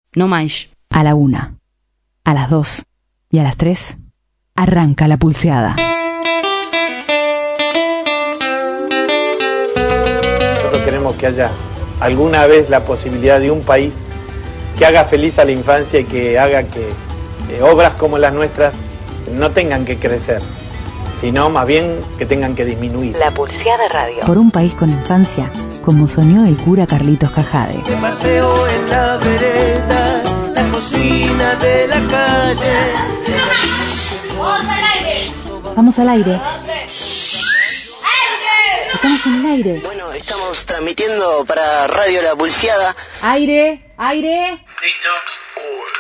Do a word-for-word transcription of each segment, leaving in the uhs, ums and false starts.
no mais. A la una, a las dos y a las tres, arranca La Pulseada. Nosotros queremos que haya alguna vez la posibilidad de un país que haga feliz a la infancia y que haga que eh, obras como las nuestras no tengan que crecer, sino más bien que tengan que disminuir. La Pulseada Radio. Por un país con infancia, como soñó el cura Carlitos Cajade. De paseo en la vereda, la cocina de la calle. Vamos al aire. Estamos en el aire. Bueno, estamos transmitiendo para Radio La Pulseada. Aire, aire. Listo. Un,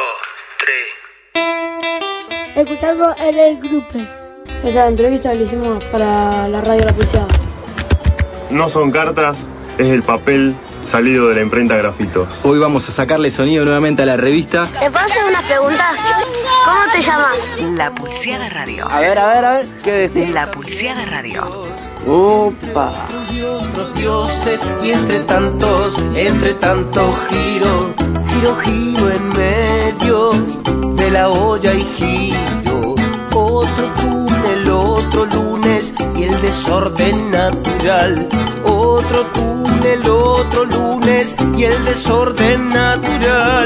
dos, tres. Escuchando en el grupo. Esta entrevista la hicimos para la Radio La Pulseada. No son cartas, es el papel salido de la imprenta Grafitos. Hoy vamos a sacarle sonido nuevamente a la revista. ¿Te puedo hacer una pregunta? ¿Cómo te llamas? La Pulseada Radio. A ver, a ver, a ver, ¿qué decís? La Pulseada Radio. Opa. Y otros dioses, y entre tantos, entre tanto giro, giro, giro en medio de la olla y giro. Otro túnel, otro lunes, y el desorden natural. Otro túnel, otro lunes, y el desorden natural.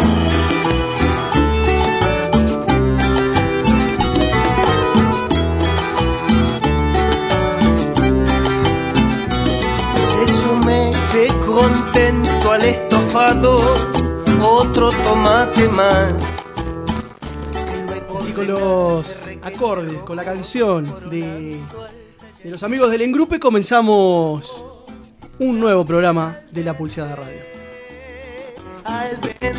Se somete contento al estofado, otro tomate más. Así con los acordes, con la canción de, de los amigos del Engrupe, comenzamos un nuevo programa de La Pulseada Radio. Al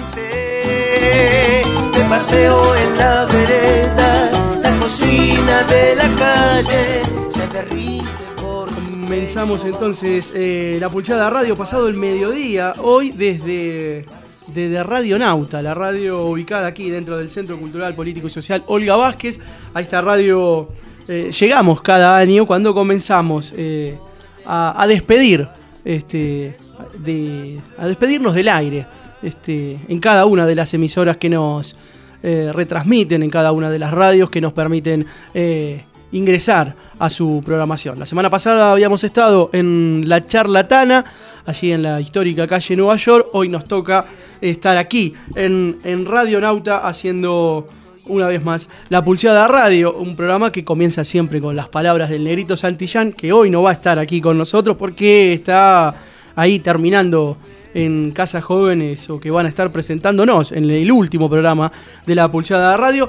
vente, de paseo en la vereda, la cocina de la calle se derrite por su Comenzamos entonces eh, La Pulseada Radio pasado el mediodía, hoy desde, desde Radionauta, la radio ubicada aquí dentro del Centro Cultural, Político y Social Olga Vázquez. A esta radio eh, llegamos cada año cuando comenzamos eh, a, a despedir Este, de, a despedirnos del aire este, en cada una de las emisoras que nos eh, retransmiten, en cada una de las radios que nos permiten eh, ingresar a su programación. La semana pasada habíamos estado en La Charlatana, allí en la histórica calle Nueva York. Hoy nos toca estar aquí en, en Radionauta haciendo una vez más La Pulseada Radio, un programa que comienza siempre con las palabras del Negrito Santillán, que hoy no va a estar aquí con nosotros porque está ahí terminando en Casa Jóvenes, o que van a estar presentándonos en el último programa de La Pulseada Radio.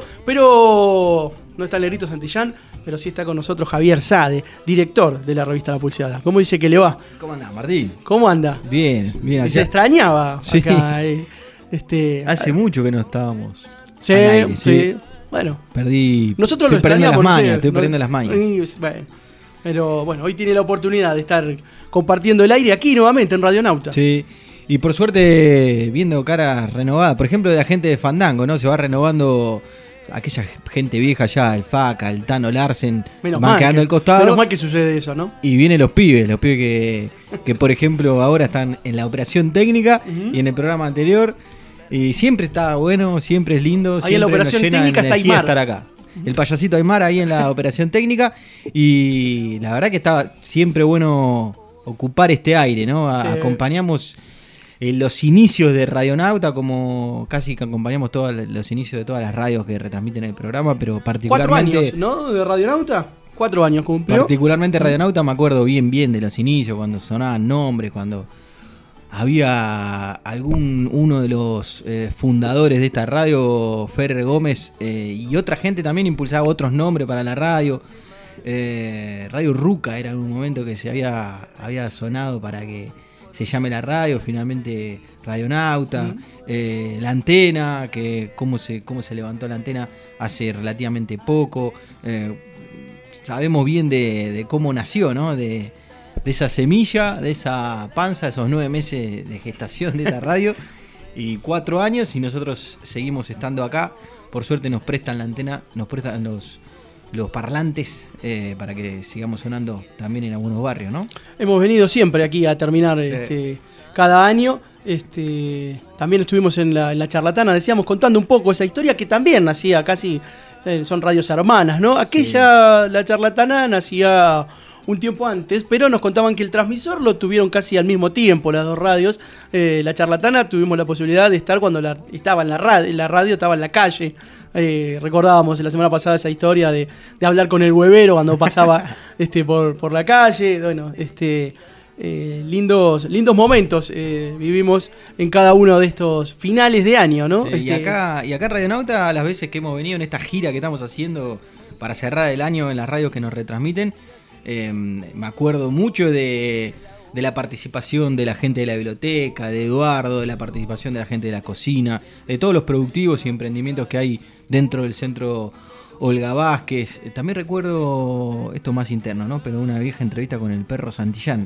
Pero no está el Negrito Santillán, pero sí está con nosotros Javier Sade, director de la revista La Pulseada. ¿Cómo dice que le va? ¿Cómo anda, Martín? ¿Cómo anda? Bien, bien. Se extrañaba sí. acá. Eh, este, Hace mucho que no estábamos. Sí, aire, sí, sí. Bueno. Perdí. Nosotros estoy lo perdiendo las extrañamos, mañas, no sé, estoy no, perdiendo las mañas. Bueno, pero bueno, hoy tiene la oportunidad de estar compartiendo el aire aquí nuevamente en Radionauta. Sí, y por suerte viendo caras renovadas. Por ejemplo, de la gente de Fandango, ¿no? Se va renovando aquella gente vieja ya, el Faca, el Tano Larsen, menos van mal quedando que, al costado. Menos mal que sucede eso, ¿no? Y vienen los pibes, los pibes que, que por ejemplo ahora están en la operación técnica uh-huh. y en el programa anterior. Y siempre está bueno, siempre es lindo. Ahí en la operación técnica está Aymar. Estar acá. El payasito Aymar ahí en la operación técnica. Y la verdad que estaba siempre bueno ocupar este aire, ¿no? A, sí. Acompañamos eh, los inicios de Radionauta, como casi que acompañamos todos los inicios de todas las radios que retransmiten el programa, pero particularmente... Cuatro años, ¿no? De Radionauta. Cuatro años cumplió. Particularmente Radionauta me acuerdo bien, bien de los inicios, cuando sonaban nombres, cuando... Había algún uno de los eh, fundadores de esta radio, Ferrer Gómez, eh, y otra gente también impulsaba otros nombres para la radio. Eh, Radio Ruca era en un momento que se había, había sonado para que se llame la radio, finalmente Radionauta. Uh-huh. eh, la antena, que cómo se, cómo se levantó la antena hace relativamente poco. Eh, sabemos bien de, de cómo nació, ¿no? De, de esa semilla, de esa panza, esos nueve meses de gestación de esta radio y cuatro años, y nosotros seguimos estando acá. Por suerte nos prestan la antena, nos prestan los, los parlantes eh, para que sigamos sonando también en algunos barrios, ¿no? Hemos venido siempre aquí a terminar sí. este, cada año Este, también estuvimos en la, en la Charlatana, decíamos, contando un poco esa historia que también nacía casi, eh, son radios hermanas, ¿no? Aquella, sí. La Charlatana nacía un tiempo antes, pero nos contaban que el transmisor lo tuvieron casi al mismo tiempo las dos radios. Eh, la Charlatana tuvimos la posibilidad de estar cuando la, estaba en la radio, la radio estaba en la calle. Eh, recordábamos la semana pasada esa historia de, de hablar con el huevero cuando pasaba este, por, por la calle. Bueno, este... Eh, lindos, lindos momentos eh, vivimos en cada uno de estos finales de año, ¿no? Sí, este... y acá, y acá en Radionauta, las veces que hemos venido en esta gira que estamos haciendo para cerrar el año en las radios que nos retransmiten, eh, me acuerdo mucho de, de la participación de la gente de la biblioteca, de Eduardo, de la participación de la gente de la cocina, de todos los productivos y emprendimientos que hay dentro del centro Olga Vázquez. También recuerdo esto más interno, ¿no? Pero una vieja entrevista con el perro Santillán.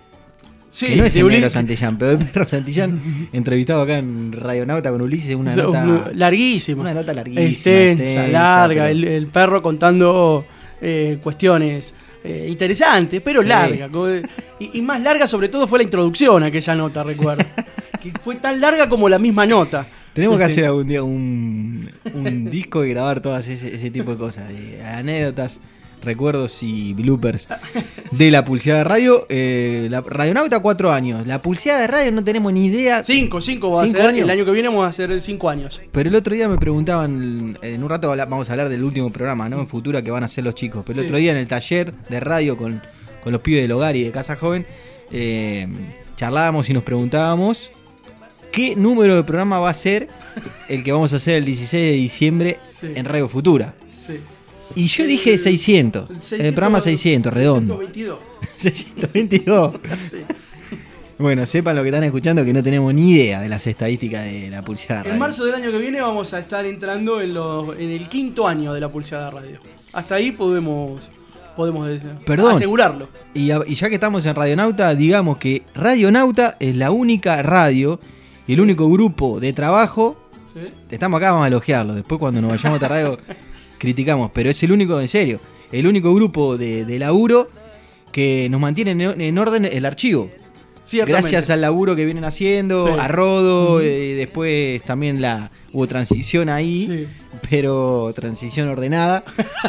Sí, que no es el negro Santillán, pero el perro Santillán, entrevistado acá en Radionauta con Ulises, una so, nota larguísima. Una nota larguísima. Extensa, extensa larga, pero... el, el perro contando eh, cuestiones eh, interesantes, pero sí. larga. Y, y más larga sobre todo fue la introducción a aquella nota, recuerdo. Que fue tan larga como la misma nota. Tenemos este... que hacer algún día un, un disco y grabar todas ese, ese tipo de cosas, de anécdotas, recuerdos y bloopers de la Pulseada de Radio. Eh, la Radionauta, cuatro años. La Pulseada de Radio no tenemos ni idea. Cinco, cinco va cinco a ser. Años. El año que viene vamos a hacer cinco años. Pero el otro día me preguntaban, en un rato vamos a hablar del último programa, ¿no? En Futura que van a hacer los chicos. Pero el sí. otro día en el taller de radio con, con los pibes del hogar y de Casa Joven, eh, charlábamos y nos preguntábamos qué número de programa va a ser el que vamos a hacer el dieciséis de diciembre sí. en Radio Futura. Sí. Y yo el, dije seiscientos, el, seiscientos, el programa seiscientos, redondo. seiscientos veintidós. seiscientos veintidós. Sí. Bueno, sepan lo que están escuchando que no tenemos ni idea de las estadísticas de la Pulseada Radio. En marzo del año que viene vamos a estar entrando en, los, en el quinto año de la Pulseada Radio. Hasta ahí podemos, podemos Perdón, asegurarlo. Y, y ya que estamos en Radionauta, digamos que Radionauta es la única radio y el único grupo de trabajo. ¿Sí? Estamos acá, vamos a elogiarlo. Después cuando nos vayamos a otra radio... criticamos, pero es el único, en serio, el único grupo de, de laburo que nos mantiene en, en orden el archivo. Gracias al laburo que vienen haciendo, sí. a Rodo, uh-huh. eh, después también la hubo transición ahí, sí. pero transición ordenada.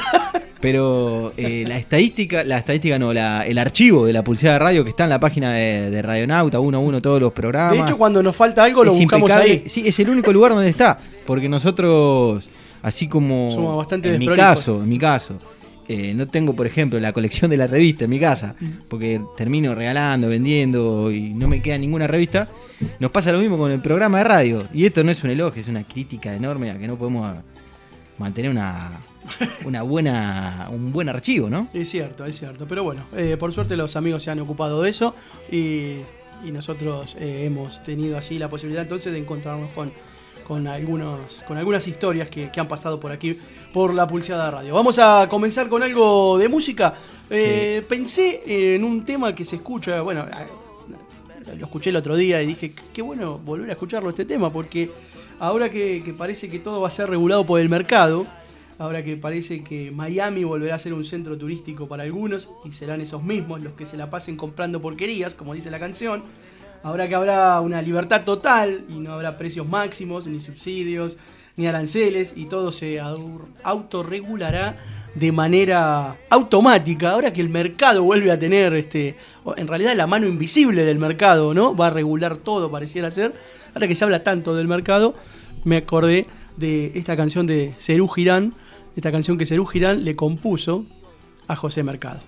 Pero eh, la estadística, la estadística no, la, el archivo de la Pulseada de Radio que está en la página de, de Radionauta, uno a uno todos los programas. De hecho, cuando nos falta algo lo buscamos impecable. Ahí. Sí, es el único lugar donde está, porque nosotros... Así como somos bastante en mi caso, en mi caso, eh, no tengo, por ejemplo, la colección de la revista en mi casa, porque termino regalando, vendiendo y no me queda ninguna revista. Nos pasa lo mismo con el programa de radio. Y esto no es un elogio, es una crítica enorme a que no podemos mantener una, una buena, un buen archivo, ¿no? Es cierto, es cierto. Pero bueno, eh, por suerte los amigos se han ocupado de eso y, y nosotros eh, hemos tenido allí la posibilidad entonces de encontrarnos con... Con, algunos, con algunas historias que, que han pasado por aquí, por la Pulseada Radio. Vamos a comenzar con algo de música. Eh, pensé en un tema que se escucha, bueno, lo escuché el otro día y dije, qué bueno volver a escucharlo este tema, porque ahora que, que parece que todo va a ser regulado por el mercado, ahora que parece que Miami volverá a ser un centro turístico para algunos, y serán esos mismos los que se la pasen comprando porquerías, como dice la canción, ahora que habrá una libertad total y no habrá precios máximos, ni subsidios, ni aranceles, y todo se autorregulará de manera automática. Ahora que el mercado vuelve a tener, este, en realidad la mano invisible del mercado, ¿no? Va a regular todo, pareciera ser. Ahora que se habla tanto del mercado, me acordé de esta canción de Serú Girán, esta canción que Serú Girán le compuso a José Mercado.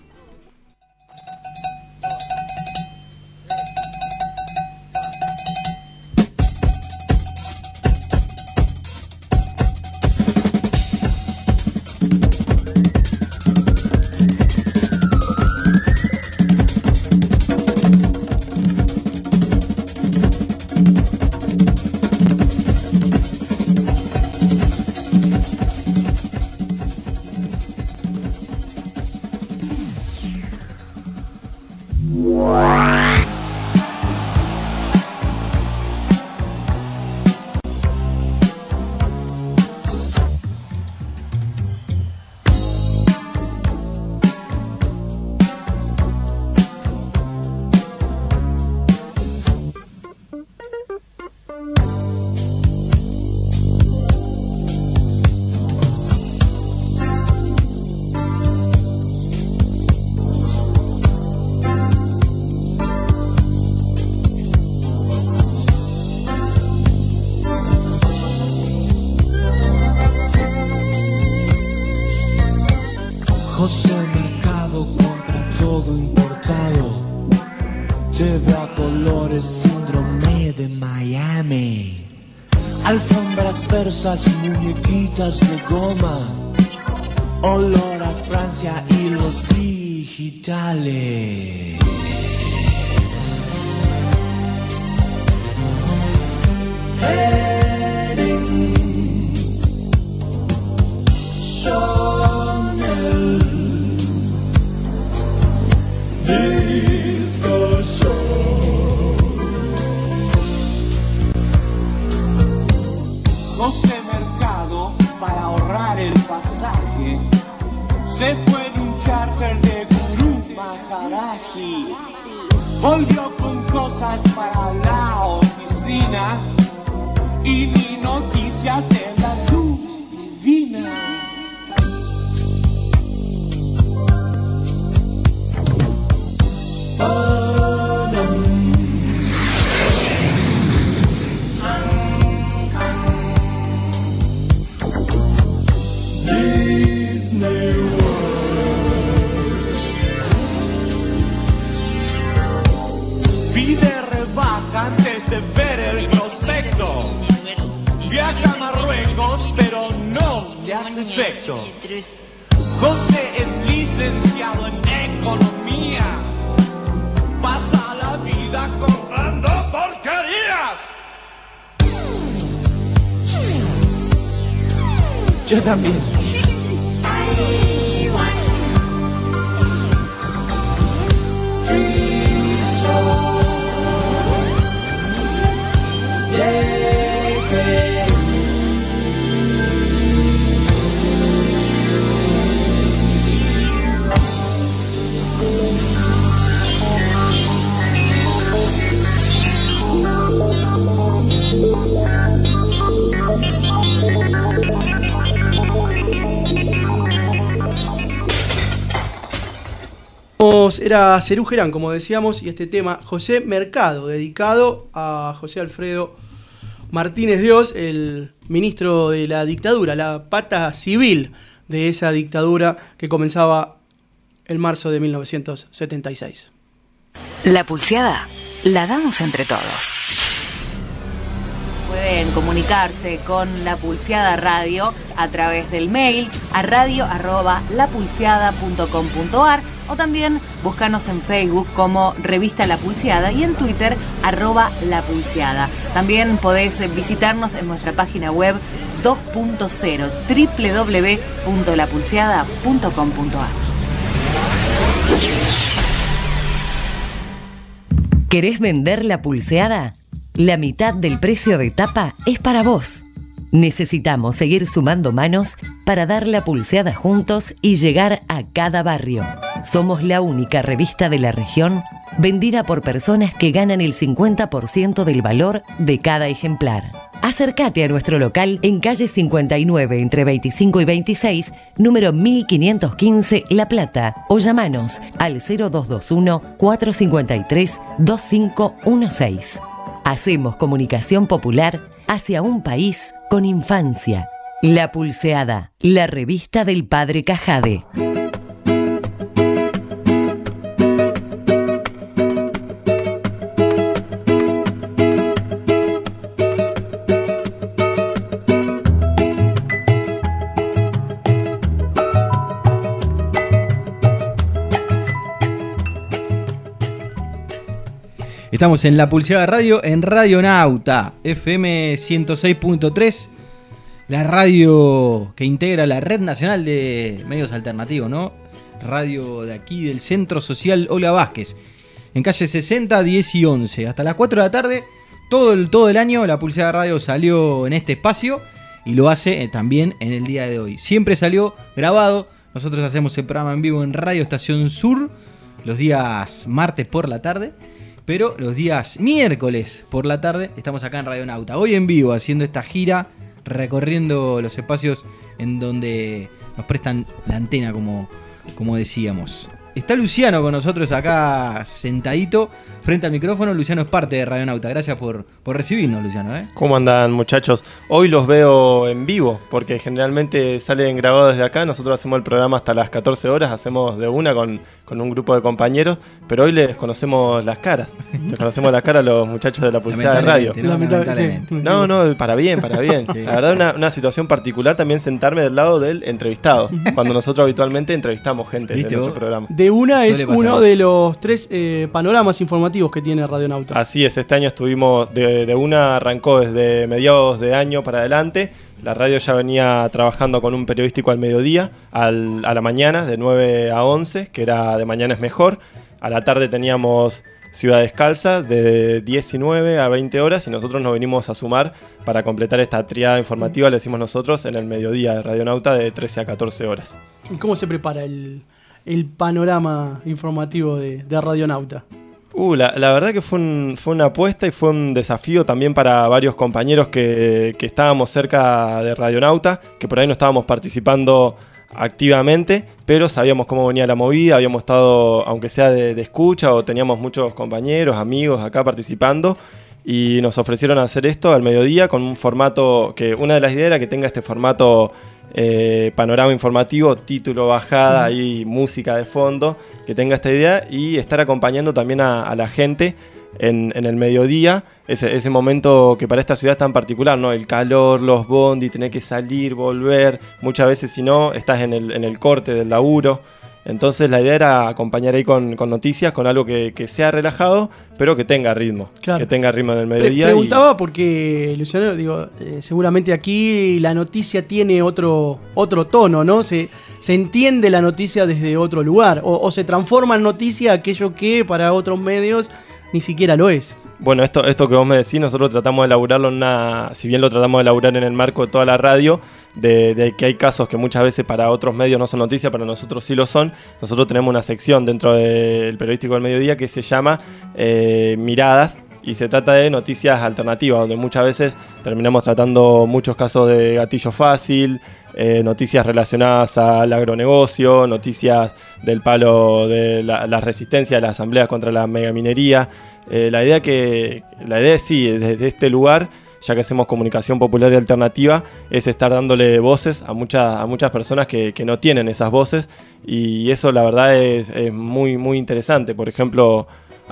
José Mercado compra todo importado, lleva colores síndrome de Miami, alfombras persas y muñequitas de goma, olor a Francia y los digitales. Heading, Chanel, Disco Show. José Mercado, para ahorrar el pasaje, se fue en un charter de Gurú Maharaji. Volvió con cosas para la oficina y ni noticias de la luz divina. Disney World. Pide rebaja antes de ver el prospecto. Viaja a Marruecos, pero no le hace efecto. José es licenciado en economía. Pasa la vida comprando porquerías. Yo también. Era Serú Gerán, como decíamos, y este tema José Mercado, dedicado a José Alfredo Martínez Dios, el ministro de la dictadura, la pata civil de esa dictadura que comenzaba en marzo de mil novecientos setenta y seis. La pulseada la damos entre todos. Pueden comunicarse con La Pulseada Radio a través del mail a radio arroba lapulseada punto com punto ar o también búscanos en Facebook como Revista La Pulseada y en Twitter arroba La Pulseada. También podés visitarnos en nuestra página web dos punto cero, doble u doble u doble u punto la pulseada punto com punto ar. ¿Querés vender La Pulseada? La mitad del precio de tapa es para vos. Necesitamos seguir sumando manos para dar La Pulseada juntos y llegar a cada barrio. Somos la única revista de la región vendida por personas que ganan el cincuenta por ciento del valor de cada ejemplar. Acércate a nuestro local en calle cincuenta y nueve entre veinticinco y veintiséis, número mil quinientos quince, La Plata, o llamanos al cero dos dos uno, cuatro cinco tres, dos cinco uno seis. Hacemos comunicación popular hacia un país con infancia. La Pulseada, la revista del Padre Cajade. Estamos en La Pulseada Radio, en Radio Nauta, F M ciento seis punto tres, la radio que integra la Red Nacional de Medios Alternativos, ¿no? Radio de aquí del Centro Social Olga Vázquez, en calle sesenta, diez y once. Hasta las cuatro de la tarde, todo el, todo el año, La Pulseada Radio salió en este espacio y lo hace también en el día de hoy. Siempre salió grabado. Nosotros hacemos el programa en vivo en Radio Estación Sur los días martes por la tarde. Pero los días miércoles por la tarde estamos acá en Radio Nauta. Hoy en vivo haciendo esta gira, recorriendo los espacios en donde nos prestan la antena, como, como decíamos. Está Luciano con nosotros acá sentadito frente al micrófono. Luciano es parte de Radionauta. Gracias por, por recibirnos, Luciano. ¿eh? ¿Cómo andan, muchachos? Hoy los veo en vivo, porque generalmente salen grabados desde acá. Nosotros hacemos el programa hasta las catorce horas, hacemos de una con, con un grupo de compañeros, pero hoy les conocemos las caras. Les conocemos las caras a los muchachos de la Pulseada de Radio. No, lamentablemente. No, no, para bien, para bien. Sí. La verdad, una, una situación particular también sentarme del lado del entrevistado, cuando nosotros habitualmente entrevistamos gente de nuestro programa. De una es uno de los tres eh, panoramas informativos que tiene Radionauta. Así es, este año estuvimos, de, de una arrancó desde mediados de año para adelante. La radio ya venía trabajando con un periodístico al mediodía, al, a la mañana, de nueve a once, que era de Mañana es Mejor. A la tarde teníamos Ciudad Descalza, de diecinueve a veinte horas, y nosotros nos venimos a sumar para completar esta triada informativa, le decimos nosotros, en el mediodía de Radionauta, de trece a catorce horas. ¿Y cómo se prepara el, el panorama informativo de, de Radionauta? Uh, la, la verdad que fue, un, fue una apuesta y fue un desafío también para varios compañeros que, que estábamos cerca de Radionauta, que por ahí no estábamos participando activamente, pero sabíamos cómo venía la movida, habíamos estado, aunque sea de, de escucha, o teníamos muchos compañeros, amigos acá participando, y nos ofrecieron hacer esto al mediodía con un formato, que una de las ideas era que tenga este formato eh, panorama informativo, título, bajada y música de fondo, que tenga esta idea y estar acompañando también a, a la gente en, en el mediodía, ese, ese momento que para esta ciudad es tan particular, ¿no? El calor, los bondi, tener que salir, volver, muchas veces si no, estás en el, en el corte del laburo. Entonces la idea era acompañar ahí con, con noticias, con algo que, que sea relajado, pero que tenga ritmo, claro. que tenga ritmo en el mediodía. Pre preguntaba y... porque, Luciano, digo, eh, seguramente aquí la noticia tiene otro, otro tono, ¿no? Se, se entiende la noticia desde otro lugar, o, o se transforma en noticia aquello que para otros medios ni siquiera lo es. Bueno, esto, esto que vos me decís, nosotros tratamos de elaborarlo en una, si bien lo tratamos de elaborar en el marco de toda la radio, de, de que hay casos que muchas veces para otros medios no son noticias, para nosotros sí lo son. Nosotros tenemos una sección dentro del periodístico del mediodía que se llama eh, Miradas, y se trata de noticias alternativas, donde muchas veces terminamos tratando muchos casos de gatillo fácil, eh, noticias relacionadas al agronegocio, noticias del palo de la, la resistencia de las asambleas contra la megaminería. Eh, la idea que la idea es sí, desde este lugar, ya que hacemos comunicación popular y alternativa, es estar dándole voces a muchas, a muchas personas que, que no tienen esas voces, y eso la verdad es, es muy, muy interesante. Por ejemplo,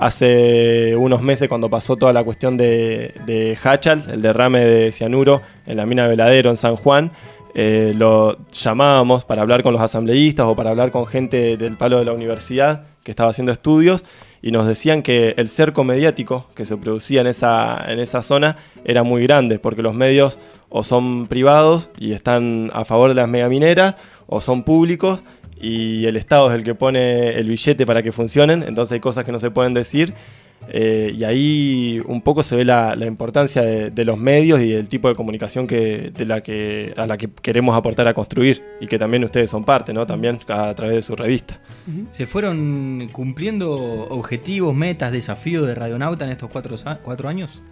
hace unos meses, cuando pasó toda la cuestión de, de Hachal, el derrame de cianuro en la mina de Veladero en San Juan, eh, lo llamábamos para hablar con los asambleístas o para hablar con gente del palo de la universidad que estaba haciendo estudios, y nos decían que el cerco mediático que se producía en esa, en esa zona era muy grande, porque los medios o son privados y están a favor de las megamineras, o son públicos y el Estado es el que pone el billete para que funcionen, entonces hay cosas que no se pueden decir, eh, y ahí un poco se ve la, la importancia de, de los medios y el tipo de comunicación que, de la que, a la que queremos aportar a construir, y que también ustedes son parte, ¿no? También a través de su revista. ¿Se fueron cumpliendo objetivos, metas, desafíos de Radionauta en estos cuatro, cuatro años?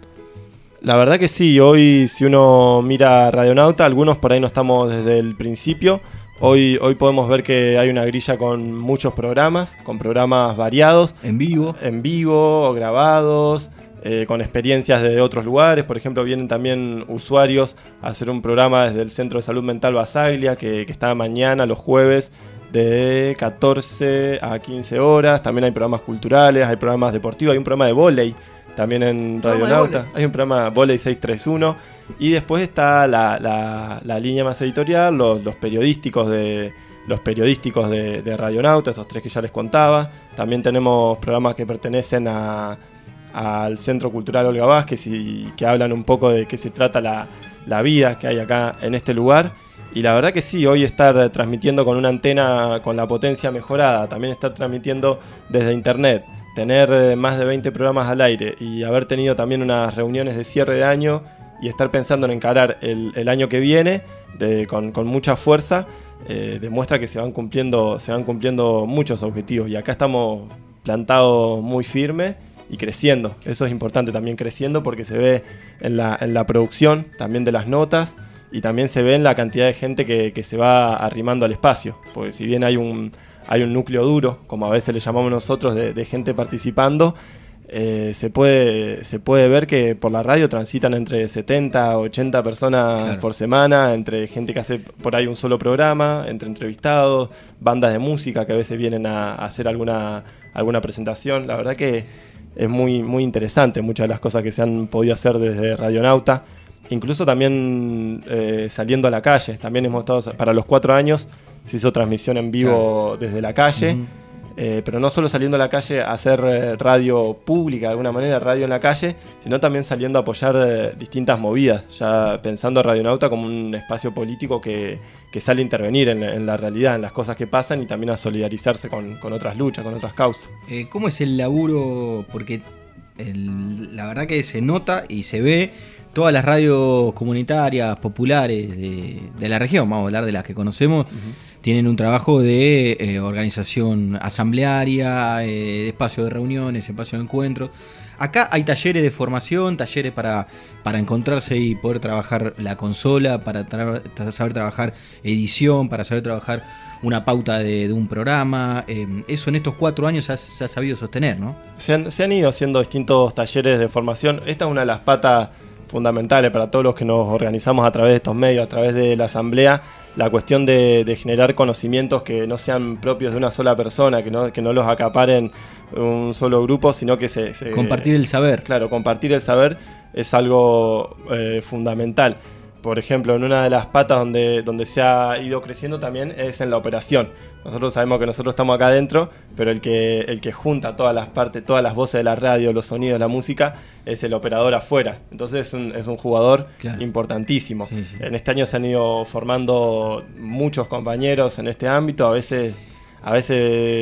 La verdad que sí, hoy si uno mira Radionauta, algunos por ahí no estamos desde el principio. Hoy, hoy podemos ver que hay una grilla con muchos programas, con programas variados. En vivo. En vivo, grabados, eh, con experiencias de otros lugares. Por ejemplo, vienen también usuarios a hacer un programa desde el Centro de Salud Mental Basaglia, que, que está mañana, los jueves, de catorce a quince horas. También hay programas culturales, hay programas deportivos, hay un programa de vóley también en Radionauta. Hay un programa Voley seiscientos treinta y uno. Y después está la, la, la línea más editorial, los, los periodísticos de los periodísticos de, de Radionauta, esos tres que ya les contaba. También tenemos programas que pertenecen a, al Centro Cultural Olga Vázquez y que hablan un poco de qué se trata la, la vida que hay acá en este lugar. Y la verdad que sí, hoy estar transmitiendo con una antena con la potencia mejorada, también estar transmitiendo desde internet, tener más de veinte programas al aire y haber tenido también unas reuniones de cierre de año y estar pensando en encarar el, el año que viene de, con, con mucha fuerza, eh, demuestra que se van cumpliendo, se van cumpliendo muchos objetivos, y acá estamos plantados muy firme y creciendo. Eso es importante también, creciendo, porque se ve en la, en la producción también de las notas y también se ve en la cantidad de gente que, que se va arrimando al espacio, porque si bien hay un, hay un núcleo duro, como a veces le llamamos nosotros, de, de gente participando, eh, se, puede, se puede ver que por la radio transitan entre setenta, ochenta personas claro. por semana, entre gente que hace por ahí un solo programa, entre entrevistados, bandas de música que a veces vienen a, a hacer alguna, alguna presentación. La verdad que es muy, muy interesante muchas de las cosas que se han podido hacer desde Radionauta. Incluso también eh, saliendo a la calle. También hemos estado, para los cuatro años, se hizo transmisión en vivo claro. desde la calle. Uh-huh. eh, pero no solo saliendo a la calle a hacer eh, radio pública, de alguna manera, radio en la calle, sino también saliendo a apoyar eh, distintas movidas. Ya pensando a Radionauta como un espacio político que, que sale a intervenir en, en la realidad, en las cosas que pasan y también a solidarizarse con, con otras luchas, con otras causas. Eh, ¿Cómo es el laburo? Porque el, la verdad que se nota y se ve. Todas las radios comunitarias, populares de, de la región, vamos a hablar de las que conocemos, uh-huh. tienen un trabajo de eh, organización asamblearia, eh, de espacio de reuniones, espacio de encuentros. Acá hay talleres de formación, talleres para, para encontrarse y poder trabajar la consola, para tra- saber trabajar edición, para saber trabajar una pauta de, de un programa. Eh, eso en estos cuatro años se ha, se ha sabido sostener, ¿no? Se han, se han ido haciendo distintos talleres de formación. Esta es una de las patas fundamentales para todos los que nos organizamos a través de estos medios, a través de la asamblea, la cuestión de, de generar conocimientos que no sean propios de una sola persona, que no, que no los acaparen un solo grupo, sino que se... se compartir el saber. Claro, compartir el saber es algo eh, fundamental. Por ejemplo, en una de las patas donde, donde se ha ido creciendo también es en la operación. Nosotros sabemos que nosotros estamos acá adentro, pero el que, el que junta todas las partes, todas las voces de la radio, los sonidos, la música, es el operador afuera. Entonces es un, es un jugador claro. importantísimo. Sí, sí. En este año se han ido formando muchos compañeros en este ámbito, a veces... A veces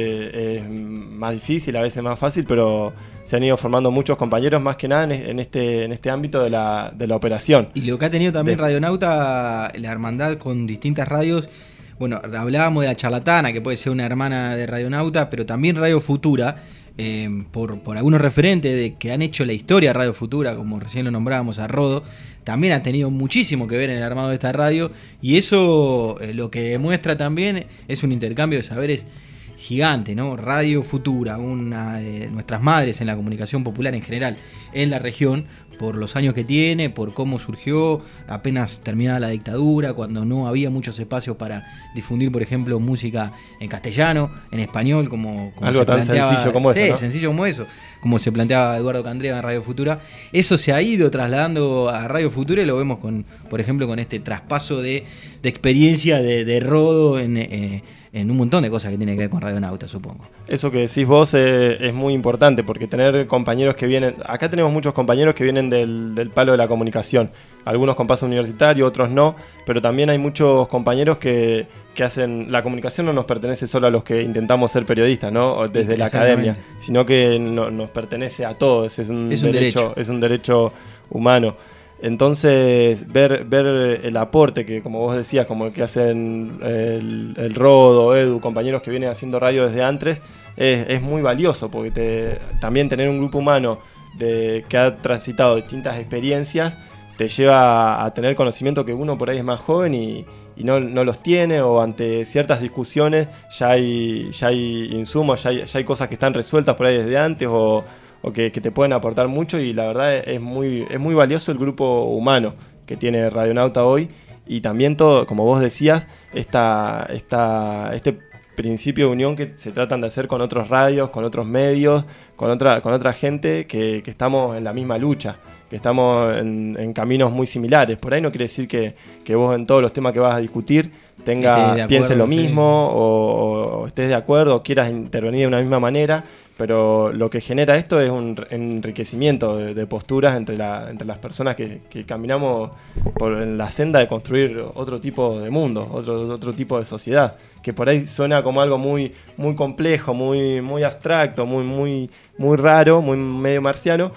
es más difícil, a veces más fácil, pero se han ido formando muchos compañeros, más que nada en este, en este ámbito de la, de la operación. Y lo que ha tenido también de... Radionauta, la hermandad con distintas radios, bueno, hablábamos de la Charlatana, que puede ser una hermana de Radionauta, pero también Radio Futura, eh, por, por algunos referentes de que han hecho la historia de Radio Futura, como recién lo nombrábamos a Rodo, también han tenido muchísimo que ver en el armado de esta radio, y eso eh, lo que demuestra también es un intercambio de saberes gigante, ¿no? Radio Futura, una de nuestras madres en la comunicación popular en general en la región, por los años que tiene, por cómo surgió apenas terminada la dictadura, cuando no había muchos espacios para difundir, por ejemplo, música en castellano, en español, como, como algo se tan planteaba, sencillo como sí, eso, ¿no? sencillo como eso, como se planteaba Eduardo Candrea en Radio Futura. Eso se ha ido trasladando a Radio Futura y lo vemos con, por ejemplo, con este traspaso de, de experiencia de, de Rodo en, eh, en un montón de cosas que tienen que ver con Radionauta, supongo. Eso que decís vos eh, es muy importante, porque tener compañeros que vienen... Acá tenemos muchos compañeros que vienen del, del palo de la comunicación. Algunos con paso universitario, otros no, pero también hay muchos compañeros que, que hacen... La comunicación no nos pertenece solo a los que intentamos ser periodistas, ¿no? Desde la academia, sino que no, nos pertenece a todos. Es un, es un derecho, derecho. Es un derecho humano. Entonces, ver, ver el aporte que, como vos decías, como el que hacen el, el Rodo, Edu, compañeros que vienen haciendo radio desde antes, es, es muy valioso, porque te, también tener un grupo humano de, que ha transitado distintas experiencias te lleva a tener conocimiento que uno por ahí es más joven y, y no, no los tiene, o ante ciertas discusiones ya hay, ya hay insumos, ya hay, ya hay cosas que están resueltas por ahí desde antes, o o que, que te pueden aportar mucho, y la verdad es muy, es muy valioso el grupo humano que tiene Radionauta hoy, y también todo, como vos decías, esta, esta, este principio de unión que se tratan de hacer con otros radios, con otros medios, con otra, con otra gente que, que estamos en la misma lucha, que estamos en, en caminos muy similares. Por ahí no quiere decir que, que vos en todos los temas que vas a discutir tenga, pienses lo mismo, sí. o, o estés de acuerdo, o quieras intervenir de una misma manera, pero lo que genera esto es un enriquecimiento de, de posturas entre, la, entre las personas que, que caminamos por en la senda de construir otro tipo de mundo, otro, otro tipo de sociedad, que por ahí suena como algo muy, muy complejo, muy, muy abstracto, muy, muy, muy raro, muy medio marciano,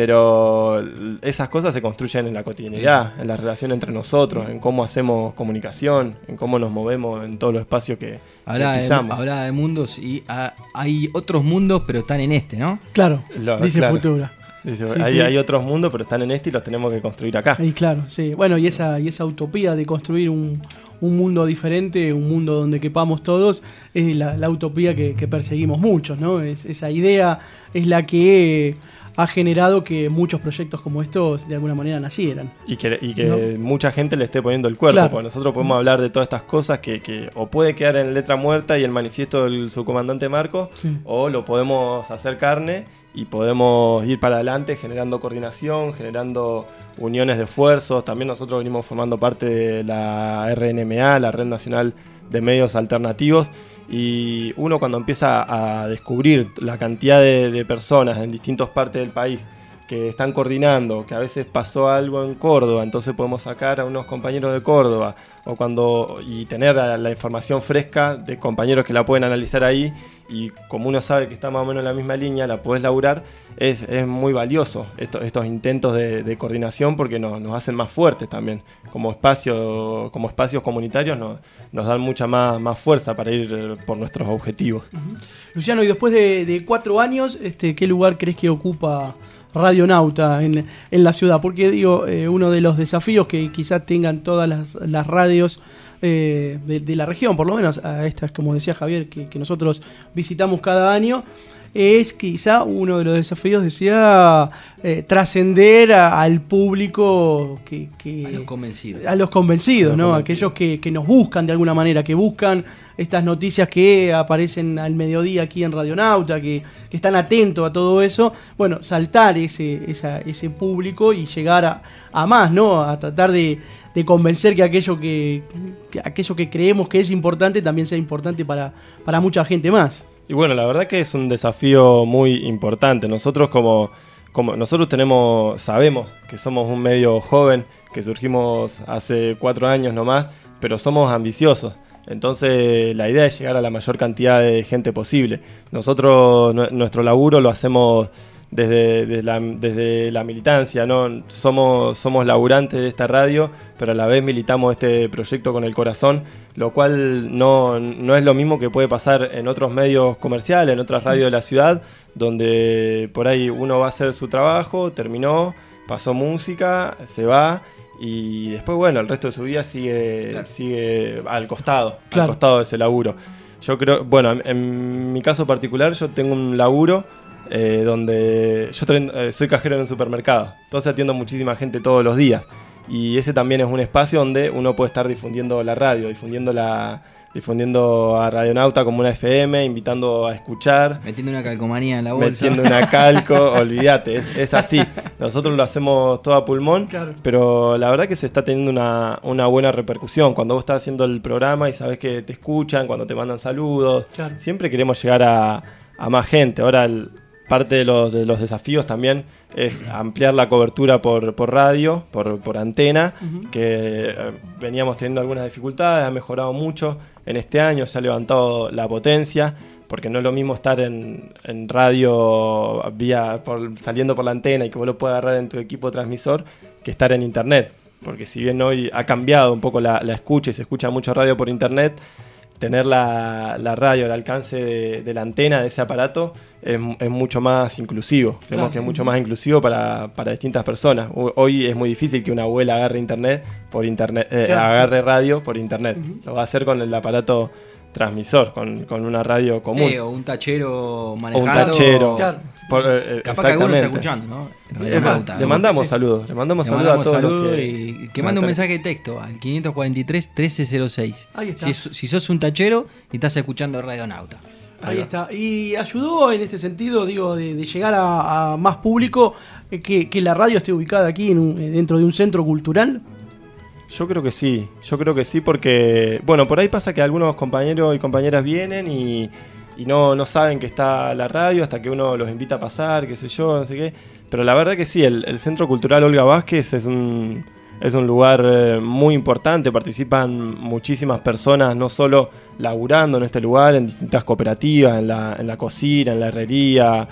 pero esas cosas se construyen en la cotidianidad, en la relación entre nosotros, en cómo hacemos comunicación, en cómo nos movemos en todos los espacios que, habla que pisamos. De, habla de mundos y a, hay otros mundos, pero están en este, ¿no? Claro, Lo, dice claro. Futura. Dice, Sí, hay, sí. hay otros mundos, pero están en este y los tenemos que construir acá. Y claro, sí. Bueno, y esa, y esa utopía de construir un, un mundo diferente, un mundo donde quepamos todos, es la, la utopía que, que perseguimos muchos, ¿no? Es, esa idea es la que ha generado que muchos proyectos como estos de alguna manera nacieran. Y que, y que ¿no? mucha gente le esté poniendo el cuerpo, Claro. porque nosotros podemos hablar de todas estas cosas que, que o puede quedar en letra muerta y el manifiesto del subcomandante Marcos, Sí. o lo podemos hacer carne y podemos ir para adelante generando coordinación, generando uniones de esfuerzos. También nosotros venimos formando parte de la R N M A, la Red Nacional de Medios Alternativos, y uno cuando empieza a descubrir la cantidad de, de personas en distintas partes del país que están coordinando, que a veces pasó algo en Córdoba, entonces podemos sacar a unos compañeros de Córdoba, o cuando y tener la, la información fresca de compañeros que la pueden analizar ahí, y como uno sabe que está más o menos en la misma línea, la podés laburar, es, es muy valioso esto, estos intentos de, de coordinación, porque nos, nos hacen más fuertes también, como espacio, como espacios comunitarios nos, nos dan mucha más, más fuerza para ir por nuestros objetivos. Uh-huh. Luciano, y después de, de cuatro años, este, ¿qué lugar crees que ocupa Radionauta en, en la ciudad? Porque digo, eh, uno de los desafíos que quizás tengan todas las, las radios eh, de, de la región, por lo menos a estas, como decía Javier, que, que nosotros visitamos cada año, es quizá uno de los desafíos, decía, eh, trascender a- al público que, que- A los convencidos. a los convencidos, A los ¿no? convencidos. Aquellos que, que nos buscan de alguna manera, que buscan estas noticias que aparecen al mediodía aquí en Radionauta, que, que están atentos a todo eso. Bueno, saltar ese, esa- ese público y llegar a, a más, ¿no? A tratar de, de convencer que aquello que, que aquello que creemos que es importante también sea importante para, para mucha gente más. Y bueno, la verdad que es un desafío muy importante. Nosotros como, como nosotros tenemos, sabemos que somos un medio joven, que surgimos hace cuatro años nomás, pero somos ambiciosos. Entonces la idea es llegar a la mayor cantidad de gente posible. Nosotros nu- nuestro laburo lo hacemos desde, desde, la, desde la militancia, ¿no? Somos, somos laburantes de esta radio, pero a la vez militamos este proyecto con el corazón, lo cual no, no es lo mismo que puede pasar en otros medios comerciales, en otras radios de la ciudad, donde por ahí uno va a hacer su trabajo, terminó, pasó música, se va, y después, bueno, el resto de su vida sigue, Claro. sigue al costado, Claro. al costado de ese laburo. Yo creo, bueno, en, en mi caso particular, yo tengo un laburo eh, donde yo tra- eh, soy cajero en un supermercado, entonces atiendo muchísima gente todos los días, y ese también es un espacio donde uno puede estar difundiendo la radio, difundiendo la difundiendo a Radionauta como una F M, invitando a escuchar, Metiendo una calcomanía en la bolsa. metiendo una calco, olvídate, es, es así. Nosotros lo hacemos todo a pulmón, Claro. pero la verdad que se está teniendo una, una buena repercusión. Cuando vos estás haciendo el programa y sabés que te escuchan, cuando te mandan saludos, Claro. siempre queremos llegar a, a más gente. Ahora, el- parte de los, de los desafíos también es ampliar la cobertura por, por radio, por, por antena, Ujú. que eh, veníamos teniendo algunas dificultades, ha mejorado mucho en este año, se ha levantado la potencia, porque no es lo mismo estar en, en radio vía por, saliendo por la antena y que vos lo puedas agarrar en tu equipo transmisor, que estar en internet, porque si bien hoy ha cambiado un poco la, la escucha y se escucha mucho radio por internet, tener la, la radio al alcance de, de la antena de ese aparato es, es mucho más inclusivo. Creemos Claro. que es mucho más inclusivo para, para distintas personas. Ho- Hoy es muy difícil que una abuela agarre internet por internet, eh, Claro, agarre radio por internet. Lo va a hacer con el aparato transmisor, con, con una radio común. Sí, o un tachero O un manejando. tachero. Claro. Por- eh, Capaz que alguno está exactamente. escuchando, ¿no? En Es Radionauta, más, ¿no? le mandamos Sí. saludos, le mandamos Le saludos a mandamos todos los saludos que, y que van a mande un estar- mensaje de texto al quinientos cuarenta y tres, trece cero seis. Ahí está. Si, si sos un tachero y estás escuchando Radionauta. Ahí está. Y ayudó en este sentido, digo, de, de llegar a, a más público, eh, que, que la radio esté ubicada aquí en un- eh, dentro de un centro cultural. Yo creo que sí, yo creo que sí porque, bueno, por ahí pasa que algunos compañeros y compañeras vienen y, y no, no saben que está la radio hasta que uno los invita a pasar, qué sé yo, no sé qué. Pero la verdad que sí, el, el Centro Cultural Olga Vázquez es un, Es un lugar eh, muy importante, participan muchísimas personas, no solo laburando en este lugar, en distintas cooperativas, en la, en la cocina, en la herrería,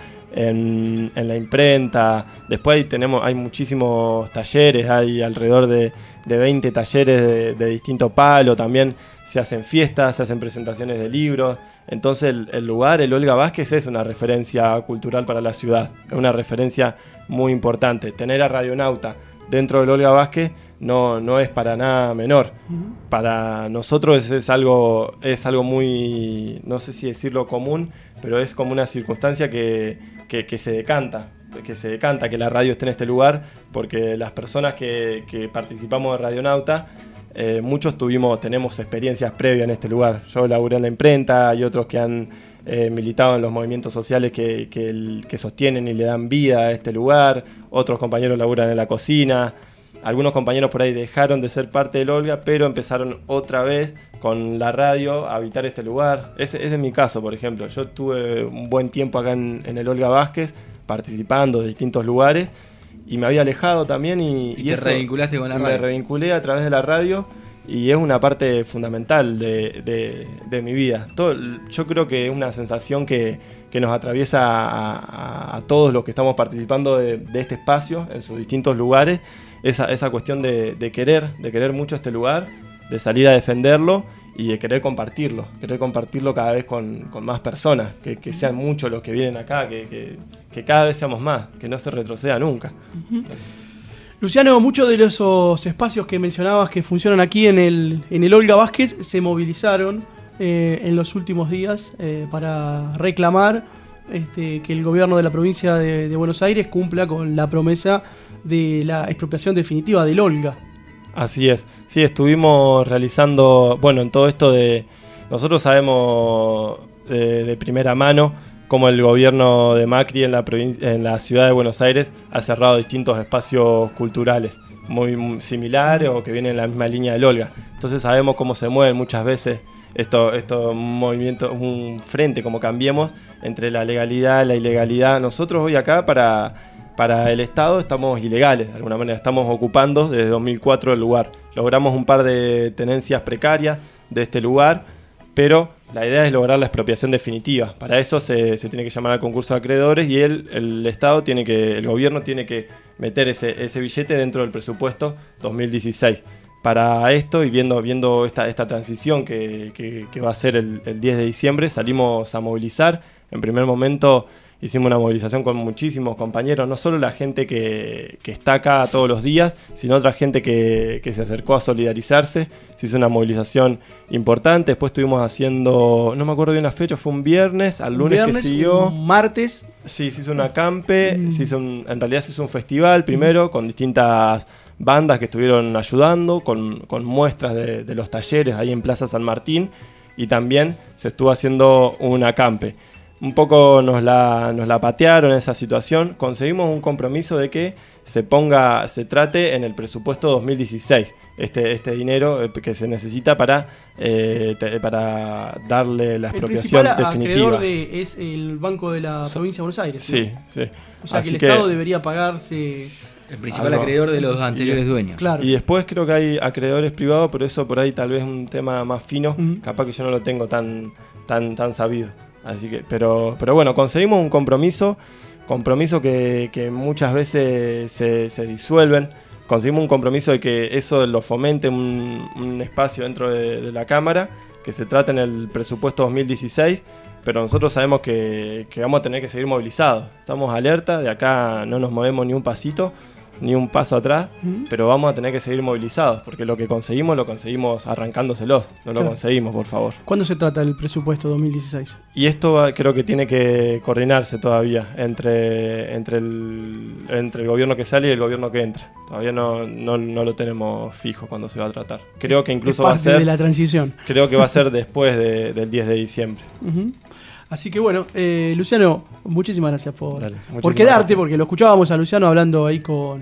en, en la imprenta. Después ahí tenemos, hay muchísimos talleres, hay alrededor de, de veinte talleres de, de distinto palo. También se hacen fiestas, se hacen presentaciones de libros. Entonces el, el lugar, el Olga Vázquez, es una referencia cultural para la ciudad, es una referencia muy importante. Tener a Radionauta dentro del Olga Vázquez no, no es para nada menor. Uh-huh. Para nosotros es, es, algo, es algo muy, no sé si decirlo común, pero es como una circunstancia que, que, que se decanta, que se decanta que la radio esté en este lugar, porque las personas que, que participamos de Radionauta, eh, muchos tuvimos, tenemos experiencias previas en este lugar. Yo laburé en la imprenta, y otros que han eh, militado en los movimientos sociales que, que, el, que sostienen y le dan vida a este lugar. Otros compañeros laburan en la cocina. Algunos compañeros por ahí dejaron de ser parte del Olga, pero empezaron otra vez con la radio a habitar este lugar. Ese, ese es mi caso, por ejemplo. Yo tuve un buen tiempo acá en, en el Olga Vázquez, participando de distintos lugares, y me había alejado también. Y, y, y te eso, revinculaste con la radio. Me revinculé a través de la radio, y es una parte fundamental de, de, de mi vida. Todo, yo creo que es una sensación que, que nos atraviesa a, a, a todos los que estamos participando de, de este espacio, en sus distintos lugares. Esa, esa cuestión de, de querer, de querer mucho este lugar, de salir a defenderlo y de querer compartirlo, querer compartirlo cada vez con, con más personas, que, que sean muchos los que vienen acá, que, que, que cada vez seamos más, que no se retroceda nunca. Uh-huh. Luciano, muchos de esos espacios que mencionabas que funcionan aquí en el, en el Olga Vázquez se movilizaron eh, en los últimos días eh, para reclamar este, que el gobierno de la provincia de, de Buenos Aires cumpla con la promesa de la expropiación definitiva del Olga. Así es, sí, estuvimos realizando, bueno, en todo esto de, nosotros sabemos de, de primera mano cómo el gobierno de Macri en la provincia, en la ciudad de Buenos Aires ha cerrado distintos espacios culturales muy, muy similares o que vienen en la misma línea del Olga. Entonces sabemos cómo se mueven muchas veces estos esto movimientos, un frente como Cambiemos entre la legalidad y la ilegalidad. Nosotros hoy acá para... Para el Estado estamos ilegales, de alguna manera, estamos ocupando desde dos mil cuatro el lugar. Logramos un par de tenencias precarias de este lugar, pero la idea es lograr la expropiación definitiva. Para eso se, se tiene que llamar al concurso de acreedores y el, el Estado tiene que, el gobierno tiene que meter ese, ese billete dentro del presupuesto dos mil dieciséis. Para esto, y viendo, viendo esta, esta transición que, que, que va a ser el, el diez de diciembre, salimos a movilizar. En primer momento hicimos una movilización con muchísimos compañeros, no solo la gente que, que está acá todos los días, sino otra gente que, que se acercó a solidarizarse. Se hizo una movilización importante. Después estuvimos haciendo, no me acuerdo bien la fecha, fue un viernes, al lunes viernes, que siguió. Un martes. Sí, se hizo una acampe, mm. se hizo un, en realidad se hizo un festival primero, mm. con distintas bandas que estuvieron ayudando, con, con muestras de, de los talleres ahí en Plaza San Martín, y también se estuvo haciendo un acampe. Un poco nos la, nos la patearon en esa situación. Conseguimos un compromiso de que se ponga, se trate en el presupuesto dos mil dieciséis este, este dinero que se necesita para, eh, te, para darle la expropiación definitiva. El definitiva. acreedor de, es el Banco de la Provincia de Buenos Aires. Sí, ¿no? sí. O sea Así que el que, Estado debería pagarse. El principal acreedor de los anteriores y, dueños. Claro. Y después creo que hay acreedores privados, pero eso por ahí tal vez es un tema más fino. Uh-huh. Capaz que yo no lo tengo tan, tan, tan sabido. Así que, pero, pero bueno, conseguimos un compromiso, compromiso que, que muchas veces se, se disuelven. Conseguimos un compromiso de que eso lo fomente un, un espacio dentro de, de la Cámara, que se trate en el presupuesto dos mil dieciséis, pero nosotros sabemos que, que vamos a tener que seguir movilizados. Estamos alerta, de acá no nos movemos ni un pasito, ni un paso atrás, uh-huh. pero vamos a tener que seguir movilizados, porque lo que conseguimos, lo conseguimos arrancándoselos, no claro. lo conseguimos, por favor. ¿Cuándo se trata el presupuesto dos mil dieciséis? Y esto va, creo que tiene que coordinarse todavía entre, entre, el, entre el gobierno que sale y el gobierno que entra. Todavía no, no, no lo tenemos fijo cuando se va a tratar. Creo que incluso es parte va a ser... de la transición. Creo que va a ser después de, del diez de diciembre. Uh-huh. Así que bueno, eh, Luciano, muchísimas gracias por, Dale, por quedarte, gracias. Porque lo escuchábamos a Luciano hablando ahí con,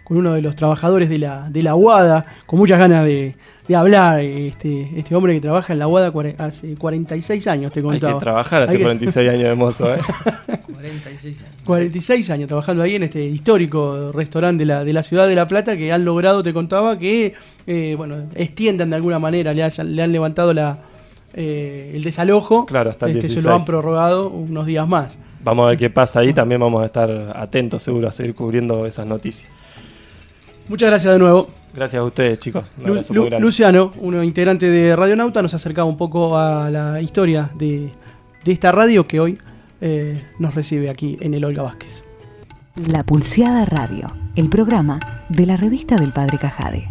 con uno de los trabajadores de la, de la UADA, con muchas ganas de, de hablar. Este, este hombre que trabaja en la UADA hace cuarenta y seis años, te contaba. Hay que trabajar hace que... cuarenta y seis años de mozo, ¿eh? cuarenta y seis años. cuarenta y seis años trabajando ahí en este histórico restaurante de la, de la ciudad de La Plata, que han logrado, te contaba, que eh, bueno, extiendan de alguna manera, le, hayan, le han levantado la, eh, el desalojo. Claro, hasta el este, dieciséis. Se lo han prorrogado unos días más. Vamos a ver qué pasa ahí, también vamos a estar atentos, seguro, a seguir cubriendo esas noticias. Muchas gracias de nuevo. Gracias a ustedes, chicos. Un Lu- abrazo Lu- muy grande. Luciano, un integrante de Radionauta, nos acercaba un poco a la historia de, de esta radio que hoy eh, nos recibe aquí en el Olga Vázquez. La Pulseada Radio, el programa de la revista del Padre Cajade.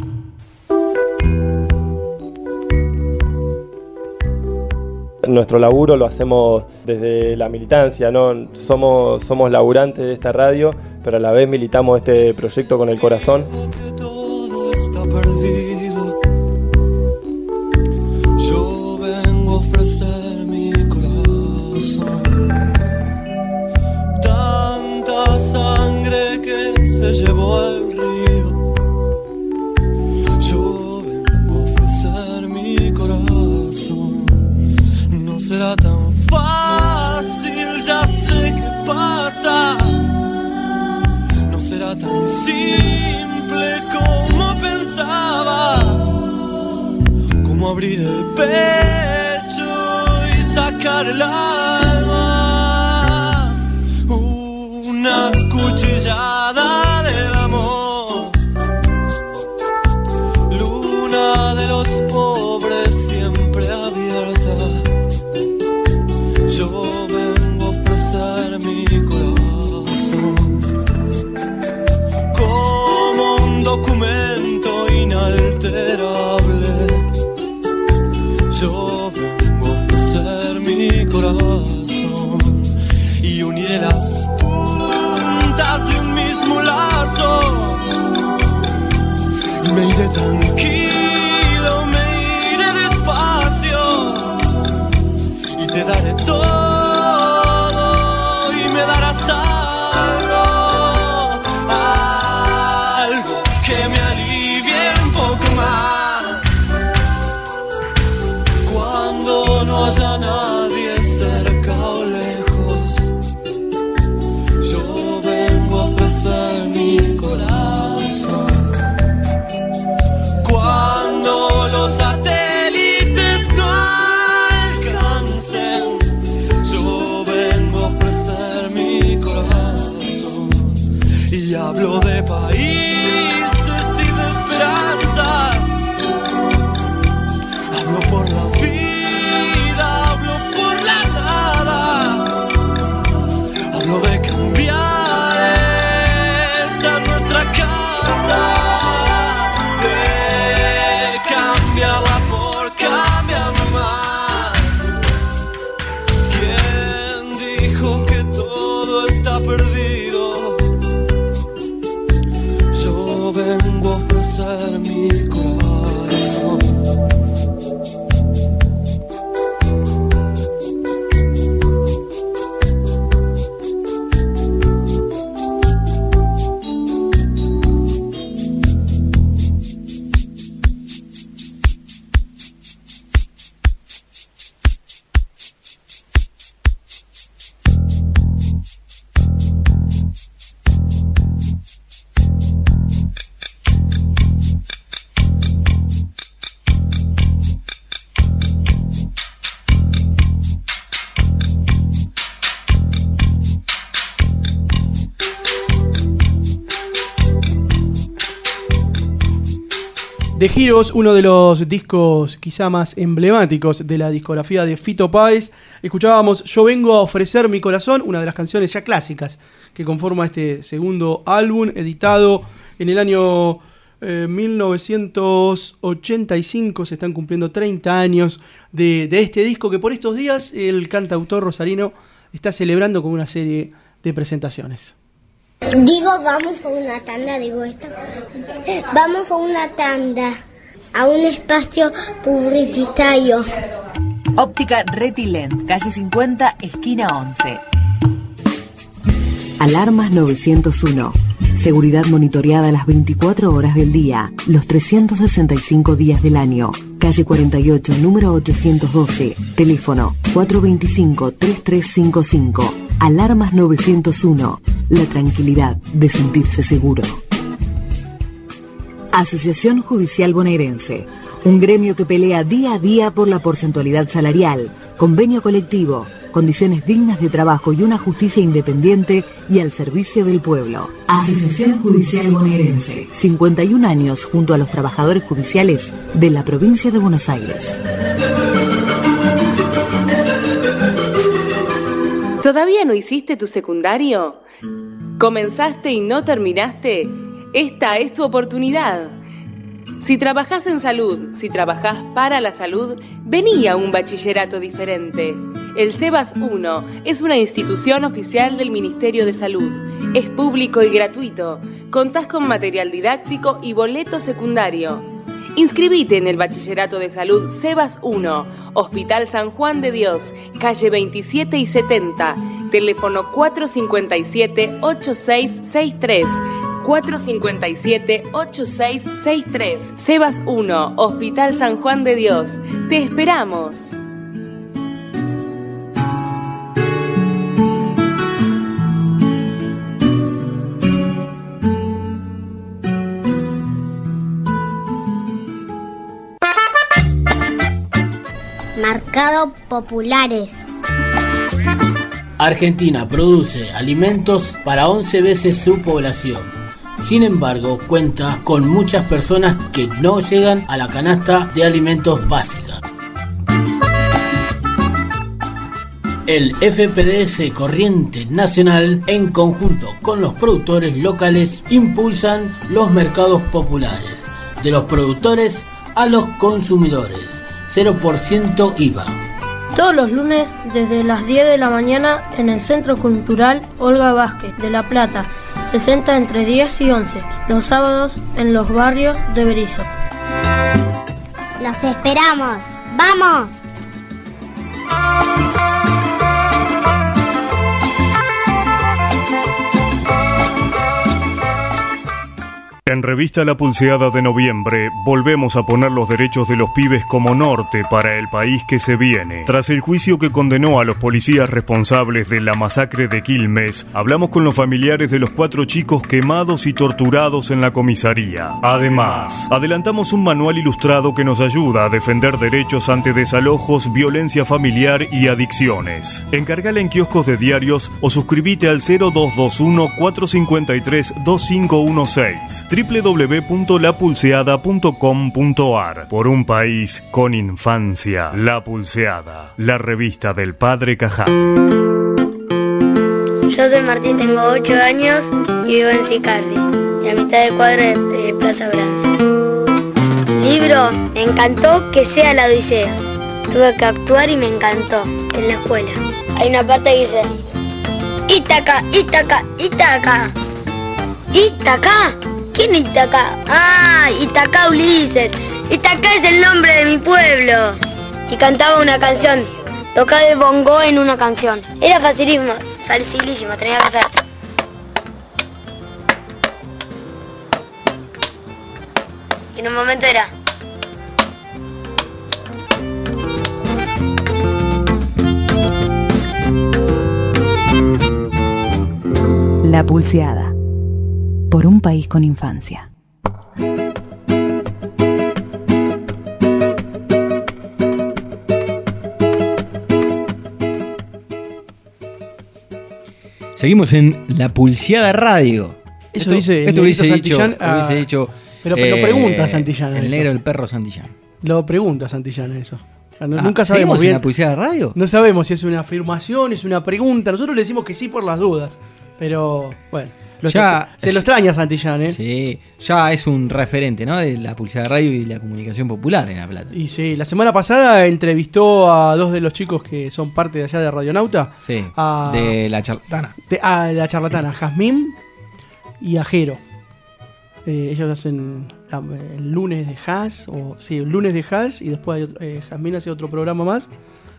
Nuestro laburo lo hacemos desde la militancia, ¿no? Somos, somos laburantes de esta radio, pero a la vez militamos este proyecto con el corazón. Todo está perdido. Yo vengo a ofrecer mi corazón. Tanta sangre que se llevó el río. Yo vengo a ofrecer mi corazón. No será tan fácil, ya sé qué pasa. No será tan simple como pensaba, como abrir el pecho y sacar el alma. Una cuchillada del amor, luna de los pobres siempre abierta. Yo vengo a ofrecer mi corazón como un documento inalterable. Yo vengo a ofrecer mi corazón y uniré las puntas de un mismo lazo y me iré tranquilo, me iré despacio y te daré todo y me darás algo, algo que me alivie un poco más cuando no haya nadie cerca o lejos. Yo vengo a ofrecer mi corazón cuando los satélites no alcancen. Yo vengo a ofrecer mi corazón y hablo de países y de esperanzas. Hablo por la vida, hablo por la nada. Hablo de cambiar esta nuestra casa, de cambiarla por cambiar más. ¿Quién dijo que todo está perdido? Yo vengo a ofrecer mi corazón. The Heroes, uno de los discos quizá más emblemáticos de la discografía de Fito Páez. Escuchábamos Yo vengo a ofrecer mi corazón, una de las canciones ya clásicas que conforma este segundo álbum, editado en el año eh, mil novecientos ochenta y cinco. Se están cumpliendo treinta años de, de este disco que por estos días el cantautor rosarino está celebrando con una serie de presentaciones. Digo, vamos a una tanda, digo esto. Vamos a una tanda, a un espacio publicitario. Óptica Retilent, calle cincuenta, esquina once. Alarmas novecientos uno. Seguridad monitoreada las veinticuatro horas del día, los trescientos sesenta y cinco días del año. Calle cuarenta y ocho, número ochocientos doce. Teléfono cuatro dos cinco, tres tres cinco cinco. Alarmas novecientos uno. La tranquilidad de sentirse seguro. Asociación Judicial Bonaerense. Un gremio que pelea día a día por la porcentualidad salarial, convenio colectivo, condiciones dignas de trabajo y una justicia independiente y al servicio del pueblo. Asociación Judicial Bonaerense. cincuenta y un años junto a los trabajadores judiciales de la provincia de Buenos Aires. ¿Todavía no hiciste tu secundario? ¿Comenzaste y no terminaste? Esta es tu oportunidad. Si trabajás en salud, si trabajás para la salud, vení a un bachillerato diferente. El SEBAS uno es una institución oficial del Ministerio de Salud. Es público y gratuito. Contás con material didáctico y boleto secundario. Inscribite en el Bachillerato de Salud SEBAS uno, Hospital San Juan de Dios, calle veintisiete y setenta, teléfono cuatro cinco siete, ocho seis seis tres, cuatro cinco siete, ocho seis seis tres. SEBAS uno, Hospital San Juan de Dios. ¡Te esperamos! Mercado Populares. Argentina produce alimentos para once veces su población. Sin embargo, cuenta con muchas personas que no llegan a la canasta de alimentos básica. El F P D S Corriente Nacional, en conjunto con los productores locales, impulsan los mercados populares, de los productores a los consumidores. cero por ciento I V A. Todos los lunes desde las diez de la mañana en el Centro Cultural Olga Vázquez de La Plata, sesenta entre diez y once. Los sábados en los barrios de Berizo. Los esperamos. ¡Vamos! En Revista La Pulseada de noviembre, volvemos a poner los derechos de los pibes como norte para el país que se viene. Tras el juicio que condenó a los policías responsables de la masacre de Quilmes, hablamos con los familiares de los cuatro chicos quemados y torturados en la comisaría. Además, adelantamos un manual ilustrado que nos ayuda a defender derechos ante desalojos, violencia familiar y adicciones. Encargala en kioscos de diarios o suscribite al cero dos dos uno, cuatro cinco tres, dos cinco uno seis. doble u doble u doble u punto la pulseada punto com punto a r. Por un país con infancia. La Pulseada, la revista del padre Cajá. Yo soy Martín, tengo ocho años y vivo en Sicardi, y a mitad de cuadra de, de Plaza Brans. Libro, me encantó que sea la Odisea. Tuve que actuar y me encantó, en la escuela. Hay una parte que dice: Ítaca, Ítaca, Ítaca. ¿Ítaca? ¿Quién es Ítaca? Ah, Ítaca Ulises. Ítaca es el nombre de mi pueblo. Y cantaba una canción. Tocaba el bongo en una canción. Era facilísimo, facilísimo, tenía que hacer. Y en un momento era... La Pulseada. Por un país con infancia. Seguimos en La Pulseada Radio. Eso esto, dice esto el hubiese negrito dicho, Santillán, hubiese ah, dicho pero, pero eh, lo pregunta Santillán. El eso. negro, el perro Santillán. Lo pregunta Santillán eso. No, Ah, nunca ¿seguimos sabemos en bien. La Pulseada Radio? No sabemos si es una afirmación, es una pregunta. Nosotros le decimos que sí por las dudas. Pero bueno, lo Ya- se, se lo extraña Santillán, ¿eh? Sí, ya es un referente, ¿no? De La Pulseada Radio y la comunicación popular en La Plata. Y sí, la semana pasada entrevistó a dos de los chicos que son parte de allá de Radionauta. Sí, a, de La Charlatana. de, a la charlatana, Jazmín y a Jero. Eh, ellos hacen la- el lunes de Jazz, o sí, el lunes de Jazz, y después hay otro, eh, Jazmín hace otro programa más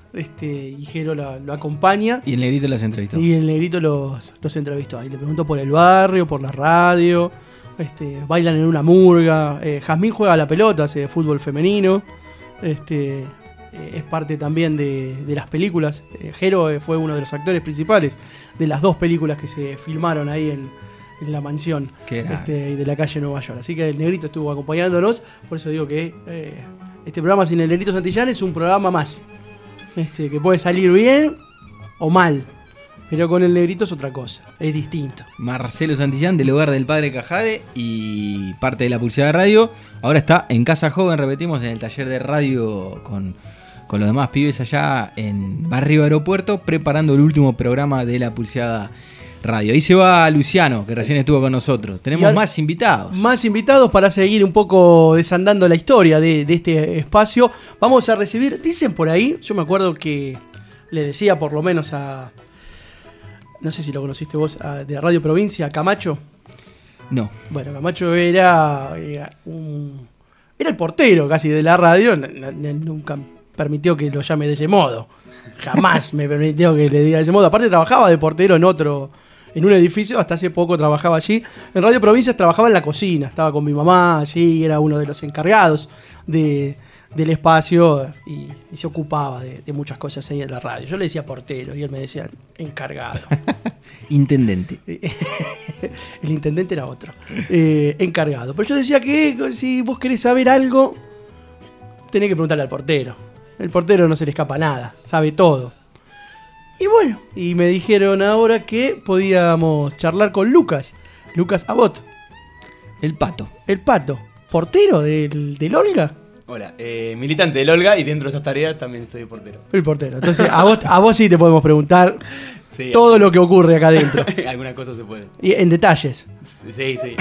este, y Jero la- lo acompaña. Y el negrito las entrevistó. Y el negrito los, los entrevistó. Ahí le preguntó por el barrio, por la radio. Este, bailan en una murga. Eh, Jazmín juega a la pelota, hace fútbol femenino. Este, eh, es parte también de, de las películas. Eh, Jero eh, fue uno de los actores principales de las dos películas que se filmaron ahí en, en la mansión Qué grande. este, de la calle Nueva York. Así que el negrito estuvo acompañándonos. Por eso digo que eh, este programa sin el negrito Santillán es un programa más. Este, que puede salir bien o mal. Pero con el negrito es otra cosa, es distinto. Marcelo Santillán, del hogar del padre Cajade y parte de la Pulseada Radio. Ahora está en Casa Joven, repetimos, en el taller de radio con, con los demás pibes allá en Barrio Aeropuerto, preparando el último programa de la Pulseada Radio. Ahí se va Luciano, que recién estuvo con nosotros. Tenemos al- más invitados. Más invitados para seguir un poco desandando la historia de, de este espacio. Vamos a recibir, dicen por ahí, yo me acuerdo que le decía por lo menos a, no sé si lo conociste vos, a- de Radio Provincia, a Camacho. No. Bueno, Camacho era, era un... Era el portero casi de la radio, n- n- nunca permitió que lo llame de ese modo. Jamás me permitió que le diga de ese modo. Aparte trabajaba de portero en otro, en un edificio, hasta hace poco trabajaba allí. En Radio Provincias trabajaba en la cocina, estaba con mi mamá allí, era uno de los encargados de, del espacio y, y se ocupaba de, de muchas cosas ahí en la radio. Yo le decía portero y él me decía encargado. Intendente. El intendente era otro. Eh, encargado. Pero yo decía que si vos querés saber algo, tenés que preguntarle al portero. El portero no se le escapa nada, sabe todo. Y bueno, y me dijeron ahora que podíamos charlar con Lucas. Lucas Abot. El Pato. El Pato. ¿Portero del, del Olga? Hola, eh, militante del Olga y dentro de esas tareas también estoy de portero. El portero. Entonces a vos, a vos sí te podemos preguntar Sí, todo lo que ocurre acá adentro. Algunas cosas se pueden. Y en detalles. Sí, sí.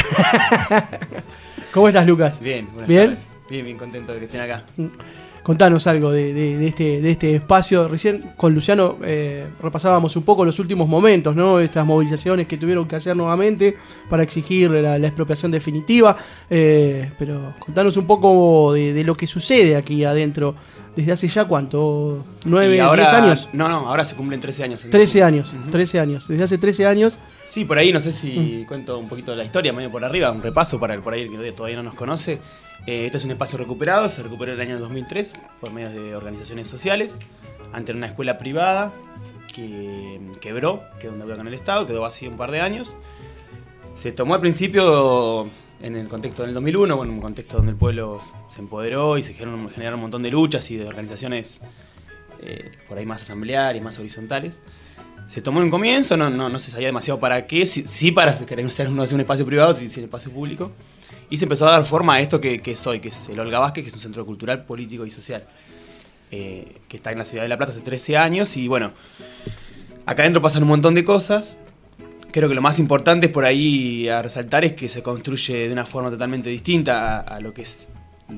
¿Cómo estás, Lucas? Bien, buenas ¿Bien? tardes. Bien, bien contento de que estén acá. Contanos algo de, de- de este, de este espacio. Recién con Luciano eh, repasábamos un poco los últimos momentos, ¿no? Estas movilizaciones que tuvieron que hacer nuevamente para exigir la, la expropiación definitiva. Eh, pero contanos un poco de, de lo que sucede aquí adentro. ¿Desde hace ya cuánto? ¿Nueve, Y ahora- diez años? No, no, ahora se cumplen trece años. trece años, trece años. Desde hace trece años. Sí, por ahí no sé si cuento un poquito de la historia, medio por arriba, un repaso para el por ahí el que todavía no nos conoce. Eh, este es un espacio recuperado, se recuperó en el año dos mil tres por medio de organizaciones sociales. Antes era una escuela privada que quebró, quedó en deuda con el Estado, quedó vacío un par de años. Se tomó al principio en el contexto del dos mil uno, bueno, un contexto donde el pueblo se empoderó y se generaron, generaron un montón de luchas y de organizaciones eh, por ahí más asamblearias, más horizontales. Se tomó en un comienzo, no, no, no se sabía demasiado para qué, sí, sí para querer ser uno, un espacio privado, sí, sí un espacio público. Y se empezó a dar forma a esto que, que es hoy, que es el Olga Vázquez, que es un centro cultural, político y social, eh, que está en la ciudad de La Plata hace trece años. Y bueno, acá adentro pasan un montón de cosas. Creo que lo más importante por ahí a resaltar es que se construye de una forma totalmente distinta a, a lo que es,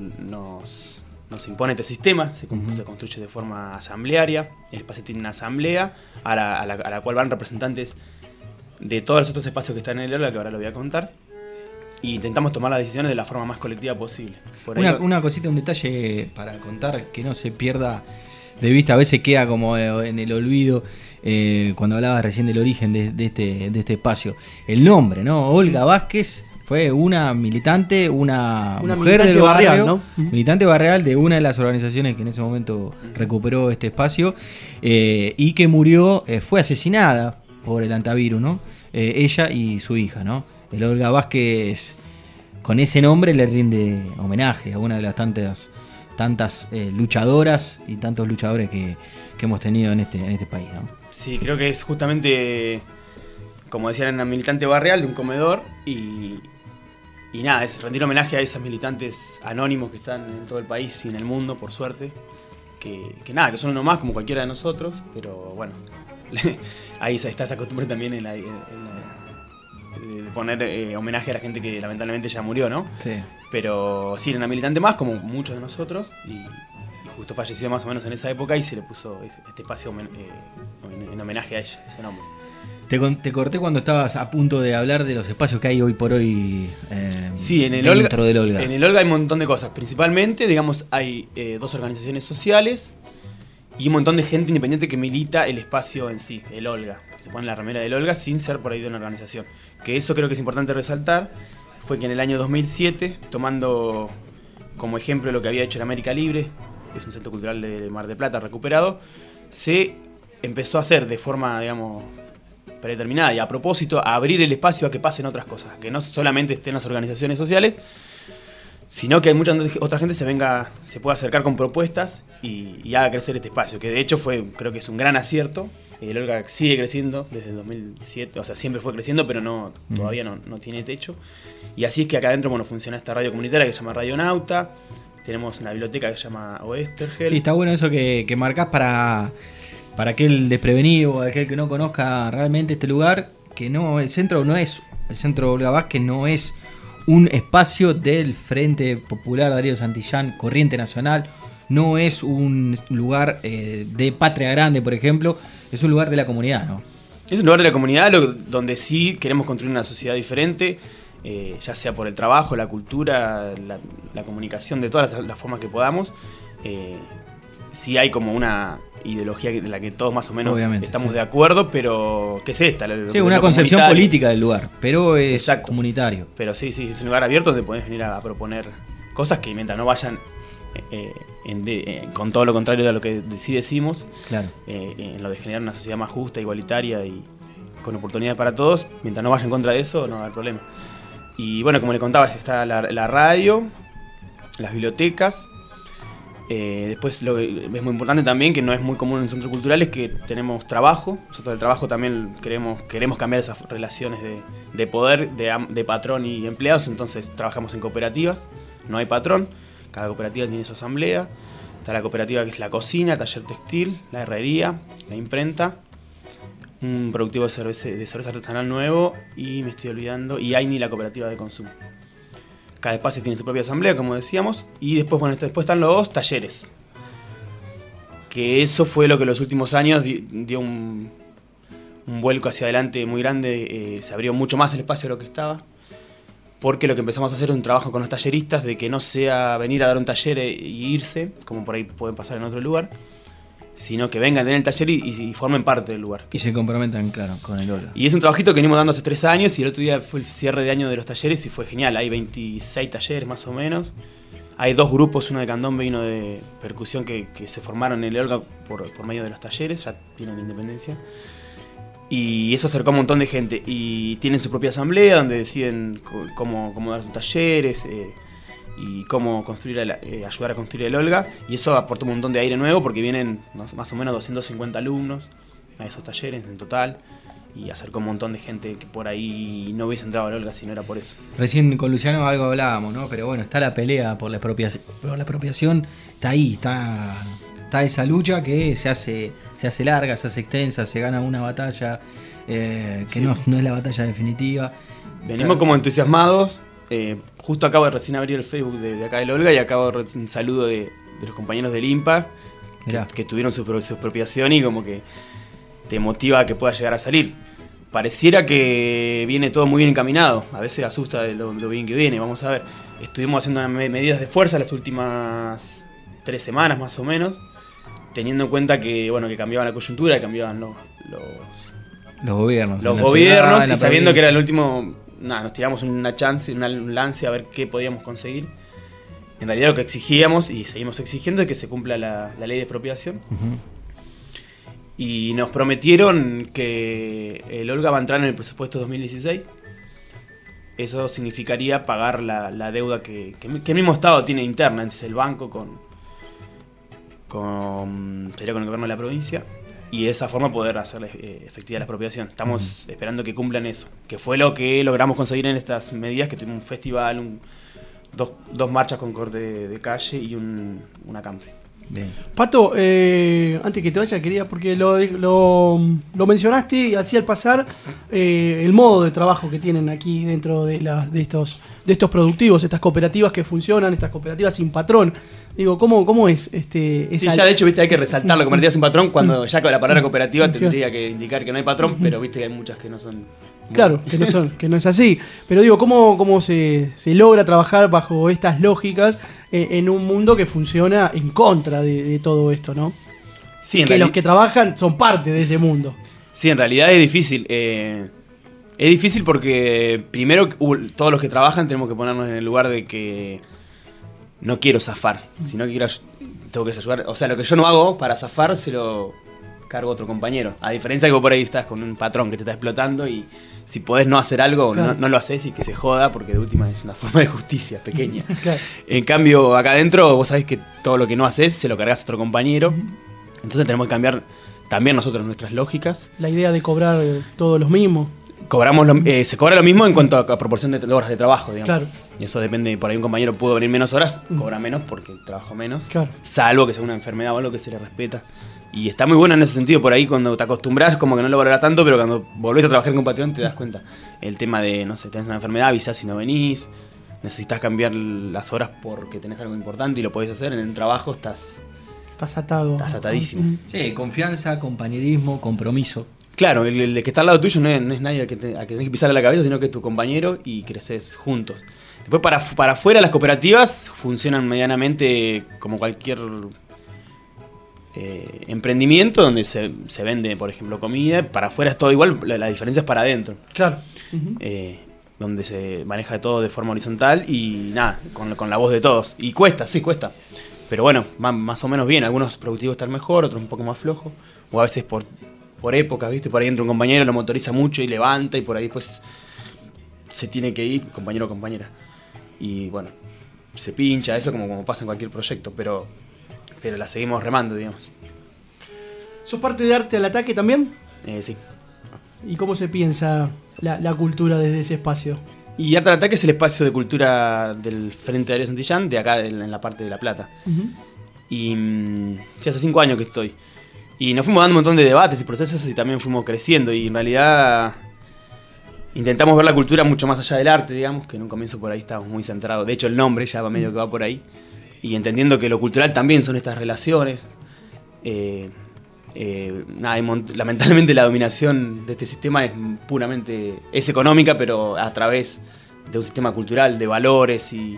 nos, nos impone este sistema. Se, uh-huh. se construye de forma asamblearia. El espacio tiene una asamblea a la, a la, a la cual van representantes de todos los otros espacios que están en el Olga, que ahora lo voy a contar. Y intentamos tomar las decisiones de la forma más colectiva posible. Por Una, ahí- una cosita, un detalle para contar que no se pierda de vista, a veces queda como en el olvido eh, cuando hablabas recién del origen de, de, este, de este espacio. El nombre, ¿no? Olga Vázquez fue una militante, una, Una mujer militante del barrio, barrial, ¿no? militante barrial de una de las organizaciones que en ese momento recuperó este espacio eh, y que murió, eh, fue asesinada por el antivirus, ¿no? Eh, ella y su hija, ¿no? El Olga Vázquez, con ese nombre le rinde homenaje a una de las tantas tantas eh, luchadoras y tantos luchadores que, que hemos tenido en este, en este país, ¿no? Sí, creo que es justamente, como decían, una militante barrial de un comedor y, y nada, es rendir homenaje a esas militantes anónimos que están en todo el país y en el mundo, por suerte, que, que nada, que son uno más como cualquiera de nosotros, pero bueno, ahí está esa costumbre también en la, en la- de poner eh, homenaje a la gente que lamentablemente ya murió, ¿no? Sí. Pero sí, era una militante más, como muchos de nosotros, y, y justo falleció más o menos en esa época y se le puso este espacio homen- eh, en homenaje a ella, ese nombre. Te, con- te corté cuando estabas a punto de hablar de los espacios que hay hoy por hoy eh, Sí, en el dentro Olga, del Olga. En el Olga hay un montón de cosas. Principalmente, digamos, hay eh, dos organizaciones sociales y un montón de gente independiente que milita el espacio en sí, el Olga. Se pone la remera del Olga sin ser por ahí de una organización. Que eso creo que es importante resaltar. Fue que en el año dos mil siete, tomando como ejemplo lo que había hecho el América Libre, que es un centro cultural de Mar del Plata recuperado, se empezó a hacer de forma, digamos, predeterminada y a propósito, a abrir el espacio a que pasen otras cosas, que no solamente estén las organizaciones sociales, sino que hay mucha otra gente se venga, se pueda acercar con propuestas y, y haga crecer este espacio, que de hecho fue, creo que es un gran acierto. El Olga sigue creciendo desde el dos mil siete, o sea, siempre fue creciendo, pero no, todavía no, no tiene techo. Y así es que acá adentro, bueno, funciona esta radio comunitaria que se llama Radio Nauta. Tenemos una biblioteca que se llama Oestergel. Sí, está bueno eso que, que marcás para, para aquel desprevenido, aquel que no conozca realmente este lugar, que no, el centro no es, el centro Olga Vázquez no es un espacio del Frente Popular Darío Santillán, Corriente Nacional, no es un lugar eh, de Patria Grande, por ejemplo, es un lugar de la comunidad, ¿no? Es un lugar de la comunidad lo, donde sí queremos construir una sociedad diferente, eh, ya sea por el trabajo, la cultura, la, la comunicación, de todas las, las formas que podamos. Eh, sí hay como una ideología de la que todos más o menos Obviamente, estamos sí. de acuerdo, pero ¿qué es esta? La, sí, una concepción política del lugar, pero es Exacto. comunitario. Pero sí, sí, es un lugar abierto donde podés venir a, a proponer cosas que mientras no vayan eh, en de, eh, con todo lo contrario de lo que sí decimos, claro. eh, en lo de generar una sociedad más justa, igualitaria y con oportunidades para todos, mientras no vaya en contra de eso no va a haber problema. Y bueno, como le contaba, está la, la radio, las bibliotecas. Eh, después lo que es muy importante también, que no es muy común en centros culturales, que tenemos trabajo. Nosotros del trabajo también queremos, queremos cambiar esas relaciones de, de poder, de, de patrón y empleados, entonces trabajamos en cooperativas, no hay patrón, cada cooperativa tiene su asamblea. Está la cooperativa que es la cocina, el taller textil, la herrería, la imprenta, un productivo de cerveza, de cerveza artesanal nuevo y me estoy olvidando, y AINI, la cooperativa de consumo. Cada espacio tiene su propia asamblea, como decíamos, y después, bueno, después están los talleres. Que eso fue lo que en los últimos años dio un, un vuelco hacia adelante muy grande, eh, se abrió mucho más el espacio de lo que estaba, porque lo que empezamos a hacer es un trabajo con los talleristas, de que no sea venir a dar un taller e, y irse, como por ahí pueden pasar en otro lugar, sino que vengan, den el taller y, y formen parte del lugar. Y se comprometan, claro, con el Olga. Y es un trabajito que venimos dando hace tres años y el otro día fue el cierre de año de los talleres y fue genial. Hay veintiséis talleres más o menos. Hay dos grupos, uno de candombe y uno de percusión que, que se formaron en el Olga por, por medio de los talleres, ya tienen independencia. Y eso acercó a un montón de gente. Y tienen su propia asamblea donde deciden cómo, cómo dar sus talleres, eh, y cómo construir el, eh, ayudar a construir el Olga, y eso aportó un montón de aire nuevo porque vienen más o menos doscientos cincuenta alumnos a esos talleres en total y acercó un montón de gente que por ahí no hubiese entrado al Olga si no era por eso. Recién con Luciano algo hablábamos, ¿no? Pero bueno, está la pelea por la apropiación, por la apropiación está ahí, está, está esa lucha que se hace, se hace larga, se hace extensa, se gana una batalla eh, que sí. no, no es la batalla definitiva. Venimos claro. como entusiasmados. Eh, justo acabo de recién abrir el Facebook de, de acá del Olga y acabo de un saludo de, de los compañeros del IMPA que, que tuvieron su, su expropiación y como que te motiva a que pueda llegar a salir. Pareciera que viene todo muy bien encaminado, a veces asusta de lo, lo bien que viene, vamos a ver. Estuvimos haciendo medidas de fuerza las últimas tres semanas más o menos, teniendo en cuenta que bueno que cambiaba la coyuntura, que cambiaban los, los, los gobiernos, los gobiernos ciudad, y sabiendo provincia. Que era el último... Nada, nos tiramos una chance, una, un lance a ver qué podíamos conseguir. En realidad lo que exigíamos, y seguimos exigiendo, es que se cumpla la, la ley de expropiación. Uh-huh. Y nos prometieron que el Olga va a entrar en el presupuesto dos mil dieciséis. Eso significaría pagar la, la deuda que, que, que el mismo Estado tiene interna, antes el banco con, con, sería con el gobierno de la provincia. Y de esa forma poder hacer eh, efectiva la expropiación. Estamos uh-huh. esperando que cumplan eso. Que fue lo que logramos conseguir en estas medidas, que tuvimos un festival, un, dos, dos marchas con corte de, de calle y un, un acampe. Bien. Pato, eh, antes que te vaya, quería, porque lo, lo, lo mencionaste así al pasar, eh, el modo de trabajo que tienen aquí dentro de, la, de, estos, de estos productivos, estas cooperativas que funcionan, estas cooperativas sin patrón. Digo, ¿cómo, cómo es este esa... Sí, ya de hecho, viste, hay que resaltar la cooperativa sin patrón cuando ya con la palabra cooperativa tendría que indicar que no hay patrón, pero viste que hay muchas que no son... Claro, que no son, que no es así. Pero digo, ¿cómo, cómo se, se logra trabajar bajo estas lógicas eh, en un mundo que funciona en contra de, de todo esto, ¿no? Sí, en que reali- los que trabajan son parte de ese mundo. Sí, en realidad es difícil. eh, es difícil porque primero uh, todos los que trabajan tenemos que ponernos en el lugar de que no quiero zafar, sino que quiero ay- tengo que ayudar. O sea, lo que yo no hago para zafar se lo cargo a otro compañero. A diferencia que vos por ahí estás con un patrón que te está explotando y si podés no hacer algo, Claro. no, no lo haces y que se joda porque de última es una forma de justicia pequeña. Claro. En cambio, acá adentro vos sabés que todo lo que no haces se lo cargas a otro compañero. Entonces tenemos que cambiar también nosotros nuestras lógicas. La idea de cobrar eh, todos los mismos. Cobramos lo- eh, se cobra lo mismo en cuanto a, a proporción de horas de trabajo, digamos. Claro. Y eso depende, por ahí un compañero pudo venir menos horas, Mm. cobra menos porque trabajó menos. Claro. Salvo que sea una enfermedad o algo que se le respeta. Y está muy bueno en ese sentido, por ahí cuando te acostumbras como que no lo valora tanto, pero cuando volvés a trabajar con Patreon te das cuenta. El tema de, no sé, tenés una enfermedad, avisás si no venís, necesitas cambiar las horas porque tenés algo importante y lo podés hacer, en el trabajo estás... Estás atado. Estás atadísimo. Sí, confianza, compañerismo, compromiso. Claro, el, el que está al lado tuyo no es, no es nadie al que, te, al que tenés que pisarle la cabeza, sino que es tu compañero y creces juntos. Después para, para afuera las cooperativas funcionan medianamente como cualquier eh, emprendimiento donde se, se vende, por ejemplo, comida. Para afuera es todo igual, la, la diferencia es para adentro. Claro. Eh, donde se maneja todo de forma horizontal y nada, con, con la voz de todos. Y cuesta, sí, cuesta. Pero bueno, más, más o menos bien. Algunos productivos están mejor, otros un poco más flojos. O a veces por, por épocas, ¿viste? Por ahí entra un compañero, lo motoriza mucho y levanta y por ahí después se tiene que ir, compañero o compañera. Y bueno, se pincha, eso como, como pasa en cualquier proyecto, pero, pero la seguimos remando, digamos. ¿Sos parte de Arte al Ataque también? Eh, sí. ¿Y cómo se piensa la, la cultura desde ese espacio? Y Arte al Ataque es el espacio de cultura del Frente de Ariel Santillán, de acá en la parte de La Plata. Ujú. Y mm, ya hace cinco años que estoy. Y nos fuimos dando un montón de debates y procesos y también fuimos creciendo. Y en realidad intentamos ver la cultura mucho más allá del arte, digamos, que en un comienzo por ahí estábamos muy centrados. De hecho, el nombre ya va medio que va por ahí. Y entendiendo que lo cultural también son estas relaciones. Eh, eh, nada, hay mont- lamentablemente la dominación de este sistema es puramente, es económica, pero a través de un sistema cultural, de valores y,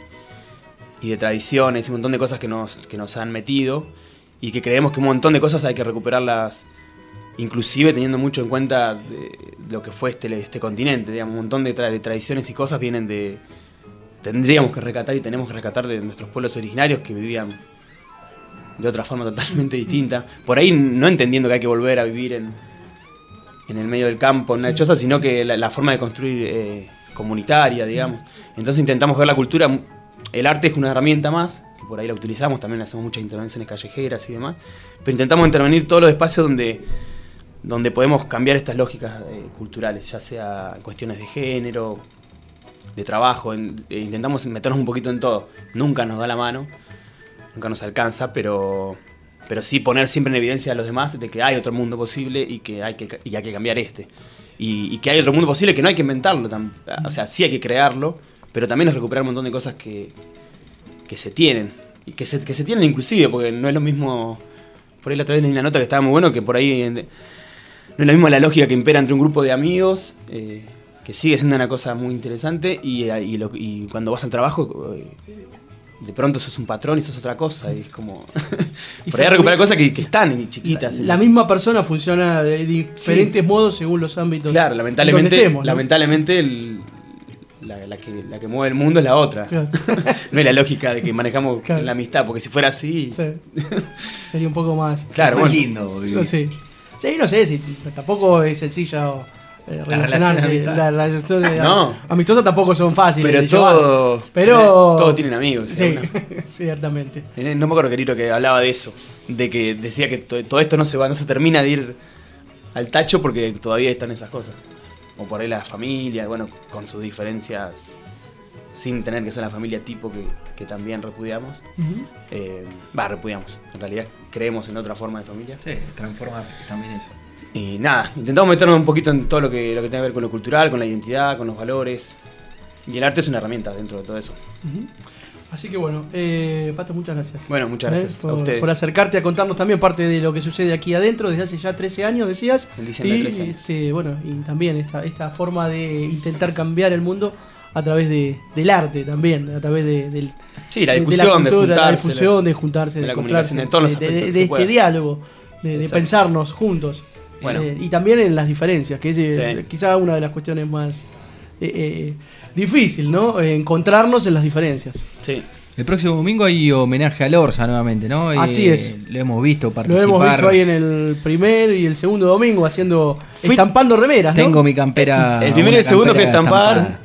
y de tradiciones, y un montón de cosas que nos, que nos han metido y que creemos que un montón de cosas hay que recuperarlas, inclusive teniendo mucho en cuenta de lo que fue este, este continente, digamos, un montón de, tra- de tradiciones y cosas vienen de, tendríamos que rescatar y tenemos que rescatar de nuestros pueblos originarios que vivían de otra forma totalmente distinta, por ahí no entendiendo que hay que volver a vivir en, en el medio del campo, en una choza, sino que la, la forma de construir eh, comunitaria, digamos. Entonces intentamos ver la cultura, el arte es una herramienta más, que por ahí la utilizamos, también hacemos muchas intervenciones callejeras y demás, pero intentamos intervenir todos los espacios donde, donde podemos cambiar estas lógicas eh, culturales, ya sea en cuestiones de género, de trabajo, en, eh, intentamos meternos un poquito en todo, nunca nos da la mano, nunca nos alcanza, pero, pero sí poner siempre en evidencia a los demás de que hay otro mundo posible y que hay que, y hay que cambiar este. Y, y que hay otro mundo posible que no hay que inventarlo. Tam, o sea, sí hay que crearlo, pero también es recuperar un montón de cosas que, que se tienen. Y que se, que se tienen inclusive, porque no es lo mismo... Por ahí la otra vez leí una nota que estaba muy bueno, que por ahí no es lo mismo la lógica que impera entre un grupo de amigos, eh, que sigue siendo una cosa muy interesante, y, y, lo, y cuando vas al trabajo... Eh, de pronto sos un patrón y sos otra cosa, y es como... por ahí recuperar cosas que, que están y chiquitas. La, la misma persona funciona de diferentes sí. modos según los ámbitos. Claro, lamentablemente, estemos, ¿no? lamentablemente el, la, la, que, la que mueve el mundo es la otra. Claro. No es la lógica de que manejamos claro. la amistad, porque si fuera así... Sí. Sería un poco más... Claro, bueno. lindo. No sé. Sí, no sé, si, tampoco es sencillo... Eh, relacionarse, la relación de, no. amistosas tampoco son fáciles pero de todo llevar. Pero todos tienen amigos, sí, ciertamente. No me acuerdo que Liro que hablaba de eso, de que decía que to, todo esto no se va, no se termina de ir al tacho porque todavía están esas cosas, o por ahí la familia, bueno, con sus diferencias, sin tener que ser la familia tipo que, que también repudiamos. Va, uh-huh. eh, repudiamos, en realidad creemos en otra forma de familia. Sí, transforma también eso. Y nada, intentamos meternos un poquito en todo lo que, lo que tiene que ver con lo cultural, con la identidad, con los valores. Y el arte es una herramienta dentro de todo eso. Uh-huh. Así que bueno, eh, Pato, muchas gracias. Bueno, muchas gracias ¿Eh? por, a ustedes. Por acercarte a contarnos también parte de lo que sucede aquí adentro desde hace ya trece años, decías. En diciembre y, de trece años. Este, bueno, y también esta, esta forma de intentar cambiar el mundo a través de, del arte también, a través de, del, sí, la discusión, de, la cultura, de juntarse. La discusión, de juntarse, de, de la comunicación, en todos los de, aspectos de, de este diálogo. de, de Exacto. pensarnos juntos. Bueno. Eh, y también en las diferencias, que es eh, Sí. quizá una de las cuestiones más eh, eh, difícil, ¿no? Eh, encontrarnos en las diferencias. Sí. El próximo domingo hay homenaje al Orsa nuevamente, ¿no? Así Eh, es. Lo hemos visto Lo participar. hemos visto ahí en el primer y el segundo domingo haciendo, Fui- estampando remeras, ¿no? Tengo mi campera. El primero y una el segundo fui a campera estampar estampada.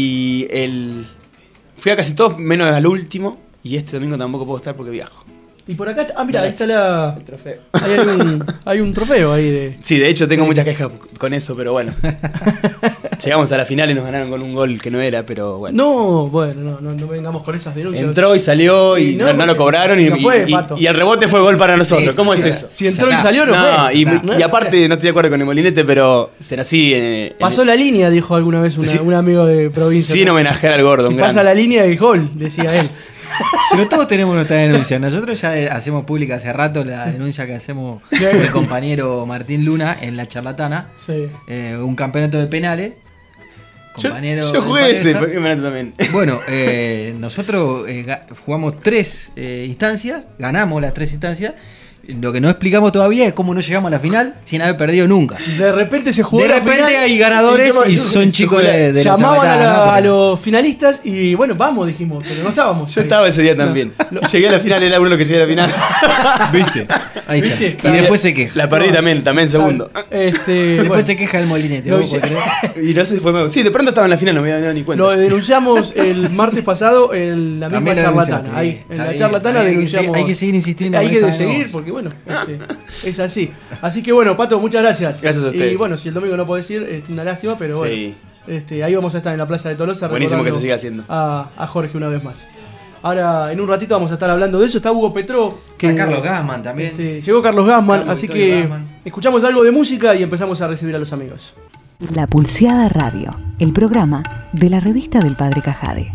y el fui a casi todos menos al último y este domingo tampoco puedo estar porque viajo. Y por acá, ah, mira, ahí está la. El trofeo. Ahí hay un, hay un trofeo ahí de. Sí, de hecho tengo muchas quejas con eso, pero bueno. Llegamos a la final y nos ganaron con un gol que no era, pero bueno. No, bueno, no, no, no vengamos con esas denuncias. Entró y salió y, Y no, no, no pues, lo cobraron y, no fue, y- Pato. y el rebote fue gol para nosotros. Sí, ¿Cómo es sí, eso? Si entró Ya y está. salió, no, No, fue. y, No, y aparte no estoy de acuerdo con el molinete, pero será así. eh, Pasó en- la línea, dijo alguna vez una- Sí. un amigo de provincia. sin homenajear al gordo. Si un pasa grande. la línea, es gol, decía él. Pero todos tenemos nuestra denuncia. Nosotros ya eh, hacemos pública hace rato la denuncia que hacemos Sí. con el compañero Martín Luna en La Charlatana. Sí. Eh, un campeonato de penales. Compañero Yo de jugué ese pareja. campeonato también. Bueno, eh, nosotros eh, ga- jugamos tres eh, instancias, ganamos las tres instancias. Lo que no explicamos todavía es cómo no llegamos a la final sin haber perdido nunca. De repente se jugó De la repente final, hay ganadores yo- y yo- son se chicos jugó- de- de la Llamaban a, Charlatana, la- ¿no? a Pero- los finalistas y bueno, vamos, dijimos, pero no estábamos. Yo ahí. estaba ese día también. Llegué a la final, era uno de los que llegué a la final. ¿Viste? Ahí está. ¿Viste? Y después se queja. La perdí también, también segundo. Este, Después bueno, se queja el molinete. Lo ¿vos hice- podés creer? Y no sé si fue. Sí, de pronto estaba en la final, no me había dado ni cuenta. lo denunciamos el martes pasado en la misma También lo charlatana. denunciaste, Ahí, bien, en está la bien. charlatana Hay que denunciamos. seguir- hay que seguir insistiendo Hay con que esa seguir denuncia. porque bueno, este, es así. Así que bueno, Pato, muchas gracias. Gracias a ustedes. Y bueno, si el domingo no podés ir, es una lástima, pero bueno. Sí. Este, ahí vamos a estar en la Plaza de Tolosa. Buenísimo que recordando se siga haciendo. A, a Jorge una vez más. Ahora, en un ratito vamos a estar hablando de eso. Está Hugo Petró. Está Carlos Gassman también. Este, llegó Carlos Gassman, Carlos así Victorio que Gassman. escuchamos algo de música y empezamos a recibir a los amigos. La Pulseada Radio, el programa de la revista del Padre Cajade.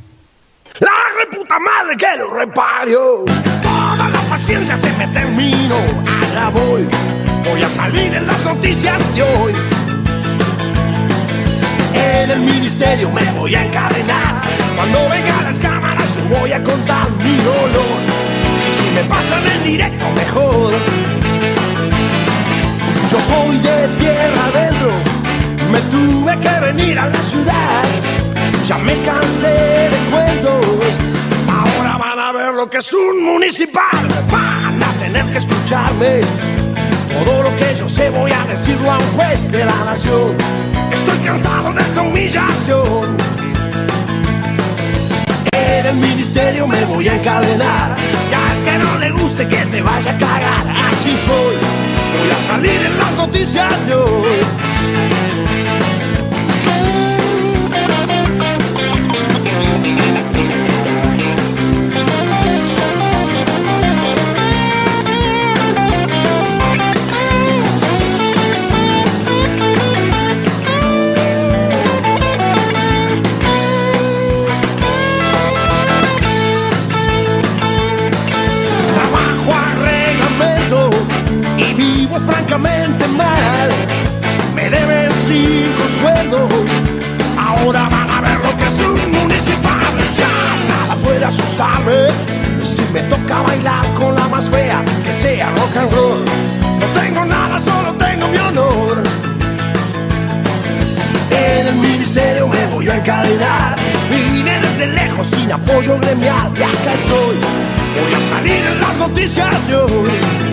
La reputa madre que lo reparió. Toda la paciencia se me terminó. Allá voy, voy a salir en las noticias de hoy. En el ministerio me voy a encadenar. Cuando vengan las cámaras yo voy a contar mi dolor. Y si me pasan en directo mejor. Yo soy de tierra adentro. Me tuve que venir a la ciudad. Ya me cansé de cuentos. Ahora van a ver lo que es un municipal. Van a tener que escucharme. Todo lo que yo sé voy a decirlo a un juez de la nación. Estoy cansado de esta humillación. En el ministerio me voy a encadenar. Y al que no le guste que se vaya a cagar. Así soy. Voy a salir en las noticias de hoy. Trabajo a reglamento y vivo francamente mal. Me deben cinco sueldos. Ahora van a ver lo que es un municipal. Ya nada puede asustarme. Si me toca bailar con la más fea, que sea rock and roll. No tengo nada, solo tengo mi honor. En el ministerio me voy a encadenar. Vine desde lejos sin apoyo gremial y acá estoy. Voy a salir en las noticias de hoy.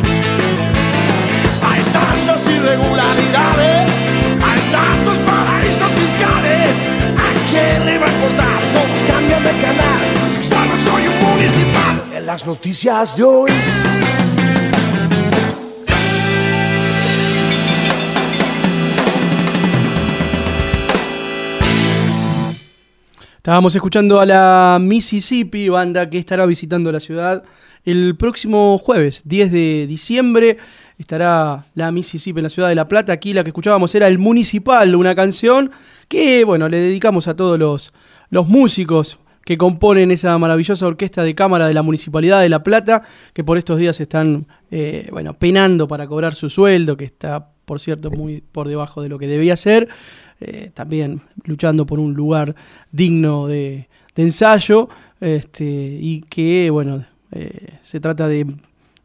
Hay tantas irregularidades, hay tantos paraísos fiscales. ¿A quién le va a importar? Todos cambian de canal. Solo soy un municipal en las noticias de hoy. Estábamos escuchando a la Mississippi, banda que estará visitando la ciudad el próximo jueves, diez de diciembre. Estará la Mississippi en la ciudad de La Plata. Aquí la que escuchábamos era El Municipal, una canción que, bueno, le dedicamos a todos los, los músicos que componen esa maravillosa orquesta de cámara de la Municipalidad de La Plata, que por estos días están, eh, bueno, penando para cobrar su sueldo, que está, por cierto, muy por debajo de lo que debía ser. Eh, también luchando por un lugar digno de, de ensayo, este, y que, bueno, eh, se trata de,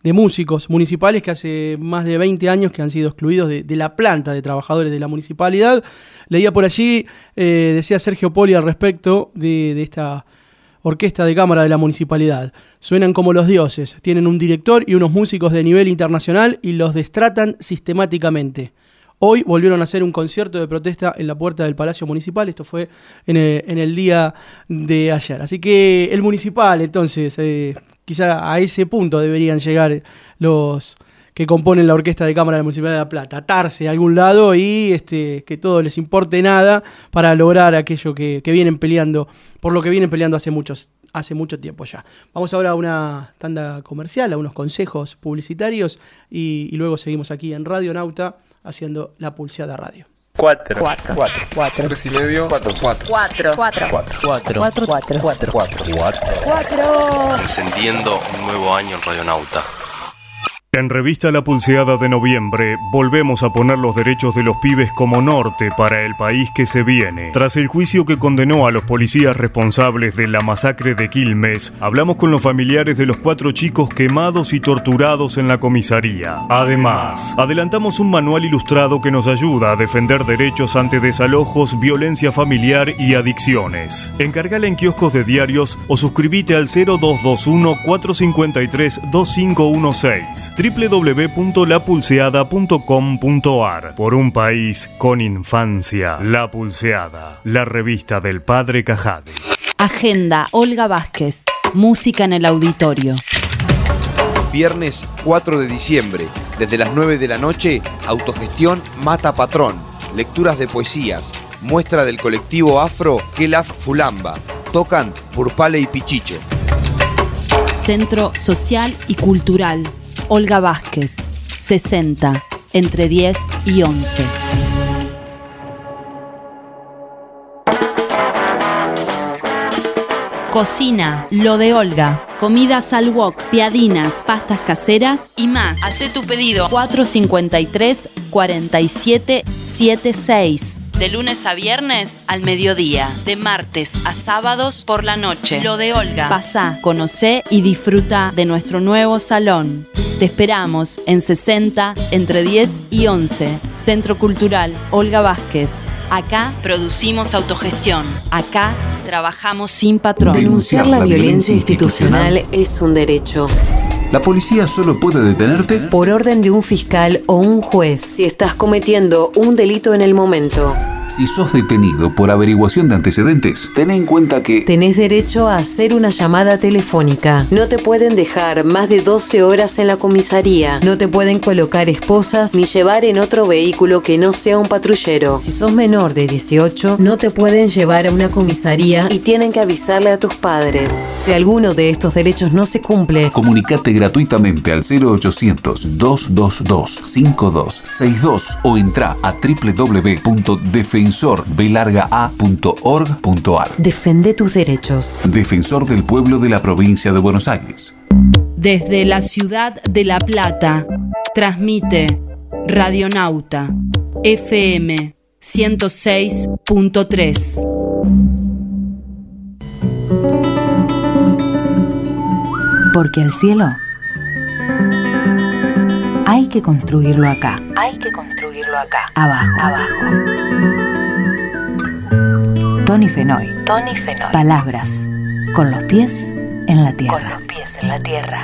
de músicos municipales que hace más de veinte años que han sido excluidos de, de la planta de trabajadores de la municipalidad. Leía por allí, eh, decía Sergio Poli al respecto de, de esta orquesta de cámara de la municipalidad. Suenan como los dioses, tienen un director y unos músicos de nivel internacional y los destratan sistemáticamente. Hoy volvieron a hacer un concierto de protesta en la puerta del Palacio Municipal. Esto fue en el, en el día de ayer. Así que el municipal, entonces, eh, quizá a ese punto deberían llegar los que componen la orquesta de cámara de la Municipalidad de La Plata. Atarse a algún lado y este, que todo les importe nada para lograr aquello que, que vienen peleando, por lo que vienen peleando hace muchos hace mucho tiempo ya. Vamos ahora a una tanda comercial, a unos consejos publicitarios y, y luego seguimos aquí en Radio Nauta haciendo La Pulseada Radio. Cuatro. Cuatro. Cuatro. Cuatro. Tres y medio. Cuatro. Cuatro. Cuatro. Cuatro. Cuatro. Cuatro. Cuatro. Cuatro. Cuatro. Cuatro. Cuatro. Cuatro. Encendiendo un nuevo año en Radionauta. En Revista La Pulseada de noviembre, volvemos a poner los derechos de los pibes como norte para el país que se viene. Tras el juicio que condenó a los policías responsables de la masacre de Quilmes, hablamos con los familiares de los cuatro chicos quemados y torturados en la comisaría. Además, adelantamos un manual ilustrado que nos ayuda a defender derechos ante desalojos, violencia familiar y adicciones. Encargala en kioscos de diarios o suscríbete al cero dos dos uno, cuatro cinco tres, dos cinco uno seis. doble u doble u doble u punto la pulseada punto com punto a r. Por un país con infancia. La Pulseada, la revista del padre Cajade. Agenda Olga Vázquez. Música en el auditorio. Viernes cuatro de diciembre, desde las nueve de la noche, Autogestión Mata Patrón. Lecturas de poesías. Muestra del colectivo afro Kelaf Fulamba. Tocan Purpale y Pichiche. Centro Social y Cultural Olga Vázquez, sesenta, entre diez y once. Cocina, lo de Olga. Comidas al wok, piadinas, pastas caseras y más. Hacé tu pedido. cuatro cinco tres, cuatro siete siete seis. De lunes a viernes al mediodía. De martes a sábados por la noche. Lo de Olga. Pasá, conocé y disfruta de nuestro nuevo salón. Te esperamos en sesenta, entre diez y once. Centro Cultural Olga Vázquez. Acá producimos autogestión. Acá trabajamos sin patrón. Denunciar la violencia institucional es un derecho. La policía solo puede detenerte por orden de un fiscal o un juez si estás cometiendo un delito en el momento. Si sos detenido por averiguación de antecedentes, ten en cuenta que tenés derecho a hacer una llamada telefónica. No te pueden dejar más de doce horas en la comisaría. No te pueden colocar esposas ni llevar en otro vehículo que no sea un patrullero. Si sos menor de dieciocho, no te pueden llevar a una comisaría y tienen que avisarle a tus padres. Si alguno de estos derechos no se cumple, comunicate gratuitamente al cero ochocientos, dos dos dos, cinco dos seis dos o entra a doble u doble u doble u punto defensor b larga a punto org punto a r. Defende tus derechos. Defensor del pueblo de la provincia de Buenos Aires. Desde la ciudad de La Plata, transmite Radionauta F M ciento seis punto tres. Porque el cielo hay que construirlo acá. Hay que construirlo acá. Abajo. Abajo. Tony Fenoy. Tony Fenoy. Palabras con los pies en la tierra. Con los pies en la tierra.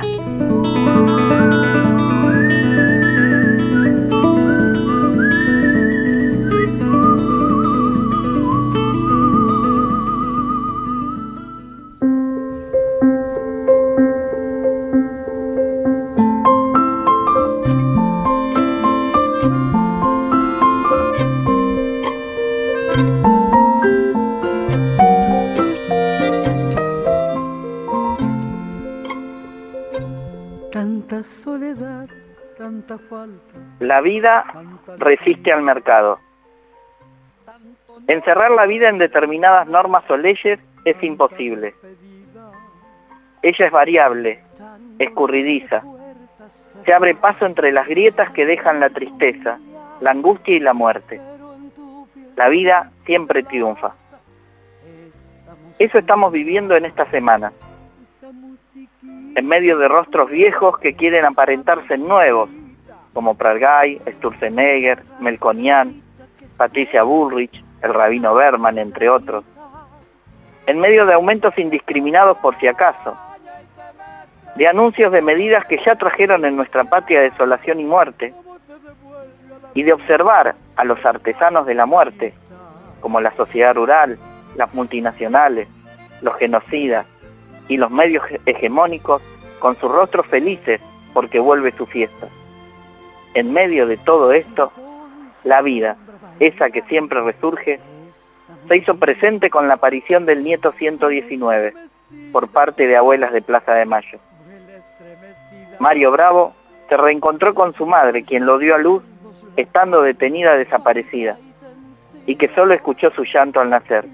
Soledad, tanta falta. La vida resiste al mercado. Encerrar la vida en determinadas normas o leyes es imposible. Ella es variable, escurridiza. Se abre paso entre las grietas que dejan la tristeza, la angustia y la muerte. La vida siempre triunfa. Eso estamos viviendo en esta semana. En medio de rostros viejos que quieren aparentarse nuevos, como Pratgay, Sturzenegger, Melconian, Patricia Bullrich, el rabino Berman, entre otros. En medio de aumentos indiscriminados por si acaso, de anuncios de medidas que ya trajeron en nuestra patria desolación y muerte, y de observar a los artesanos de la muerte, como la sociedad rural, las multinacionales, los genocidas y los medios hegemónicos, con sus rostros felices porque vuelve su fiesta. En medio de todo esto, la vida, esa que siempre resurge, se hizo presente con la aparición del nieto ciento diecinueve, por parte de abuelas de Plaza de Mayo. Mario Bravo se reencontró con su madre, quien lo dio a luz estando detenida desaparecida, y que solo escuchó su llanto al nacer.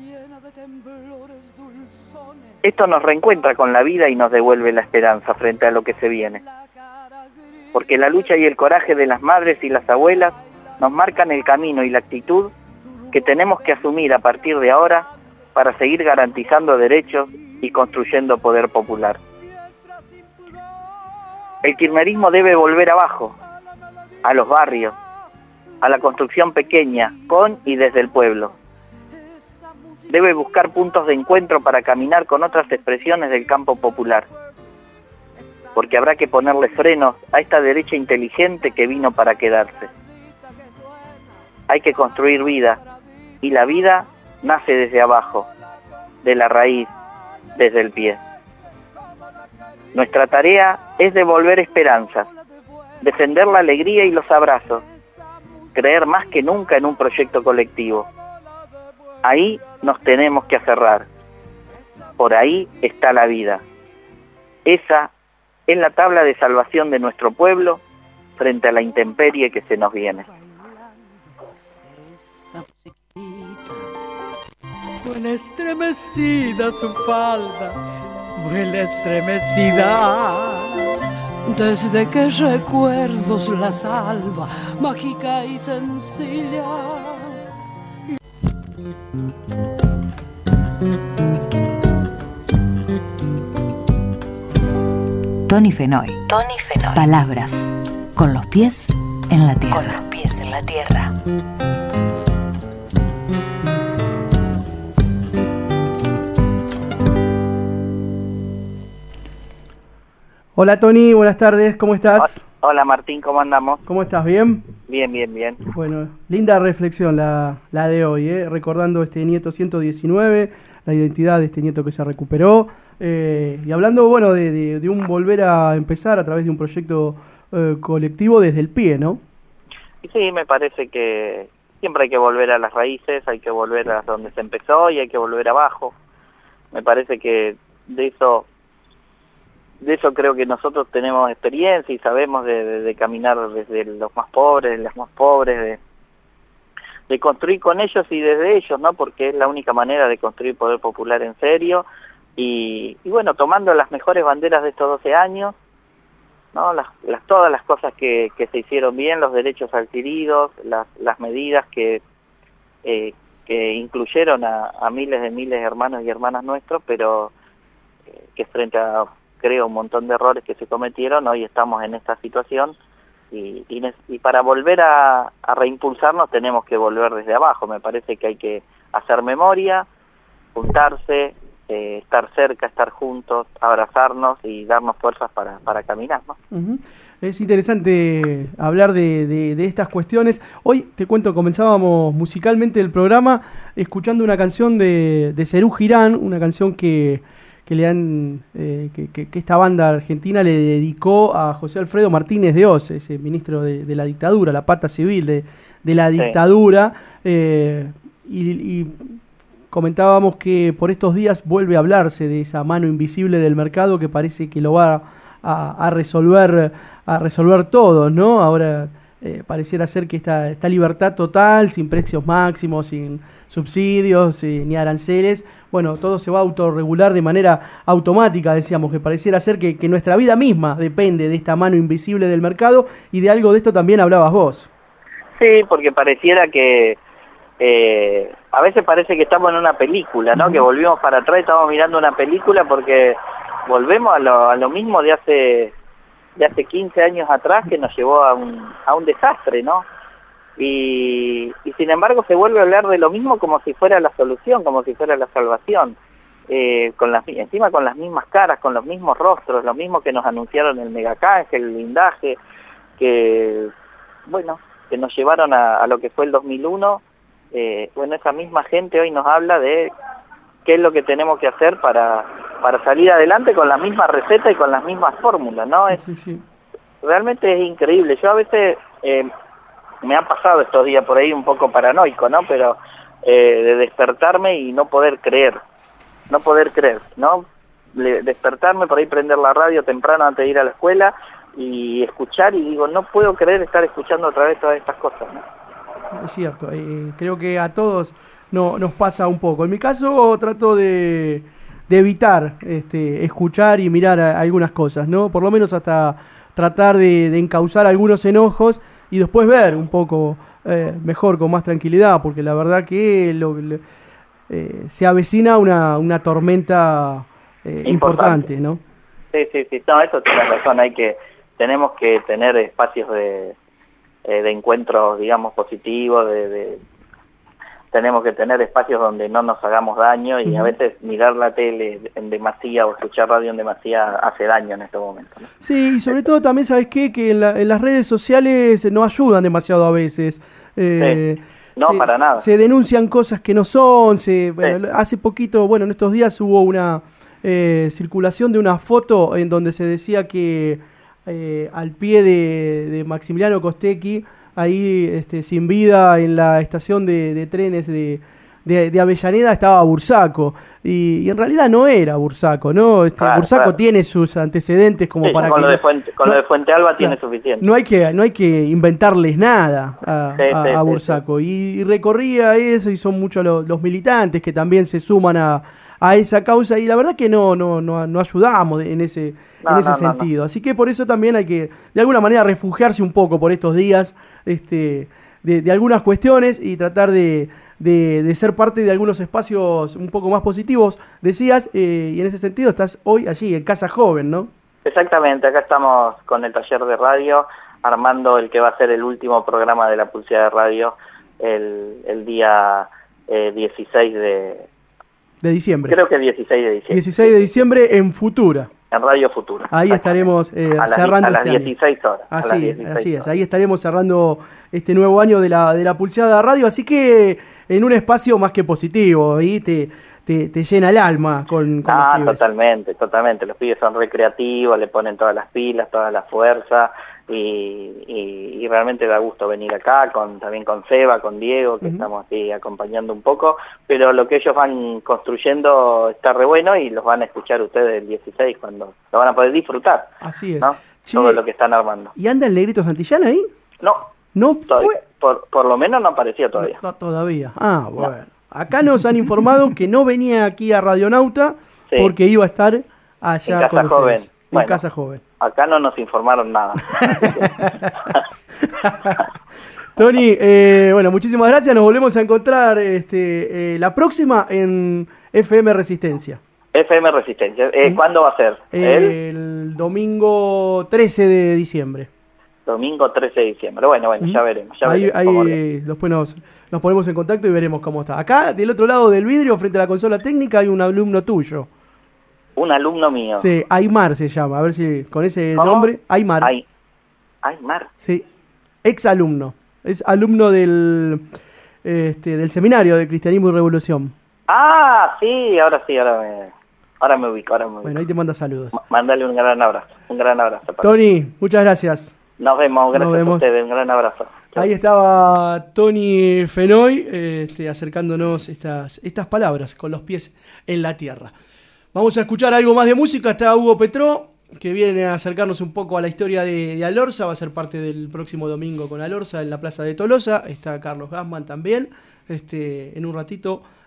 Esto nos reencuentra con la vida y nos devuelve la esperanza frente a lo que se viene. Porque la lucha y el coraje de las madres y las abuelas nos marcan el camino y la actitud que tenemos que asumir a partir de ahora para seguir garantizando derechos y construyendo poder popular. El kirchnerismo debe volver abajo, a los barrios, a la construcción pequeña, con y desde el pueblo. Debe buscar puntos de encuentro para caminar con otras expresiones del campo popular, porque habrá que ponerle frenos a esta derecha inteligente que vino para quedarse. Hay que construir vida, y la vida nace desde abajo, de la raíz, desde el pie. Nuestra tarea es devolver esperanzas, defender la alegría y los abrazos, creer más que nunca en un proyecto colectivo. Ahí nos tenemos que aferrar. Por ahí está la vida. Esa es la tabla de salvación de nuestro pueblo frente a la intemperie que se nos viene. Vuela estremecida su falda, vuela estremecida, desde que recuerdos la salva, mágica y sencilla. Tony Fenoy. Tony Fenoy. Palabras con los pies en la tierra. Con los pies en la tierra. Hola Tony, buenas tardes, ¿cómo estás? Hola Martín, ¿cómo andamos? ¿Cómo estás? ¿Bien? Bien, bien, bien. Bueno, linda reflexión la, la de hoy, ¿eh? Recordando este nieto ciento diecinueve, la identidad de este nieto que se recuperó, eh, y hablando, bueno, de, de, de un volver a empezar a través de un proyecto eh, colectivo desde el pie, ¿no? Sí, me parece que siempre hay que volver a las raíces, hay que volver a donde se empezó y hay que volver abajo. Me parece que de eso... De eso creo que nosotros tenemos experiencia y sabemos de, de, de caminar desde los más pobres, las más pobres, de, de construir con ellos y desde ellos, ¿no? Porque es la única manera de construir poder popular en serio. Y, y bueno, tomando las mejores banderas de estos doce años, ¿no? Las, las, todas las cosas que, que se hicieron bien, los derechos adquiridos, las, las medidas que, eh, que incluyeron a, a miles de miles de hermanos y hermanas nuestros, pero eh, que frente a... creo un montón de errores que se cometieron, hoy estamos en esta situación y, y, y para volver a, a reimpulsarnos tenemos que volver desde abajo. Me parece que hay que hacer memoria, juntarse, eh, estar cerca, estar juntos, abrazarnos y darnos fuerzas para, para caminar, ¿no? Uh-huh. Es interesante hablar de, de, de estas cuestiones. Hoy, te cuento, comenzábamos musicalmente el programa escuchando una canción de, de Serú Girán, una canción que... que le han eh, que, que, que esta banda argentina le dedicó a José Alfredo Martínez de Hoz, ese ministro de, de la dictadura, la pata civil de, de la dictadura, eh, y, y comentábamos que por estos días vuelve a hablarse de esa mano invisible del mercado que parece que lo va a, a resolver a resolver todo, ¿no? Ahora eh, pareciera ser que esta, esta libertad total, sin precios máximos, sin subsidios eh, ni aranceles, bueno, todo se va a autorregular de manera automática, decíamos, que pareciera ser que, que nuestra vida misma depende de esta mano invisible del mercado, y de algo de esto también hablabas vos. Sí, porque pareciera que eh, a veces parece que estamos en una película, ¿no? Uh-huh. Que volvimos para atrás, estamos mirando una película porque volvemos a lo, a lo mismo de hace de hace quince años atrás, que nos llevó a un, a un desastre, ¿no? Y, y sin embargo se vuelve a hablar de lo mismo como si fuera la solución, como si fuera la salvación, eh, con las, encima con las mismas caras, con los mismos rostros, lo mismo que nos anunciaron el megacanje, el blindaje, que, bueno, que nos llevaron a, a lo que fue el dos mil uno. Eh, bueno, esa misma gente hoy nos habla de qué es lo que tenemos que hacer para, para salir adelante con la misma receta y con las mismas fórmulas, ¿no? Es, Sí, sí. realmente es increíble. Yo a veces eh, me ha pasado estos días por ahí un poco paranoico, ¿no? Pero eh, de despertarme y no poder creer, no poder creer, ¿no? Le- despertarme, por ahí prender la radio temprano antes de ir a la escuela y escuchar y digo, no puedo creer estar escuchando otra vez todas estas cosas, ¿no? Es cierto, eh, creo que a todos no, nos pasa un poco. En mi caso trato de, de evitar este, escuchar y mirar a- algunas cosas, ¿no? Por lo menos hasta tratar de, de encauzar algunos enojos y después ver un poco eh, mejor, con más tranquilidad, porque la verdad que lo, le- eh, se avecina una, una tormenta eh, importante, ¿no? Sí, sí, sí, no, eso tienes razón, hay que, tenemos que tener espacios de, eh, de encuentros, digamos, positivos, de, de- tenemos que tener espacios donde no nos hagamos daño y a Ujú. veces mirar la tele en demasía o escuchar radio en demasía hace daño en estos momentos, ¿no? Sí, y sobre todo también, ¿sabes qué? Que en, la- en las redes sociales no ayudan demasiado a veces. Eh, No, se, para nada. Se denuncian cosas que no son. Se, bueno, hace poquito, bueno, en estos días hubo una eh, circulación de una foto en donde se decía que eh, al pie de, de Maximiliano Costecchi, ahí este, sin vida en la estación de, de trenes de, de, de Avellaneda estaba Bursaco. Y, y en realidad no era Bursaco, ¿no? Este, Claro, Bursaco claro. tiene sus antecedentes como Sí, para con que... lo no- de Fuente, con no- lo de Fuente Alba tiene Claro. suficiente. no hay que, no hay que inventarles nada a, Sí, a- sí, a sí, Bursaco. Y, y recorría eso y son muchos los, los militantes que también se suman a, a esa causa y la verdad que no, no, no, no ayudamos en ese, No, en ese no, no, no. sentido. Así que por eso también hay que de alguna manera refugiarse un poco por estos días este, de, de algunas cuestiones y tratar de, de, de ser parte de algunos espacios un poco más positivos. Decías, eh, y en ese sentido estás hoy allí en Casa Joven, ¿no? Exactamente, acá estamos con el taller de radio, armando el que va a ser el último programa de la Pulseada de Radio el, el día eh, dieciséis de... De diciembre. Creo que dieciséis de diciembre. dieciséis de diciembre en Futura. En Radio Futura. Ahí estaremos eh, A las- cerrando a las este año. dieciséis horas. a las Así, dieciséis así es, horas. ahí estaremos cerrando este nuevo año de la, de la Pulseada Radio, así que en un espacio más que positivo, ahí te, te, te llena el alma con, con Ah, los pibes. totalmente, totalmente. Los pibes son recreativos, le ponen todas las pilas, toda la fuerza y, y- y realmente da gusto venir acá, con también con Seba, con Diego, que Ujú. estamos aquí acompañando un poco, pero lo que ellos van construyendo está re bueno y los van a escuchar ustedes el dieciséis cuando lo van a poder disfrutar, Así es. ¿no? Che, Todo lo que están armando. ¿y anda el Negrito Santillán ahí? No, No todavía- fue por, por lo menos no apareció todavía. no, todavía. Ah, bueno. Acá nos han informado que no venía aquí a Radionauta Sí. porque iba a estar allá En con Casa Joven. ustedes. En Bueno. Casa Joven. Acá no nos informaron nada. Tony, eh, bueno, muchísimas gracias. Nos volvemos a encontrar este, eh, la próxima en F M Resistencia. F M Resistencia. Eh, ¿Cuándo va a ser? El El domingo trece de diciembre. domingo trece de diciembre. Bueno, bueno, ya veremos. Ya Ahí, veremos ahí cómo viene. eh, después nos, nos ponemos en contacto y veremos cómo está. Acá, del otro lado del vidrio, frente a la consola técnica, hay un alumno tuyo. Un alumno mío. Sí, Aymar se llama. A ver si con ese ¿Cómo? nombre. Aymar. Ay, Aymar. Sí, ex alumno. Es alumno del, este, del seminario de Cristianismo y Revolución. Ah, sí, ahora sí, ahora me, ahora me ubico, ahora me ubico. Bueno, ahí te manda saludos. Mándale un gran abrazo, un gran abrazo. para- Tony, muchas gracias. Nos vemos, gracias Nos vemos. a ustedes, un gran abrazo. Ahí estaba Tony Fenoy este, acercándonos estas, estas palabras con los pies en la tierra. Vamos a escuchar algo más de música. Está Hugo Petró, que viene a acercarnos un poco a la historia de, de Alorza. Va a ser parte del próximo domingo con Alorza en la Plaza de Tolosa. Está Carlos Gassman también. Este, en un ratito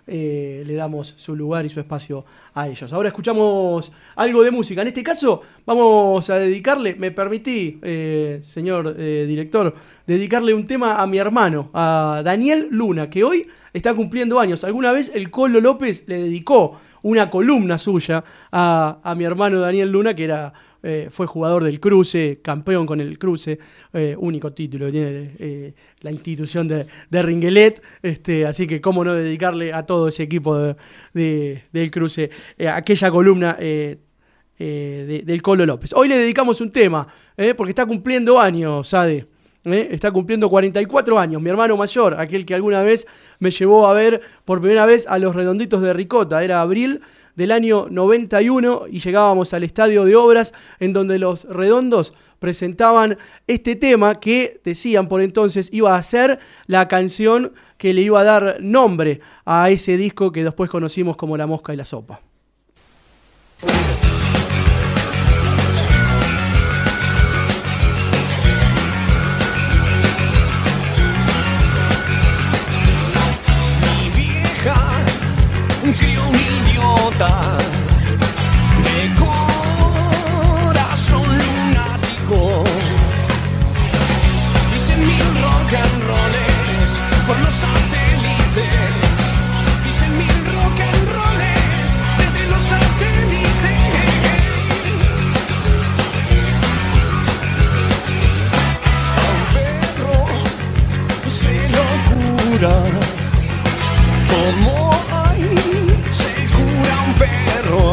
eh, le damos su lugar y su espacio a ellos. Ahora escuchamos algo de música. En este caso vamos a dedicarle, me permití, eh, señor eh, director, dedicarle un tema a mi hermano, a Daniel Luna, que hoy está cumpliendo años. Alguna vez el Colo López le dedicó una columna suya a, a mi hermano Daniel Luna, que era... Eh, fue jugador del Cruce, campeón con el Cruce, eh, único título que tiene eh, la institución de, de Ringuelet, este, así que cómo no dedicarle a todo ese equipo de, de, del Cruce eh, aquella columna eh, eh, de, del Colo López. Hoy le dedicamos un tema, eh, porque está cumpliendo años, Sade. ¿Eh? Está cumpliendo cuarenta y cuatro años, mi hermano mayor, aquel que alguna vez me llevó a ver por primera vez a los Redonditos de Ricota. Era abril del año noventa y uno y llegábamos al Estadio de Obras, en donde los Redondos presentaban este tema que decían por entonces iba a ser la canción que le iba a dar nombre a ese disco que después conocimos como La Mosca y la Sopa. Crió un idiota de corazón lunático. Dicen mil rock and rolls por los satélites. Dicen mil rock and rolls desde los satélites. A un perro se lo cura como se cura un perro.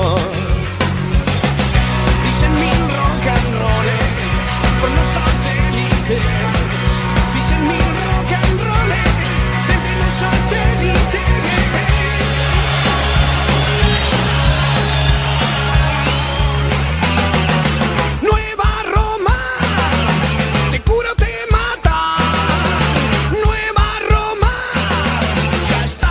Dicen mil rock and rolls por los satélites. Dicen mil rock and rolls desde los satélites. Nueva Roma, te cura o te mata. Nueva Roma, ya está.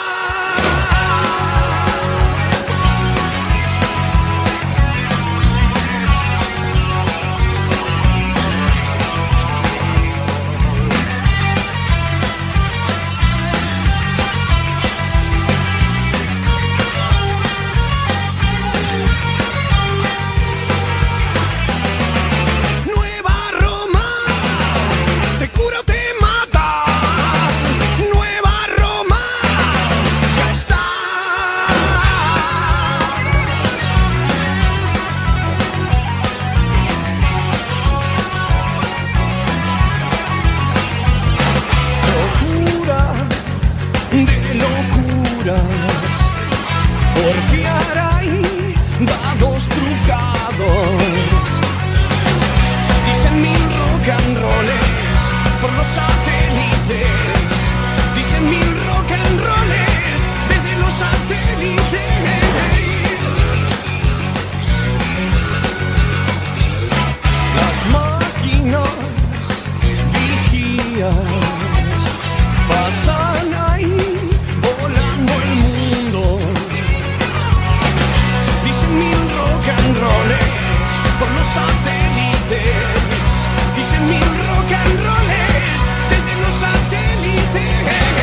Porfiar ahí, dados trucados. Dicen mil rock and rolls por los satélites. Dicen mil rock and rolls desde los satélites. Las máquinas vigías pasan ahí volando el mundo. Dicen mil rock and rolls por los satélites. Dicen mil rock and rolls desde los satélites.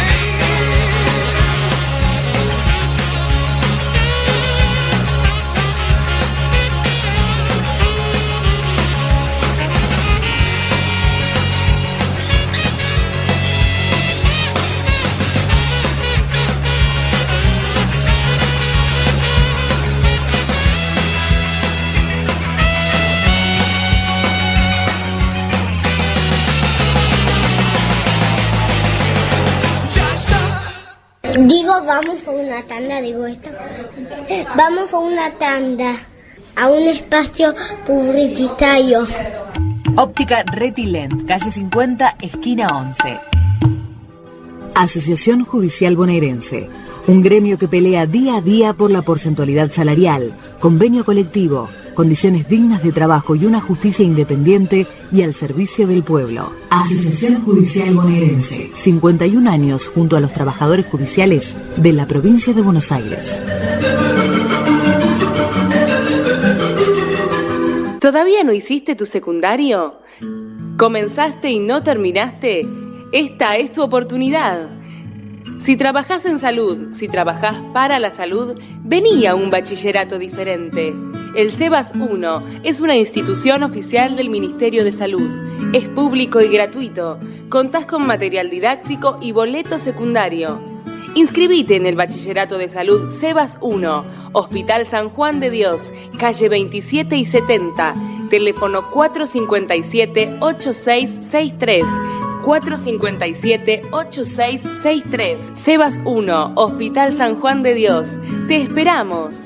Digo, vamos a una tanda, digo esto. Vamos a una tanda, a un espacio publicitario. Óptica Retilent, calle cincuenta, esquina once. Asociación Judicial Bonaerense, un gremio que pelea día a día por la porcentualidad salarial, convenio colectivo, condiciones dignas de trabajo y una justicia independiente y al servicio del pueblo. Asociación Judicial Bonaerense, cincuenta y un años junto a los trabajadores judiciales de la provincia de Buenos Aires. ¿Todavía no hiciste tu secundario? ¿Comenzaste y no terminaste? Esta es tu oportunidad. Si trabajás en salud, si trabajás para la salud, vení a un bachillerato diferente. El SEBAS uno es una institución oficial del Ministerio de Salud. Es público y gratuito. Contás con material didáctico y boleto secundario. Inscribite en el Bachillerato de Salud SEBAS uno, Hospital San Juan de Dios, calle veintisiete y setenta, teléfono cuatro cinco siete, ocho seis seis tres, cuatro cinco siete, ocho seis seis tres. SEBAS uno, Hospital San Juan de Dios. ¡Te esperamos!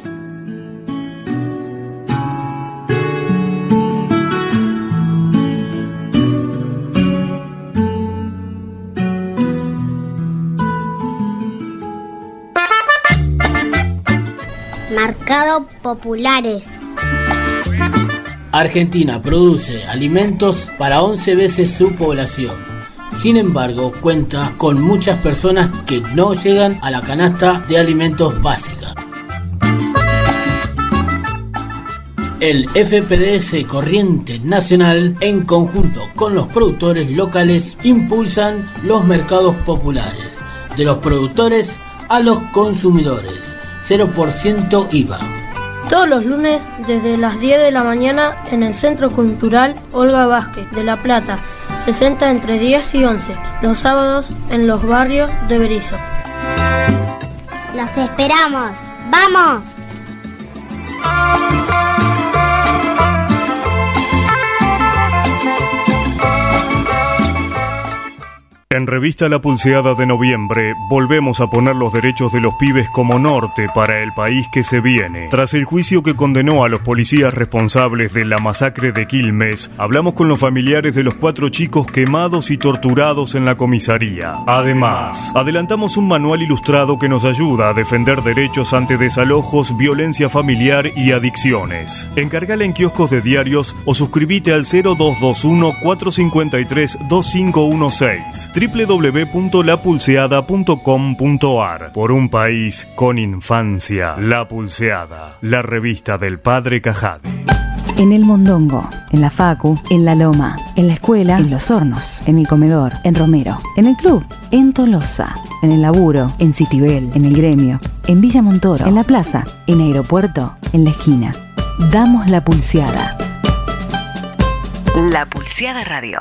Mercado Populares. Argentina produce alimentos para once veces su población. Sin embargo, cuenta con muchas personas que no llegan a la canasta de alimentos básica. El F P D S Corriente Nacional, en conjunto con los productores locales, impulsan los mercados populares, de los productores a los consumidores. cero por ciento I V A. Todos los lunes desde las diez de la mañana en el Centro Cultural Olga Vázquez de La Plata, sesenta entre diez y once. Los sábados en los barrios de Berizo. ¡Los esperamos! ¡Vamos! En Revista La Pulseada de noviembre, volvemos a poner los derechos de los pibes como norte para el país que se viene. Tras el juicio que condenó a los policías responsables de la masacre de Quilmes, hablamos con los familiares de los cuatro chicos quemados y torturados en la comisaría. Además, adelantamos un manual ilustrado que nos ayuda a defender derechos ante desalojos, violencia familiar y adicciones. Encargala en kioscos de diarios o suscríbete al cero dos dos uno, cuatro cinco tres, dos cinco uno seis. doble u doble u doble u punto la pulseada punto com punto a r. Por un país con infancia. La Pulseada, la revista del padre Cajade. En el Mondongo, en la Facu, en la Loma, en la escuela, en Los Hornos, en el comedor, en Romero, en el club, en Tolosa, en el laburo, en Citibel, en el gremio, en Villa Montoro, en la plaza, en Aeropuerto, en la esquina. Damos la pulseada. La Pulseada Radio.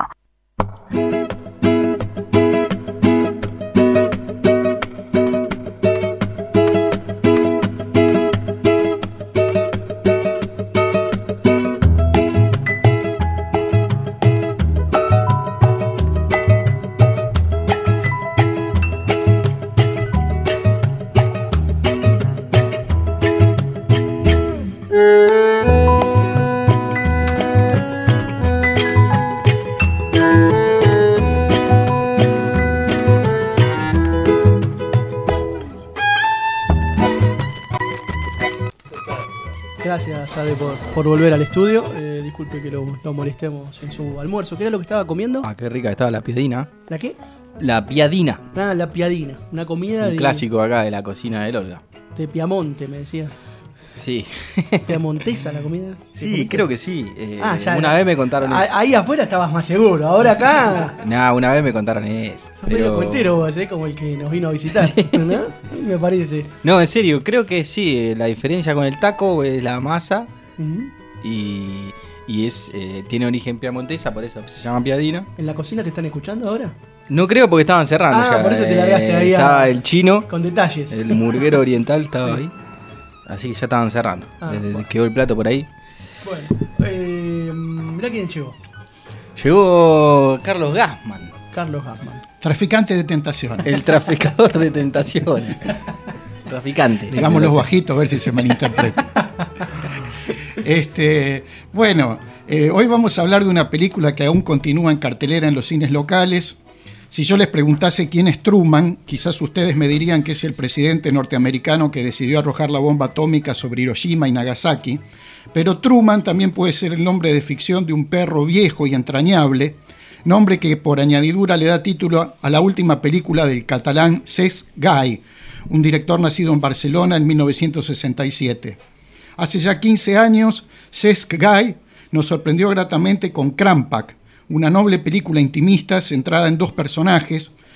Gracias, Ade, por, por volver al estudio. Eh, disculpe que lo, lo molestemos en su almuerzo. ¿Qué era lo que estaba comiendo? Ah, qué rica estaba la piadina. ¿La qué? La piadina. Ah, la piadina. Una comida Un de, clásico acá de la cocina del Olga. de Piamonte, me decía. Sí. ¿Piamontesa la comida? Sí, creo que sí. Eh, Ah, ya. una vez me contaron A- eso. Ahí afuera estabas más seguro. Ahora acá. No, una vez me contaron eso. Sos medio pero- cuentero vos, ¿eh? Como el que nos vino a visitar. ¿No? Me parece. No, en serio, creo que sí. eh, La diferencia con el taco es la masa. Ujú. Y, y es eh, tiene origen piamontesa, por eso se llama piadina. ¿En la cocina te están escuchando ahora? No creo porque estaban cerrando Ah, ya. por eso te eh, largaste ahí a- Estaba el chino, Con detalles. el murguero oriental estaba Sí. ahí. Así que ya estaban cerrando. Ah, Desde- bueno. Quedó el plato por ahí. Bueno, eh, mirá quién llegó. Llegó Carlos Gassman, Carlos Gassman. Traficante de tentaciones. el traficador de tentaciones. Traficante. Digamos los No sé. bajitos, a ver si se malinterpreta. Este, bueno, eh, hoy vamos a hablar de una película que aún continúa en cartelera en los cines locales. Si yo les preguntase quién es Truman, quizás ustedes me dirían que es el presidente norteamericano que decidió arrojar la bomba atómica sobre Hiroshima y Nagasaki. Pero Truman también puede ser el nombre de ficción de un perro viejo y entrañable, nombre que por añadidura le da título a la última película del catalán Cesc Gay, un director nacido en Barcelona en mil novecientos sesenta y siete. Hace ya quince años, Cesc Gay nos sorprendió gratamente con Crampac, una noble película intimista centrada en dos personajes,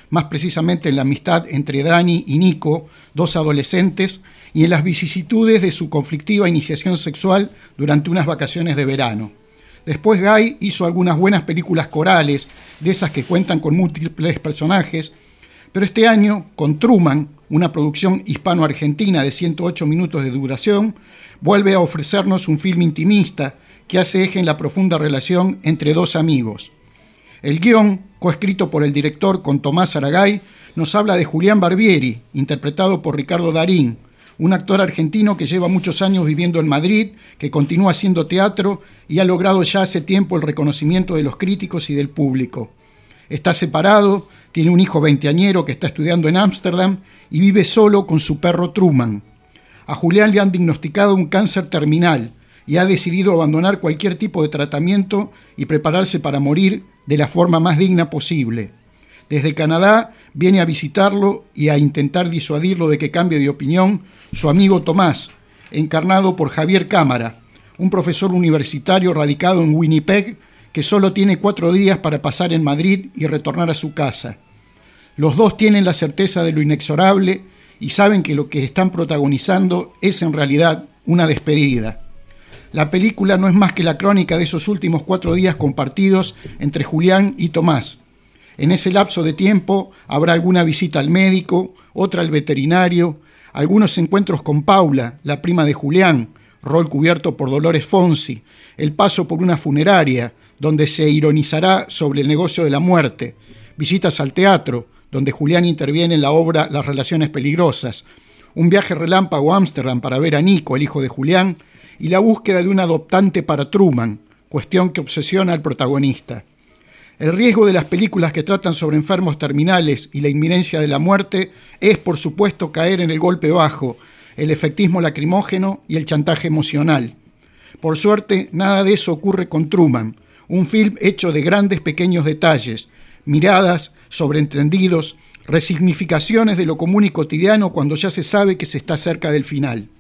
más precisamente en la amistad entre Dani y Nico, dos adolescentes, y en las vicisitudes de su conflictiva iniciación sexual durante unas vacaciones de verano. Después Guy hizo algunas buenas películas corales, de esas que cuentan con múltiples personajes, pero este año, con Truman, una producción hispano-argentina de ciento ocho minutos de duración, vuelve a ofrecernos un film intimista que hace eje en la profunda relación entre dos amigos. El guión, coescrito por el director con Tomás Aragay, nos habla de Julián Barbieri, interpretado por Ricardo Darín, un actor argentino que lleva muchos años viviendo en Madrid, que continúa haciendo teatro y ha logrado ya hace tiempo el reconocimiento de los críticos y del público. Está separado, tiene un hijo veinteañero que está estudiando en Ámsterdam y vive solo con su perro Truman. A Julián le han diagnosticado un cáncer terminal y ha decidido abandonar cualquier tipo de tratamiento y prepararse para morir de la forma más digna posible. Desde Canadá viene a visitarlo y a intentar disuadirlo de que cambie de opinión su amigo Tomás, encarnado por Javier Cámara, un profesor universitario radicado en Winnipeg que solo tiene cuatro días para pasar en Madrid y retornar a su casa. Los dos tienen la certeza de lo inexorable y saben que lo que están protagonizando es en realidad una despedida. La película no es más que la crónica de esos últimos cuatro días compartidos entre Julián y Tomás. En ese lapso de tiempo habrá alguna visita al médico, otra al veterinario, algunos encuentros con Paula, la prima de Julián, rol cubierto por Dolores Fonsi, el paso por una funeraria, donde se ironizará sobre el negocio de la muerte, visitas al teatro, donde Julián interviene en la obra Las relaciones peligrosas, un viaje relámpago a Ámsterdam para ver a Nico, el hijo de Julián, y la búsqueda de un adoptante para Truman, cuestión que obsesiona al protagonista. El riesgo de las películas que tratan sobre enfermos terminales y la inminencia de la muerte es, por supuesto, caer en el golpe bajo, el efectismo lacrimógeno y el chantaje emocional. Por suerte, nada de eso ocurre con Truman, un film hecho de grandes pequeños detalles, miradas, sobreentendidos, resignificaciones de lo común y cotidiano cuando ya se sabe que se está cerca del final.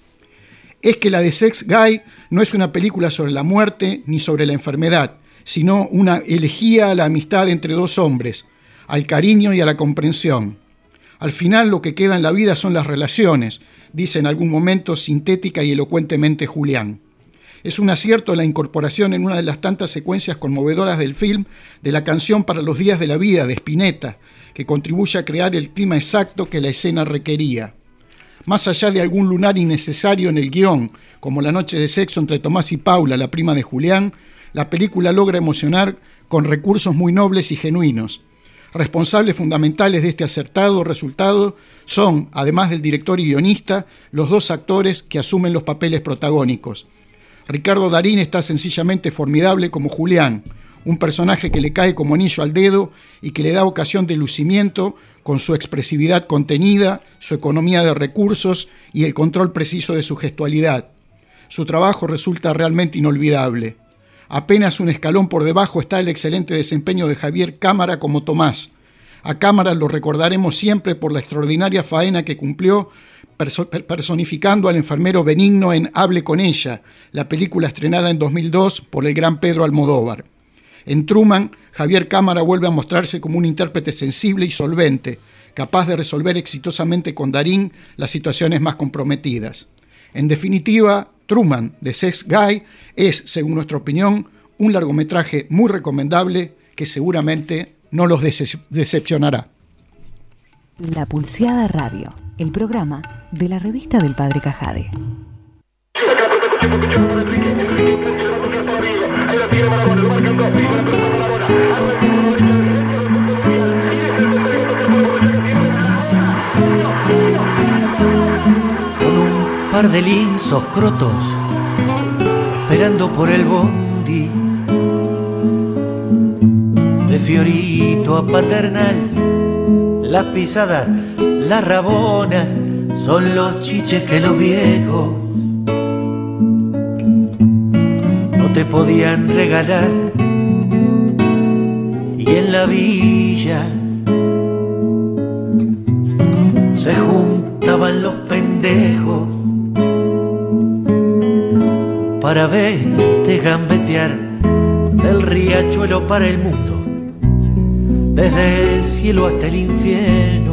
Es que la de Sex Guy no es una película sobre la muerte ni sobre la enfermedad, sino una elegía a la amistad entre dos hombres, al cariño y a la comprensión. Al final lo que queda en la vida son las relaciones, dice en algún momento sintética y elocuentemente Julián. Es un acierto la incorporación en una de las tantas secuencias conmovedoras del film de la canción Para los días de la vida de Spinetta, que contribuye a crear el clima exacto que la escena requería. Más allá de algún lunar innecesario en el guión, como la noche de sexo entre Tomás y Paula, la prima de Julián, la película logra emocionar con recursos muy nobles y genuinos. Responsables fundamentales de este acertado resultado son, además del director y guionista, los dos actores que asumen los papeles protagónicos. Ricardo Darín está sencillamente formidable como Julián, un personaje que le cae como anillo al dedo y que le da ocasión de lucimiento con su expresividad contenida, su economía de recursos y el control preciso de su gestualidad. Su trabajo resulta realmente inolvidable. Apenas un escalón por debajo está el excelente desempeño de Javier Cámara como Tomás. A Cámara lo recordaremos siempre por la extraordinaria faena que cumplió perso- personificando al enfermero benigno en Hable con ella, la película estrenada en dos mil dos por el gran Pedro Almodóvar. En Truman, Javier Cámara vuelve a mostrarse como un intérprete sensible y solvente, capaz de resolver exitosamente con Darín las situaciones más comprometidas. En definitiva, Truman, de Sex Guy, es, según nuestra opinión, un largometraje muy recomendable que seguramente no los dece- decepcionará. La Pulseada Radio, el programa de la revista del Padre Cajade. Con un par de lisos crotos, esperando por el bondi, de Fiorito a Paternal, las pisadas, las rabonas, son los chiches que los viejos no te podían regalar. Y en la villa se juntaban los pendejos para verte gambetear del riachuelo para el mundo, desde el cielo hasta el infierno.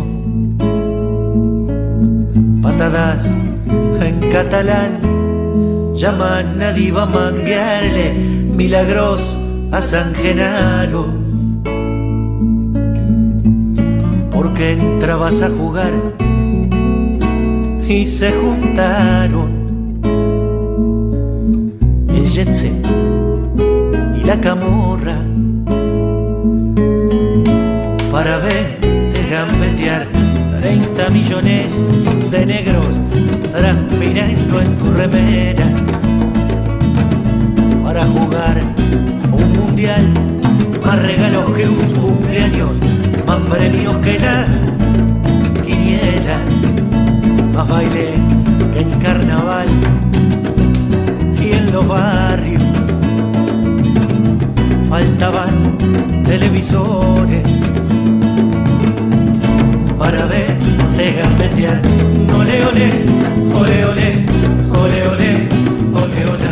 Patadas en catalán llaman al Iba a manguearle milagros a San Genaro, porque entrabas a jugar y se juntaron el jet set y la camorra para verte gambetear treinta millones de negros transpirando en tu remera, para jugar un mundial, más regalos que un cumpleaños, más premios que la quiniela, más baile que en carnaval y en los barrios faltaban televisores para verte gambetear. Ole, ole, ole, ole, ole, ole, ole, ole.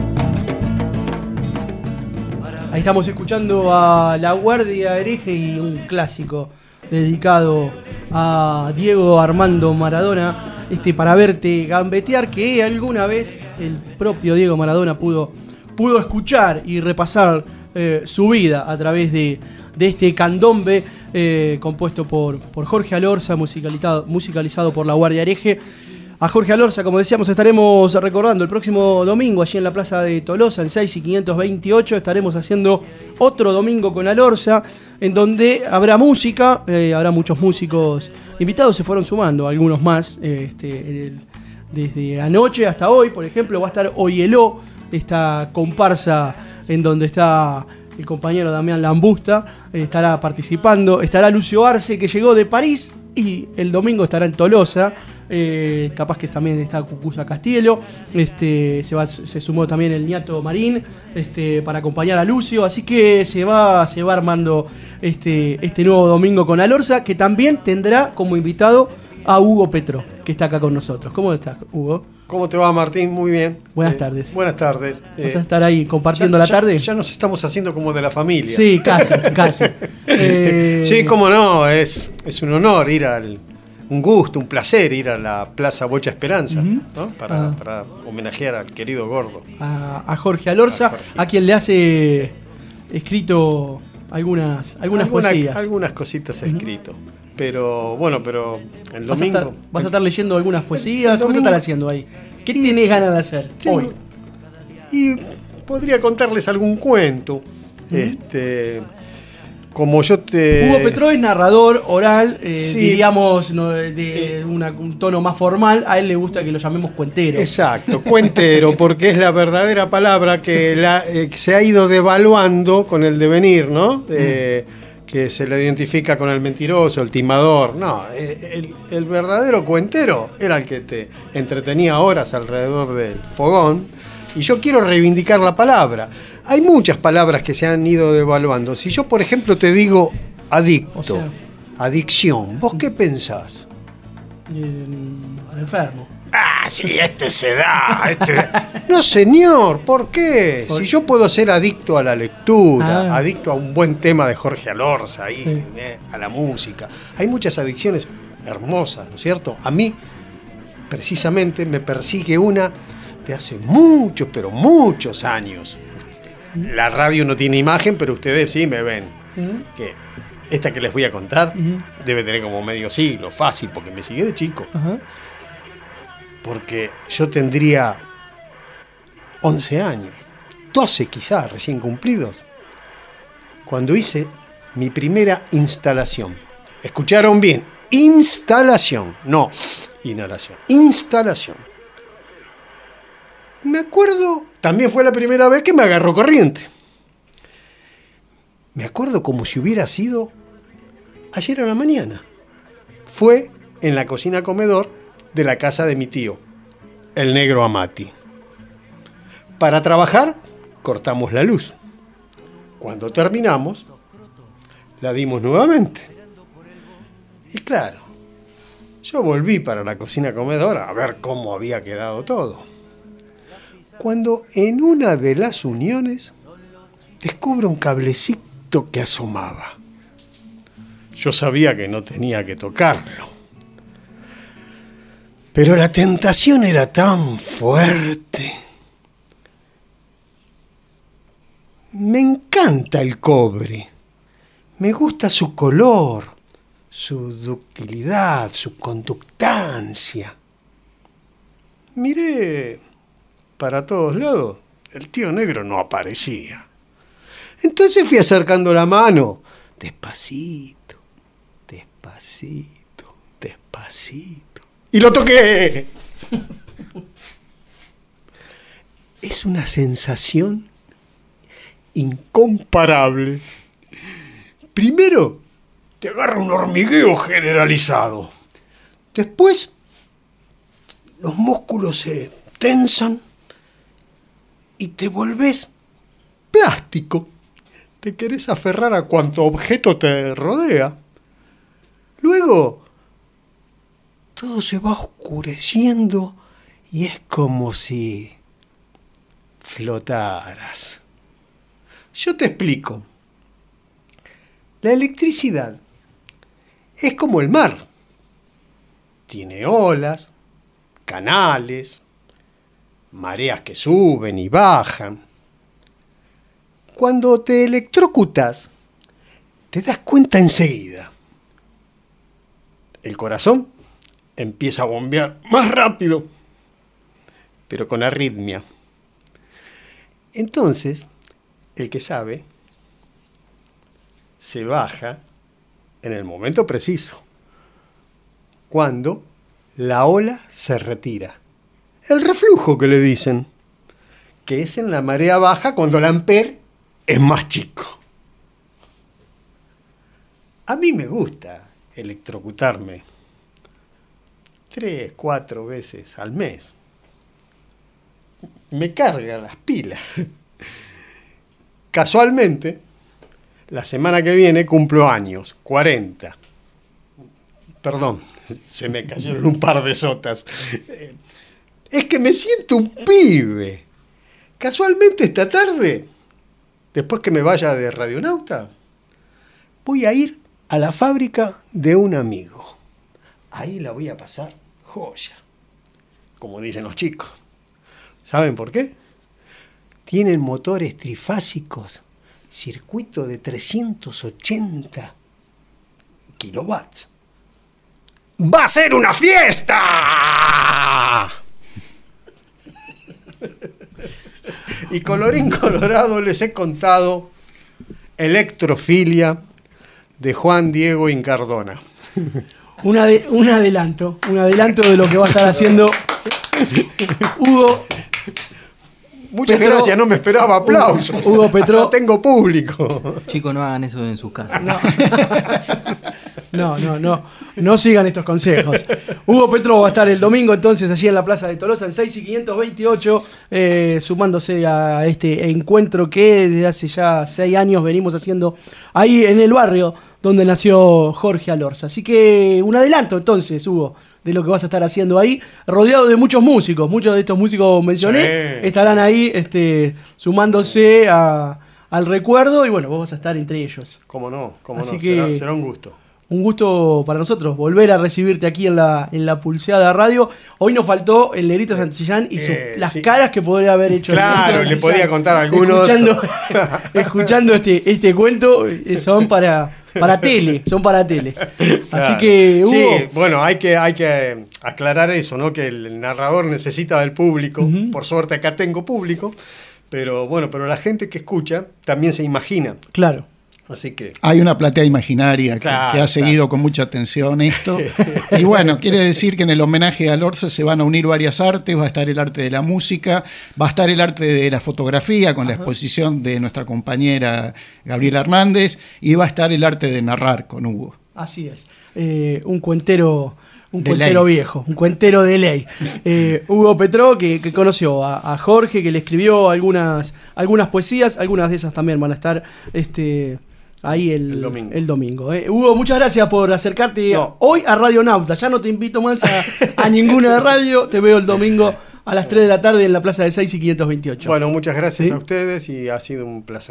Ahí estamos escuchando a La Guardia Hereje y un clásico dedicado a Diego Armando Maradona, este Para verte gambetear, que alguna vez el propio Diego Maradona pudo, pudo escuchar y repasar eh, su vida a través de, de este candombe eh, compuesto por, por Jorge Alorza, musicalizado, musicalizado por La Guardia Hereje. A Jorge Alorza, como decíamos, estaremos recordando el próximo domingo allí en la plaza de Tolosa, en seis y quinientos veintiocho. Estaremos haciendo otro domingo con Alorza, en donde habrá música, eh, habrá muchos músicos invitados, se fueron sumando algunos más. Eh, este, el, desde anoche hasta hoy, por ejemplo, va a estar Oyeló, esta comparsa en donde está el compañero Damián Lambusta, eh, estará participando. Estará Lucio Arce, que llegó de París, y el domingo estará en Tolosa. Eh, capaz que también está Cucuza Castielo, este, se, va, se sumó también el Niato Marín, este, para acompañar a Lucio, así que se va, se va armando este, este nuevo domingo con Alorza, que también tendrá como invitado a Hugo Petro, que está acá con nosotros. ¿Cómo estás, Hugo? ¿Cómo te va, Martín? Muy bien. Buenas eh, tardes. Buenas tardes. ¿Vas eh, a estar ahí compartiendo ya, la tarde? Ya, ya nos estamos haciendo como de la familia. Sí, casi, casi. Eh... Sí, cómo no, es, es un honor ir al... Un gusto, un placer ir a la Plaza Bocha Esperanza, uh-huh. ¿no? para, ah. para homenajear al querido gordo. A, a Jorge Alorza, a, Jorge. a quien le hace escrito algunas, algunas Alguna, poesías. Algunas cositas uh-huh. escrito. Pero bueno, pero el ¿Vas domingo... A estar, ¿Vas a estar leyendo algunas poesías? ¿Qué vas a estar haciendo ahí? ¿Qué y, tienes ganas de hacer tengo, hoy? Y podría contarles algún cuento. Uh-huh. Este... Como yo te... Hugo Petro es narrador oral, eh, sí. diríamos, no, de una, un tono más formal. A él le gusta que lo llamemos cuentero. Exacto, cuentero, porque es la verdadera palabra que la, eh, se ha ido devaluando con el devenir, ¿no? Eh, mm. Que se le identifica con el mentiroso, el timador. No, el, el verdadero cuentero era el que te entretenía horas alrededor del fogón. Y yo quiero reivindicar la palabra. Hay muchas palabras que se han ido devaluando. Si yo, por ejemplo, te digo adicto, o sea, adicción, ¿vos qué pensás? El enfermo. Ah, sí, este se da. Este... No, señor, ¿por qué? ¿Por... Si yo puedo ser adicto a la lectura, ah. adicto a un buen tema de Jorge Alorza, ahí, sí. eh, a la música. Hay muchas adicciones hermosas, ¿no es cierto? A mí, precisamente, me persigue una de hace muchos, pero muchos años. La radio no tiene imagen, pero ustedes sí me ven. Uh-huh. Que esta que les voy a contar uh-huh. debe tener como medio siglo, fácil, porque me sigue de chico. Uh-huh. Porque yo tendría once años, doce quizás, recién cumplidos, cuando hice mi primera instalación. ¿Escucharon bien? Instalación, no inhalación. Instalación. Me acuerdo, también fue la primera vez que me agarró corriente. Me acuerdo como si hubiera sido ayer a la mañana. Fue en la cocina comedor de la casa de mi tío, el negro Amati. Para trabajar, cortamos la luz. Cuando terminamos, la dimos nuevamente. Y claro, yo volví para la cocina comedor a ver cómo había quedado todo. Cuando en una de las uniones descubro un cablecito que asomaba. Yo sabía que no tenía que tocarlo. Pero la tentación era tan fuerte. Me encanta el cobre. Me gusta su color, su ductilidad, su conductancia. Miré para todos lados. El tío negro no aparecía. Entonces fui acercando la mano. Despacito, despacito, despacito. ¡Y lo toqué! Es una sensación incomparable. Primero, te agarra un hormigueo generalizado. Después, los músculos se tensan y te volvés plástico. Te querés aferrar a cuanto objeto te rodea. Luego, todo se va oscureciendo y es como si flotaras. Yo te explico. La electricidad es como el mar. Tiene olas, canales, mareas que suben y bajan. Cuando te electrocutas, te das cuenta enseguida. El corazón empieza a bombear más rápido, pero con arritmia. Entonces, el que sabe se baja en el momento preciso, cuando la ola se retira. El reflujo que le dicen, que es en la marea baja cuando el ampere es más chico. A mí me gusta electrocutarme tres, cuatro veces al mes. Me carga las pilas. Casualmente, la semana que viene cumplo años, cuarenta. Perdón, se me cayeron un par de sotas. Es que me siento un pibe. Casualmente esta tarde, después que me vaya de Radionauta, voy a ir a la fábrica de un amigo. Ahí la voy a pasar joya, como dicen los chicos. ¿Saben por qué? Tienen motores trifásicos, circuito de trescientos ochenta kilowatts. ¡Va a ser una fiesta! Y colorín colorado les he contado Electrofilia de Juan Diego Incardona. Un, ade- un adelanto, un adelanto de lo que va a estar haciendo Hugo. Muchas Petro, gracias, no me esperaba aplausos. Hugo Petro. Hasta tengo público. Chicos, no hagan eso en sus casas. No. No, no, no. No sigan estos consejos. Hugo Petro va a estar el domingo entonces allí en la Plaza de Tolosa, en seis y quinientos veintiocho, eh, sumándose a este encuentro que desde hace ya seis años venimos haciendo ahí en el barrio donde nació Jorge Alorza. Así que un adelanto entonces, Hugo, de lo que vas a estar haciendo ahí, rodeado de muchos músicos. Muchos de estos músicos mencioné, sí, estarán ahí este, sumándose a, al recuerdo y bueno, vos vas a estar entre ellos. Cómo no, cómo Así no, que, será, será un gusto. Un gusto para nosotros volver a recibirte aquí en la, en la Pulseada Radio. Hoy nos faltó el Negrito Santillán y su, eh, las sí. caras que podría haber hecho. Claro, le podía contar algunos. Escuchando, escuchando este, este cuento, son para, para tele, son para tele. Así Claro. que, Hugo, sí, bueno, hay que, hay que aclarar eso, ¿no? Que el narrador necesita del público. Uh-huh. Por suerte acá tengo público, pero bueno, pero la gente que escucha también se imagina. Claro. Así que hay una platea imaginaria que, claro, que ha seguido claro. con mucha atención esto. Y bueno, quiere decir que en el homenaje a Alorza se van a unir varias artes. Va a estar el arte de la música, va a estar el arte de la fotografía con la Ajá. exposición de nuestra compañera Gabriela Hernández, y va a estar el arte de narrar con Hugo. Así es, eh, un cuentero... Un de cuentero ley. viejo, un cuentero de ley. Eh, Hugo Petro, que, que conoció a, a Jorge, que le escribió algunas, algunas poesías, algunas de esas también van a estar este, ahí el, el domingo. El domingo eh. Hugo, muchas gracias por acercarte no. hoy a Radionauta. Ya no te invito más a, a ninguna radio, te veo el domingo a las tres de la tarde en la Plaza de seis y quinientos veintiocho. Bueno, muchas gracias ¿Sí? a ustedes y ha sido un placer.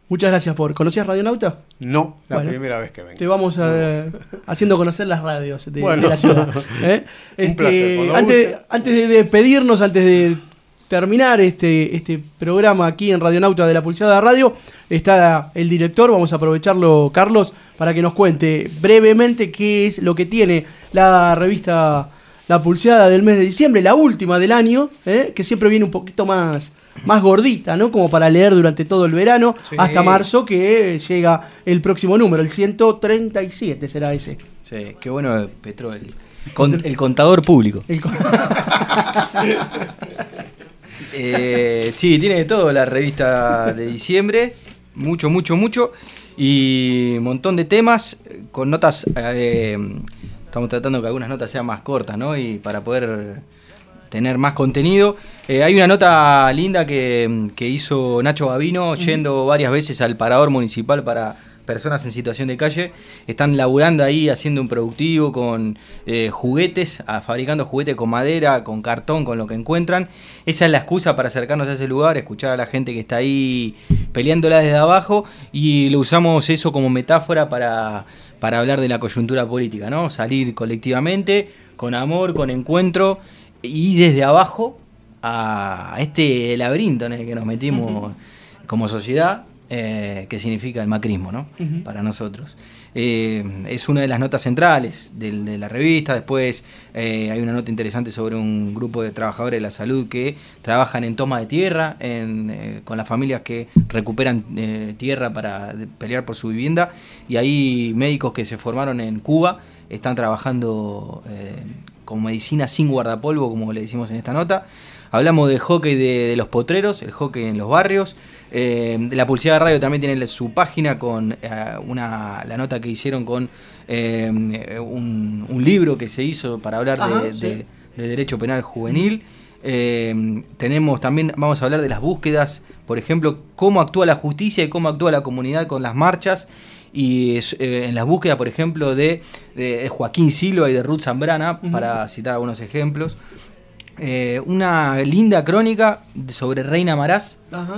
Muchas gracias por... ¿Conocías Radionauta? No, la Bueno, primera vez que vengo. Te vamos a, haciendo conocer las radios de, Bueno. de la ciudad. ¿eh? Un Este, placer, cuando antes, guste. antes de despedirnos, antes de terminar este, este programa aquí en Radionauta de la Pulseada Radio, está el director, vamos a aprovecharlo, Carlos, para que nos cuente brevemente qué es lo que tiene la revista La Pulseada del mes de diciembre, la última del año, ¿eh? que siempre viene un poquito más, más gordita, ¿no? Como para leer durante todo el verano, Sí. hasta marzo, que llega el próximo número, el ciento treinta y siete será ese. Sí, qué bueno, Petro, el, con- el contador público. El con- Eh, sí, tiene de todo la revista de diciembre, mucho, mucho, mucho, y un montón de temas con notas. eh, estamos tratando que algunas notas sean más cortas, ¿no? Y para poder tener más contenido. Eh, hay una nota linda que, que hizo Nacho Gavino, yendo varias veces al parador municipal para personas en situación de calle. Están laburando ahí, haciendo un productivo con eh, juguetes, a- fabricando juguetes con madera, con cartón, con lo que encuentran. Esa es la excusa para acercarnos a ese lugar, escuchar a la gente que está ahí peleándola desde abajo, y lo usamos eso como metáfora para, para hablar de la coyuntura política, ¿no? Salir colectivamente, con amor, con encuentro, y desde abajo a este laberinto en el que nos metimos como sociedad, eh, que significa el macrismo, ¿no? Ujú. Para nosotros. Eh, es una de las notas centrales del- de, la revista. Después eh, hay una nota interesante sobre un grupo de trabajadores de la salud que trabajan en toma de tierra, en, eh, con las familias que recuperan eh, tierra para de- pelear por su vivienda. Y hay médicos que se formaron en Cuba, están trabajando eh, con medicina sin guardapolvo, como le decimos en esta nota. Hablamos del hockey de, de los potreros, el hockey en los barrios. Eh, la Pulseada Radio también tiene su página con eh, una, la nota que hicieron con eh, un, un libro que se hizo para hablar de, Ajá, de- sí. de derecho penal juvenil. Eh, tenemos también, vamos a hablar de las búsquedas, por ejemplo, cómo actúa la justicia y cómo actúa la comunidad con las marchas. Y es, eh, en las búsquedas, por ejemplo, de, de Joaquín Silva y de Ruth Zambrana, Ujú. para citar algunos ejemplos. Eh, una linda crónica sobre Reina Marás, Ajá.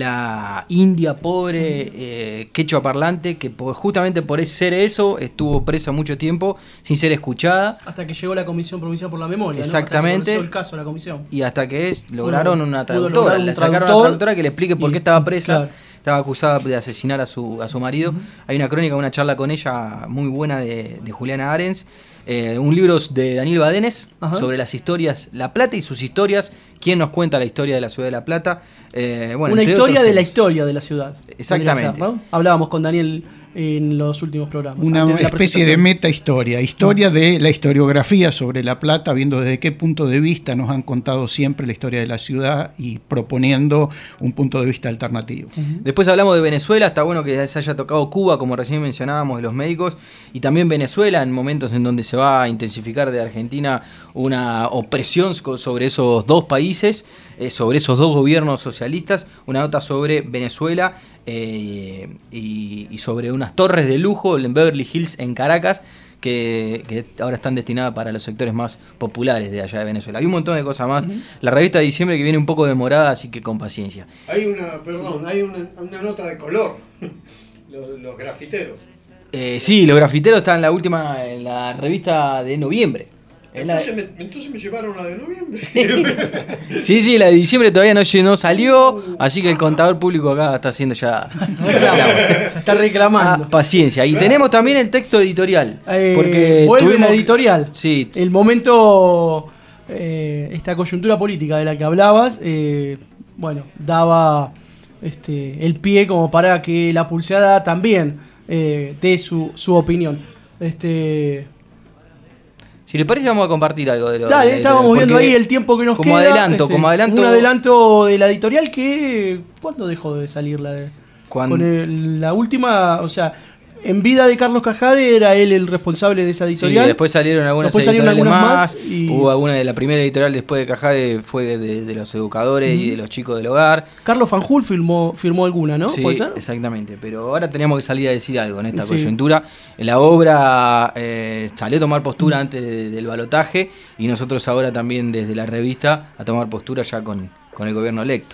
la india pobre, eh, quechua parlante, que por, justamente por ser eso estuvo presa mucho tiempo sin ser escuchada. Hasta que llegó la Comisión Provincial por la Memoria, ¿no? Exactamente. Hasta que conoció el caso de la comisión. Y hasta que es, lograron Pudo- una pudo traductora, lograr un le sacaron traductor una traductora que le explique por y- qué estaba presa. claro. Estaba acusada de asesinar a su, a su marido. Hay una crónica, una charla con ella muy buena de, de Juliana Arens. Eh, un libro de Daniel Badenes Ajá. sobre las historias, La Plata y sus historias. ¿Quién nos cuenta la historia de la ciudad de La Plata? Eh, bueno, Una entre historia otros de la temas. historia de la ciudad. Exactamente. Podría ser, ¿no? Hablábamos con Daniel en los últimos programas. Una antes de la especie de presentación. meta historia, historia de la historiografía sobre La Plata, viendo desde qué punto de vista nos han contado siempre la historia de la ciudad y proponiendo un punto de vista alternativo. Después hablamos de Venezuela, está bueno que se haya tocado Cuba, como recién mencionábamos, de los médicos, y también Venezuela, en momentos en donde se va a intensificar de Argentina una opresión co- sobre esos dos países, eh, sobre esos dos gobiernos socialistas, una nota sobre Venezuela eh, y, y sobre unas torres de lujo en Beverly Hills, en Caracas, que, que ahora están destinadas para los sectores más populares de allá de Venezuela. Hay un montón de cosas más. La revista de diciembre que viene un poco demorada, así que con paciencia. Hay una, perdón, hay una, una nota de color. Los, los grafiteros. Eh, sí, los grafiteros están en la última, en la revista de noviembre. En la- Entonces me, entonces me llevaron la de noviembre. Sí, sí, la de diciembre todavía no, no salió, así que el contador público acá está haciendo ya... Se está reclamando. Ah, paciencia. Y tenemos también el texto editorial. Eh, Porque vuelve tuvimos la que- editorial. Sí, El momento, eh, esta coyuntura política de la que hablabas, eh, bueno, daba este, el pie como para que la Pulseada también eh, dé su, su opinión. Este, si les parece vamos a compartir algo de lo Dale, de- estábamos porque viendo ahí el tiempo que nos como queda. adelanto, este, como adelanto... Un adelanto de la editorial que... ¿Cuándo dejó de salir la de...? Cuando- Con el- la última, o sea, en vida de Carlos Cajade era él el responsable de esa Sí, editorial. después salieron algunas Después salieron editoriales algunas más, más y- hubo alguna de la primera editorial después de Cajade fue de, de los educadores y Ujú. de los chicos del hogar. Carlos Fanjul firmó, firmó alguna, ¿no? Sí, ¿Puede ser? exactamente, pero ahora teníamos que salir a decir algo en esta Sí. coyuntura. La obra eh, salió a tomar postura antes de- del balotaje y nosotros ahora también desde la revista a tomar postura ya con, con el gobierno electo.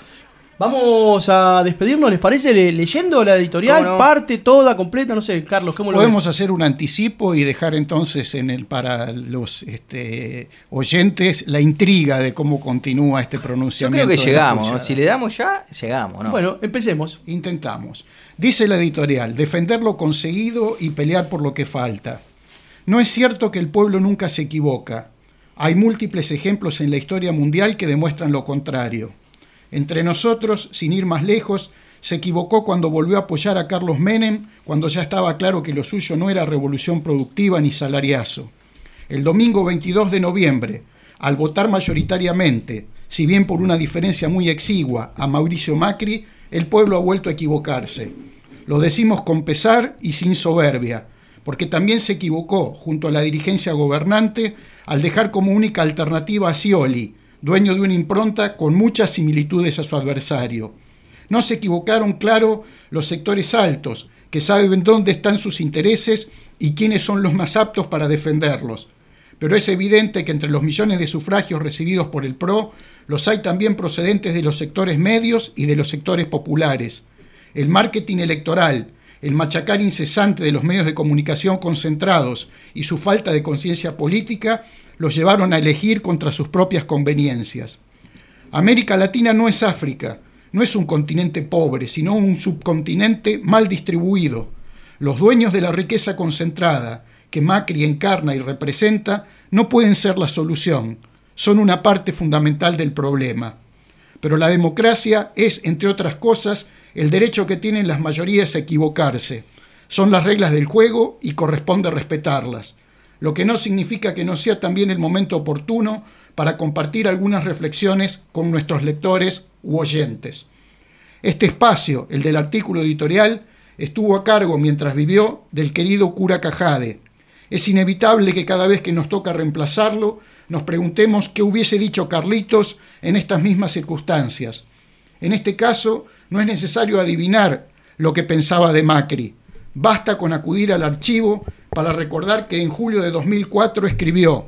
Vamos a despedirnos, ¿les parece? Le- leyendo la editorial, ¿Cómo no? parte, toda, completa, no sé, Carlos, ¿cómo lo ves? Podemos hacer un anticipo y dejar entonces en el para los este, oyentes la intriga de cómo continúa este Yo pronunciamiento. creo que de la llegamos, pulseada. ¿no? Si le damos ya, llegamos, ¿no? Bueno, empecemos. Intentamos. Dice la editorial, defender lo conseguido y pelear por lo que falta. No es cierto que el pueblo nunca se equivoca. Hay múltiples ejemplos en la historia mundial que demuestran lo contrario. Entre nosotros, sin ir más lejos, se equivocó cuando volvió a apoyar a Carlos Menem, cuando ya estaba claro que lo suyo no era revolución productiva ni salariazo. El domingo veintidós de noviembre, al votar mayoritariamente, si bien por una diferencia muy exigua, a Mauricio Macri, el pueblo ha vuelto a equivocarse. Lo decimos con pesar y sin soberbia, porque también se equivocó, junto a la dirigencia gobernante, al dejar como única alternativa a Scioli, dueño de una impronta con muchas similitudes a su adversario. No se equivocaron, claro, los sectores altos, que saben dónde están sus intereses y quiénes son los más aptos para defenderlos. Pero es evidente que entre los millones de sufragios recibidos por el P R O, los hay también procedentes de los sectores medios y de los sectores populares. El marketing electoral, el machacar incesante de los medios de comunicación concentrados y su falta de conciencia política los llevaron a elegir contra sus propias conveniencias. América Latina no es África, no es un continente pobre, sino un subcontinente mal distribuido. Los dueños de la riqueza concentrada, que Macri encarna y representa, no pueden ser la solución, son una parte fundamental del problema. Pero la democracia es, entre otras cosas, el derecho que tienen las mayorías a equivocarse. Son las reglas del juego y corresponde respetarlas, lo que no significa que no sea también el momento oportuno para compartir algunas reflexiones con nuestros lectores u oyentes. Este espacio, el del artículo editorial, estuvo a cargo mientras vivió del querido cura Cajade. Es inevitable que cada vez que nos toca reemplazarlo, nos preguntemos qué hubiese dicho Carlitos en estas mismas circunstancias. En este caso, no es necesario adivinar lo que pensaba de Macri. Basta con acudir al archivo para recordar que en julio de dos mil cuatro escribió: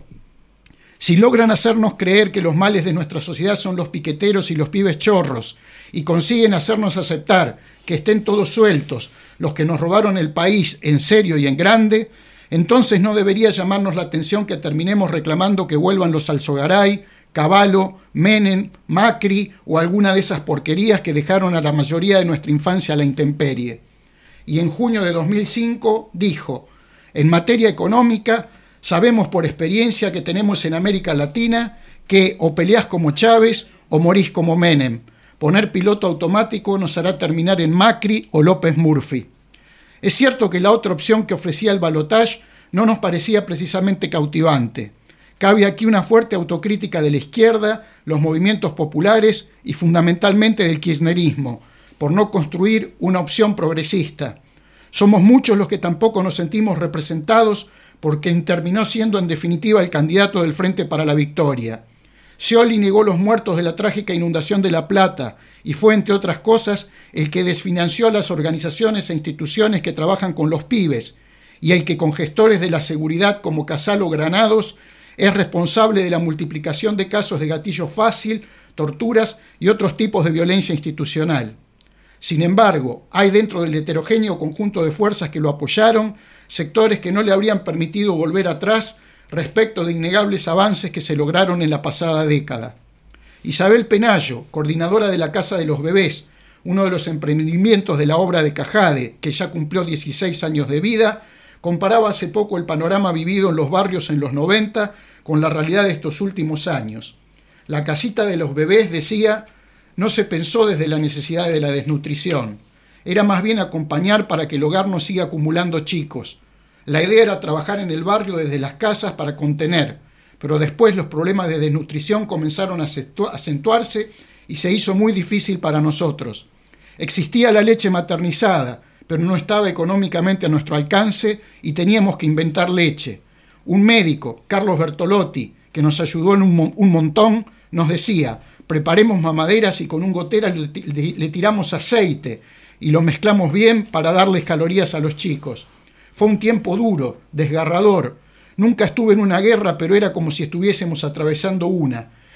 si logran hacernos creer que los males de nuestra sociedad son los piqueteros y los pibes chorros, y consiguen hacernos aceptar que estén todos sueltos los que nos robaron el país en serio y en grande, entonces no debería llamarnos la atención que terminemos reclamando que vuelvan los Alzogaray, Cavallo, Menem, Macri o alguna de esas porquerías que dejaron a la mayoría de nuestra infancia a la intemperie. Y en junio de dos mil cinco dijo: en materia económica, sabemos por experiencia que tenemos en América Latina que o peleás como Chávez o morís como Menem. Poner piloto automático nos hará terminar en Macri o López Murphy. Es cierto que la otra opción que ofrecía el balotaje no nos parecía precisamente cautivante. Cabe aquí una fuerte autocrítica de la izquierda, los movimientos populares y fundamentalmente del kirchnerismo, por no construir una opción progresista. Somos muchos los que tampoco nos sentimos representados por quien terminó siendo en definitiva el candidato del Frente para la Victoria. Scioli negó los muertos de la trágica inundación de La Plata y fue, entre otras cosas, el que desfinanció a las organizaciones e instituciones que trabajan con los pibes y el que, con gestores de la seguridad como Casal o Granados, es responsable de la multiplicación de casos de gatillo fácil, torturas y otros tipos de violencia institucional. Sin embargo, hay dentro del heterogéneo conjunto de fuerzas que lo apoyaron sectores que no le habrían permitido volver atrás respecto de innegables avances que se lograron en la pasada década. Isabel Penayo, coordinadora de la Casa de los Bebés, uno de los emprendimientos de la obra de Cajade, que ya cumplió dieciséis años de vida, comparaba hace poco el panorama vivido en los barrios en los noventa con la realidad de estos últimos años. La casita de los bebés, decía, no se pensó desde la necesidad de la desnutrición. Era más bien acompañar para que el hogar no siga acumulando chicos. La idea era trabajar en el barrio desde las casas para contener, pero después los problemas de desnutrición comenzaron a acentuarse y se hizo muy difícil para nosotros. Existía la leche maternizada, pero no estaba económicamente a nuestro alcance y teníamos que inventar leche. Un médico, Carlos Bertolotti, que nos ayudó en un, un montón, nos decía: preparemos mamaderas y con un gotera le, le, le tiramos aceite y lo mezclamos bien para darles calorías a los chicos. Fue un tiempo duro, desgarrador. Nunca estuve en una guerra, pero era como si estuviésemos atravesando una.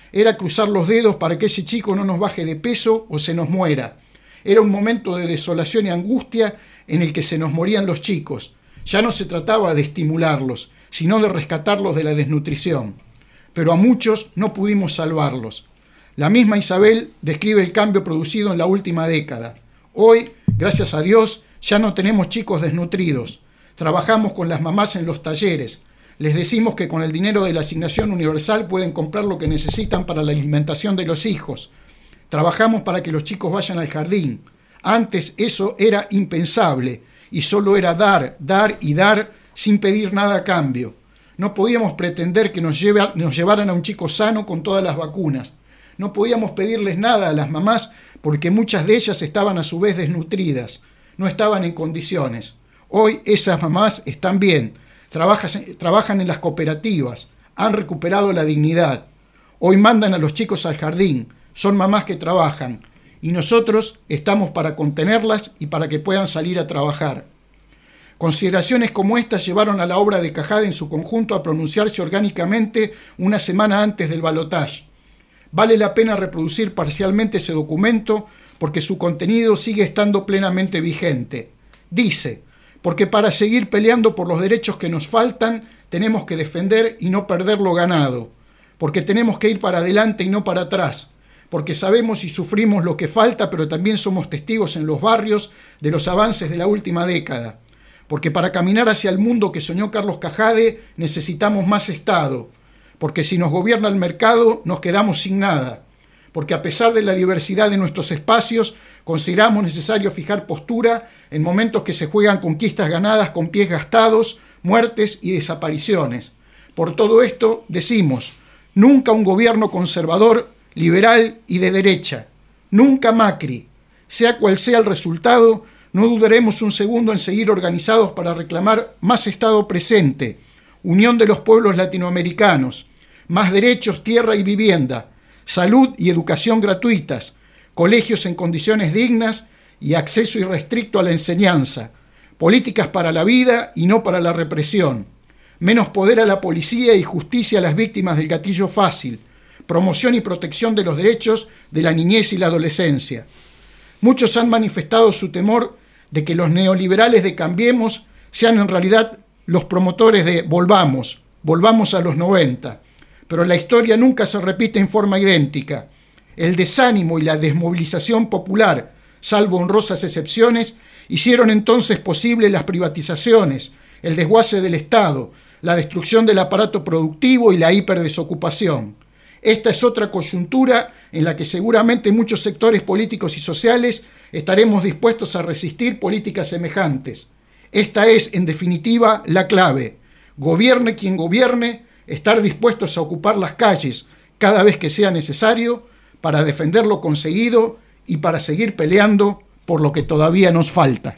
Era cruzar los dedos para que ese chico no nos baje de peso o se nos muera. Era un momento de desolación y angustia en el que se nos morían los chicos. Ya no se trataba de estimularlos, sino de rescatarlos de la desnutrición. Pero a muchos no pudimos salvarlos. La misma Isabel describe el cambio producido en la última década. Hoy, gracias a Dios, ya no tenemos chicos desnutridos. Trabajamos con las mamás en los talleres. Les decimos que con el dinero de la asignación universal pueden comprar lo que necesitan para la alimentación de los hijos. Trabajamos para que los chicos vayan al jardín. Antes eso era impensable y solo era dar, dar y dar sin pedir nada a cambio. No podíamos pretender que nos, lleve, nos llevaran a un chico sano con todas las vacunas. No podíamos pedirles nada a las mamás porque muchas de ellas estaban a su vez desnutridas, no estaban en condiciones. Hoy esas mamás están bien, trabajan, trabajan en las cooperativas, han recuperado la dignidad. Hoy mandan a los chicos al jardín, son mamás que trabajan y nosotros estamos para contenerlas y para que puedan salir a trabajar. Consideraciones como estas llevaron a la obra de Cajade en su conjunto a pronunciarse orgánicamente una semana antes del balotaje. Vale la pena reproducir parcialmente ese documento porque su contenido sigue estando plenamente vigente. Dice, porque para seguir peleando por los derechos que nos faltan, tenemos que defender y no perder lo ganado. Porque tenemos que ir para adelante y no para atrás. Porque sabemos y sufrimos lo que falta, pero también somos testigos en los barrios de los avances de la última década. Porque para caminar hacia el mundo que soñó Carlos Cajade necesitamos más Estado. Porque si nos gobierna el mercado nos quedamos sin nada. Porque a pesar de la diversidad de nuestros espacios, consideramos necesario fijar postura en momentos que se juegan conquistas ganadas con pies gastados, muertes y desapariciones. Por todo esto decimos, nunca un gobierno conservador, liberal y de derecha. Nunca Macri. Sea cual sea el resultado, no dudaremos un segundo en seguir organizados para reclamar más Estado presente, unión de los pueblos latinoamericanos, más derechos, tierra y vivienda, salud y educación gratuitas, colegios en condiciones dignas y acceso irrestricto a la enseñanza, políticas para la vida y no para la represión, menos poder a la policía y justicia a las víctimas del gatillo fácil, promoción y protección de los derechos de la niñez y la adolescencia. Muchos han manifestado su temor de que los neoliberales de Cambiemos sean en realidad los promotores de volvamos, volvamos a los noventa. Pero la historia nunca se repite en forma idéntica. El desánimo y la desmovilización popular, salvo honrosas excepciones, hicieron entonces posible las privatizaciones, el desguace del Estado, la destrucción del aparato productivo y la hiperdesocupación. Esta es otra coyuntura en la que seguramente muchos sectores políticos y sociales estaremos dispuestos a resistir políticas semejantes. Esta es, en definitiva, la clave. Gobierne quien gobierne, estar dispuestos a ocupar las calles cada vez que sea necesario para defender lo conseguido y para seguir peleando por lo que todavía nos falta.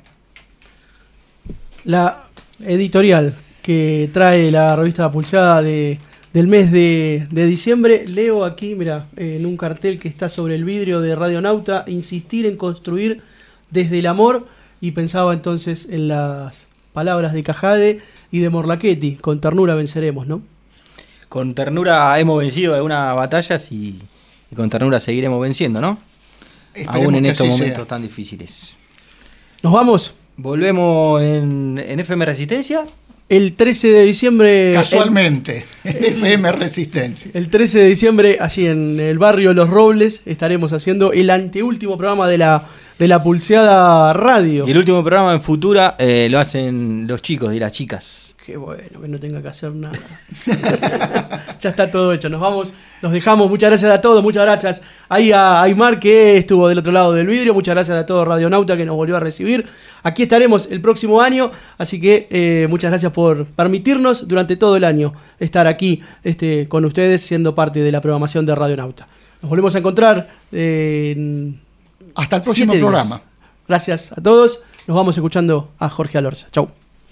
La editorial que trae la revista La Pulseada de, del mes de, de diciembre, leo aquí, mira, en un cartel que está sobre el vidrio de Radionauta, insistir en construir desde el amor, y pensaba entonces en las palabras de Cajade y de Morlachetti, con ternura venceremos, ¿no? Con ternura hemos vencido algunas batallas y, y con ternura seguiremos venciendo, ¿no? Esperemos aún en que estos así momentos sea. tan difíciles. ¿Nos vamos? Volvemos en, en F M Resistencia. El trece de diciembre... Casualmente, el, F M Resistencia. El trece de diciembre, allí en el barrio Los Robles, estaremos haciendo el anteúltimo programa de la, de la Pulseada Radio. Y el último programa en Futura eh, lo hacen los chicos y las chicas. Qué bueno, que no tenga que hacer nada. Ya está todo hecho, nos vamos, nos dejamos. Muchas gracias a todos, muchas gracias ahí a Aymar que estuvo del otro lado del vidrio. Muchas gracias a todo Radionauta que nos volvió a recibir. Aquí estaremos el próximo año, así que eh, muchas gracias por permitirnos durante todo el año estar aquí este, con ustedes, siendo parte de la programación de Radionauta. Nos volvemos a encontrar eh, en hasta el próximo programa. Gracias a todos, nos vamos escuchando a Jorge Alorza. Chau.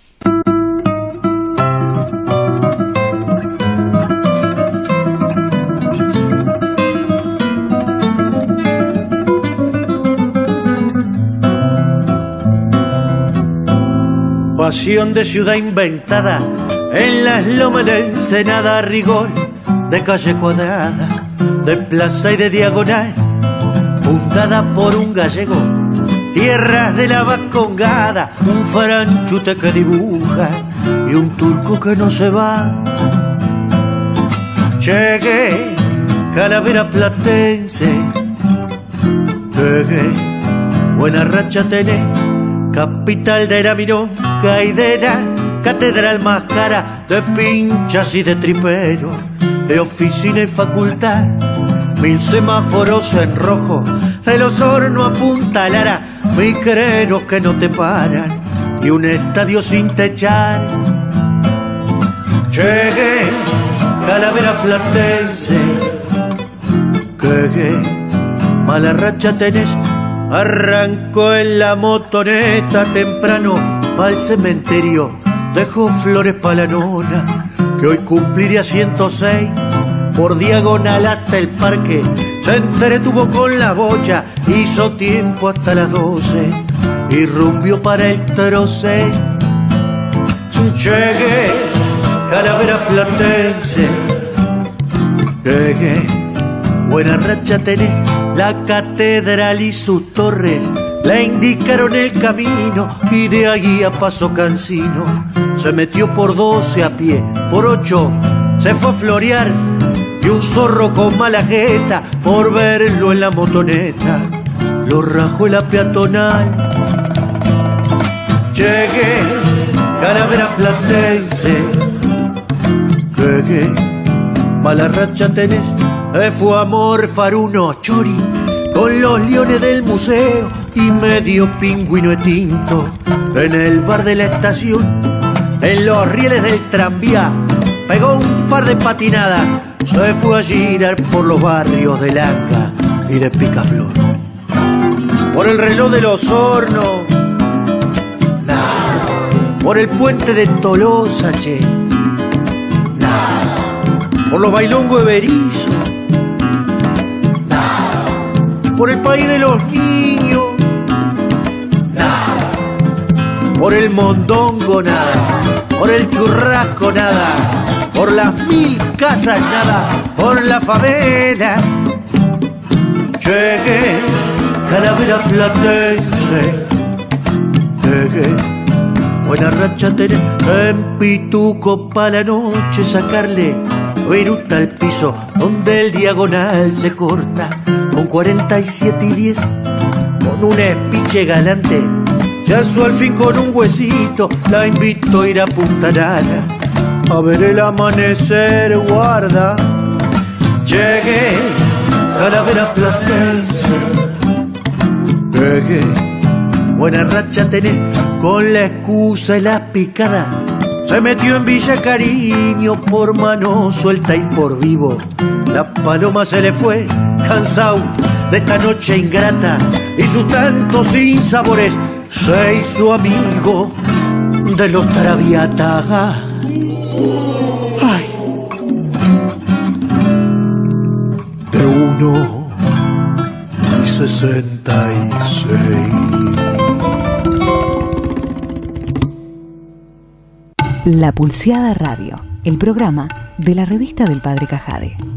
Pasión de ciudad inventada en las lomas de Ensenada, rigor de calle cuadrada. de plaza y de diagonal, fundada por un gallego, tierras de la vascongada, un faranchute que dibuja y un turco que no se va. Llegué, Calavera platense, llegué, buena racha tenés, capital de la milonga y de la catedral más cara, de pinchas y de triperos, de oficina y facultad, mil semáforos en rojo, de los hornos a Punta Lara, micreros que no te paran, y un estadio sin techar. Llegué, Calavera platense, llegué, mala racha tenés, arrancó en la motoneta temprano pa'l cementerio, dejó flores pa' la nona, que hoy cumpliría ciento seis, por diagonal hasta el parque, se entretuvo con la bocha, hizo tiempo hasta las doce, y rumbió para el troce. Llegué, Calavera platense, llegué, buena racha tenés, la catedral y sus torres le indicaron el camino, y de allí a Paso Cancino se metió por doce a pie, por ocho se fue a florear, y un zorro con mala jeta por verlo en la motoneta lo rajó en la peatonal. Llegué, Calavera platense, llegué, mala racha tenés, fue amor faruno chori con los leones del museo y medio pingüino de tinto en el bar de la estación, en los rieles del tranvía pegó un par de patinadas, se fue a girar por los barrios de Langa y de Picaflor, por el reloj de los hornos, nada, por el puente de Tolosa, che, nada, por los bailongos de Berizo, nada, por el país de los niños, nada, por el mondongo, nada, por el churrasco, nada, por las mil casas, nada, por la favela. Llegué, Calavera platense, llegué, buena racha tenés, en Pituco pa' la noche sacarle viruta al piso, donde el diagonal se corta, con cuarenta y siete y diez, con un espiche galante, ya su al fin con un huesito, la invito a ir a Punta Lara, a ver el amanecer, guarda. Llegué, Calavera platense, llegué, buena racha tenés, con la excusa y la picada, se metió en Villa Cariño por mano suelta y por vivo, la paloma se le fue, cansado de esta noche ingrata, y sus tantos sinsabores se hizo amigo de los Traviata. Ay, de uno y sesenta y seis. La Pulseada Radio, el programa de la revista del Padre Cajade.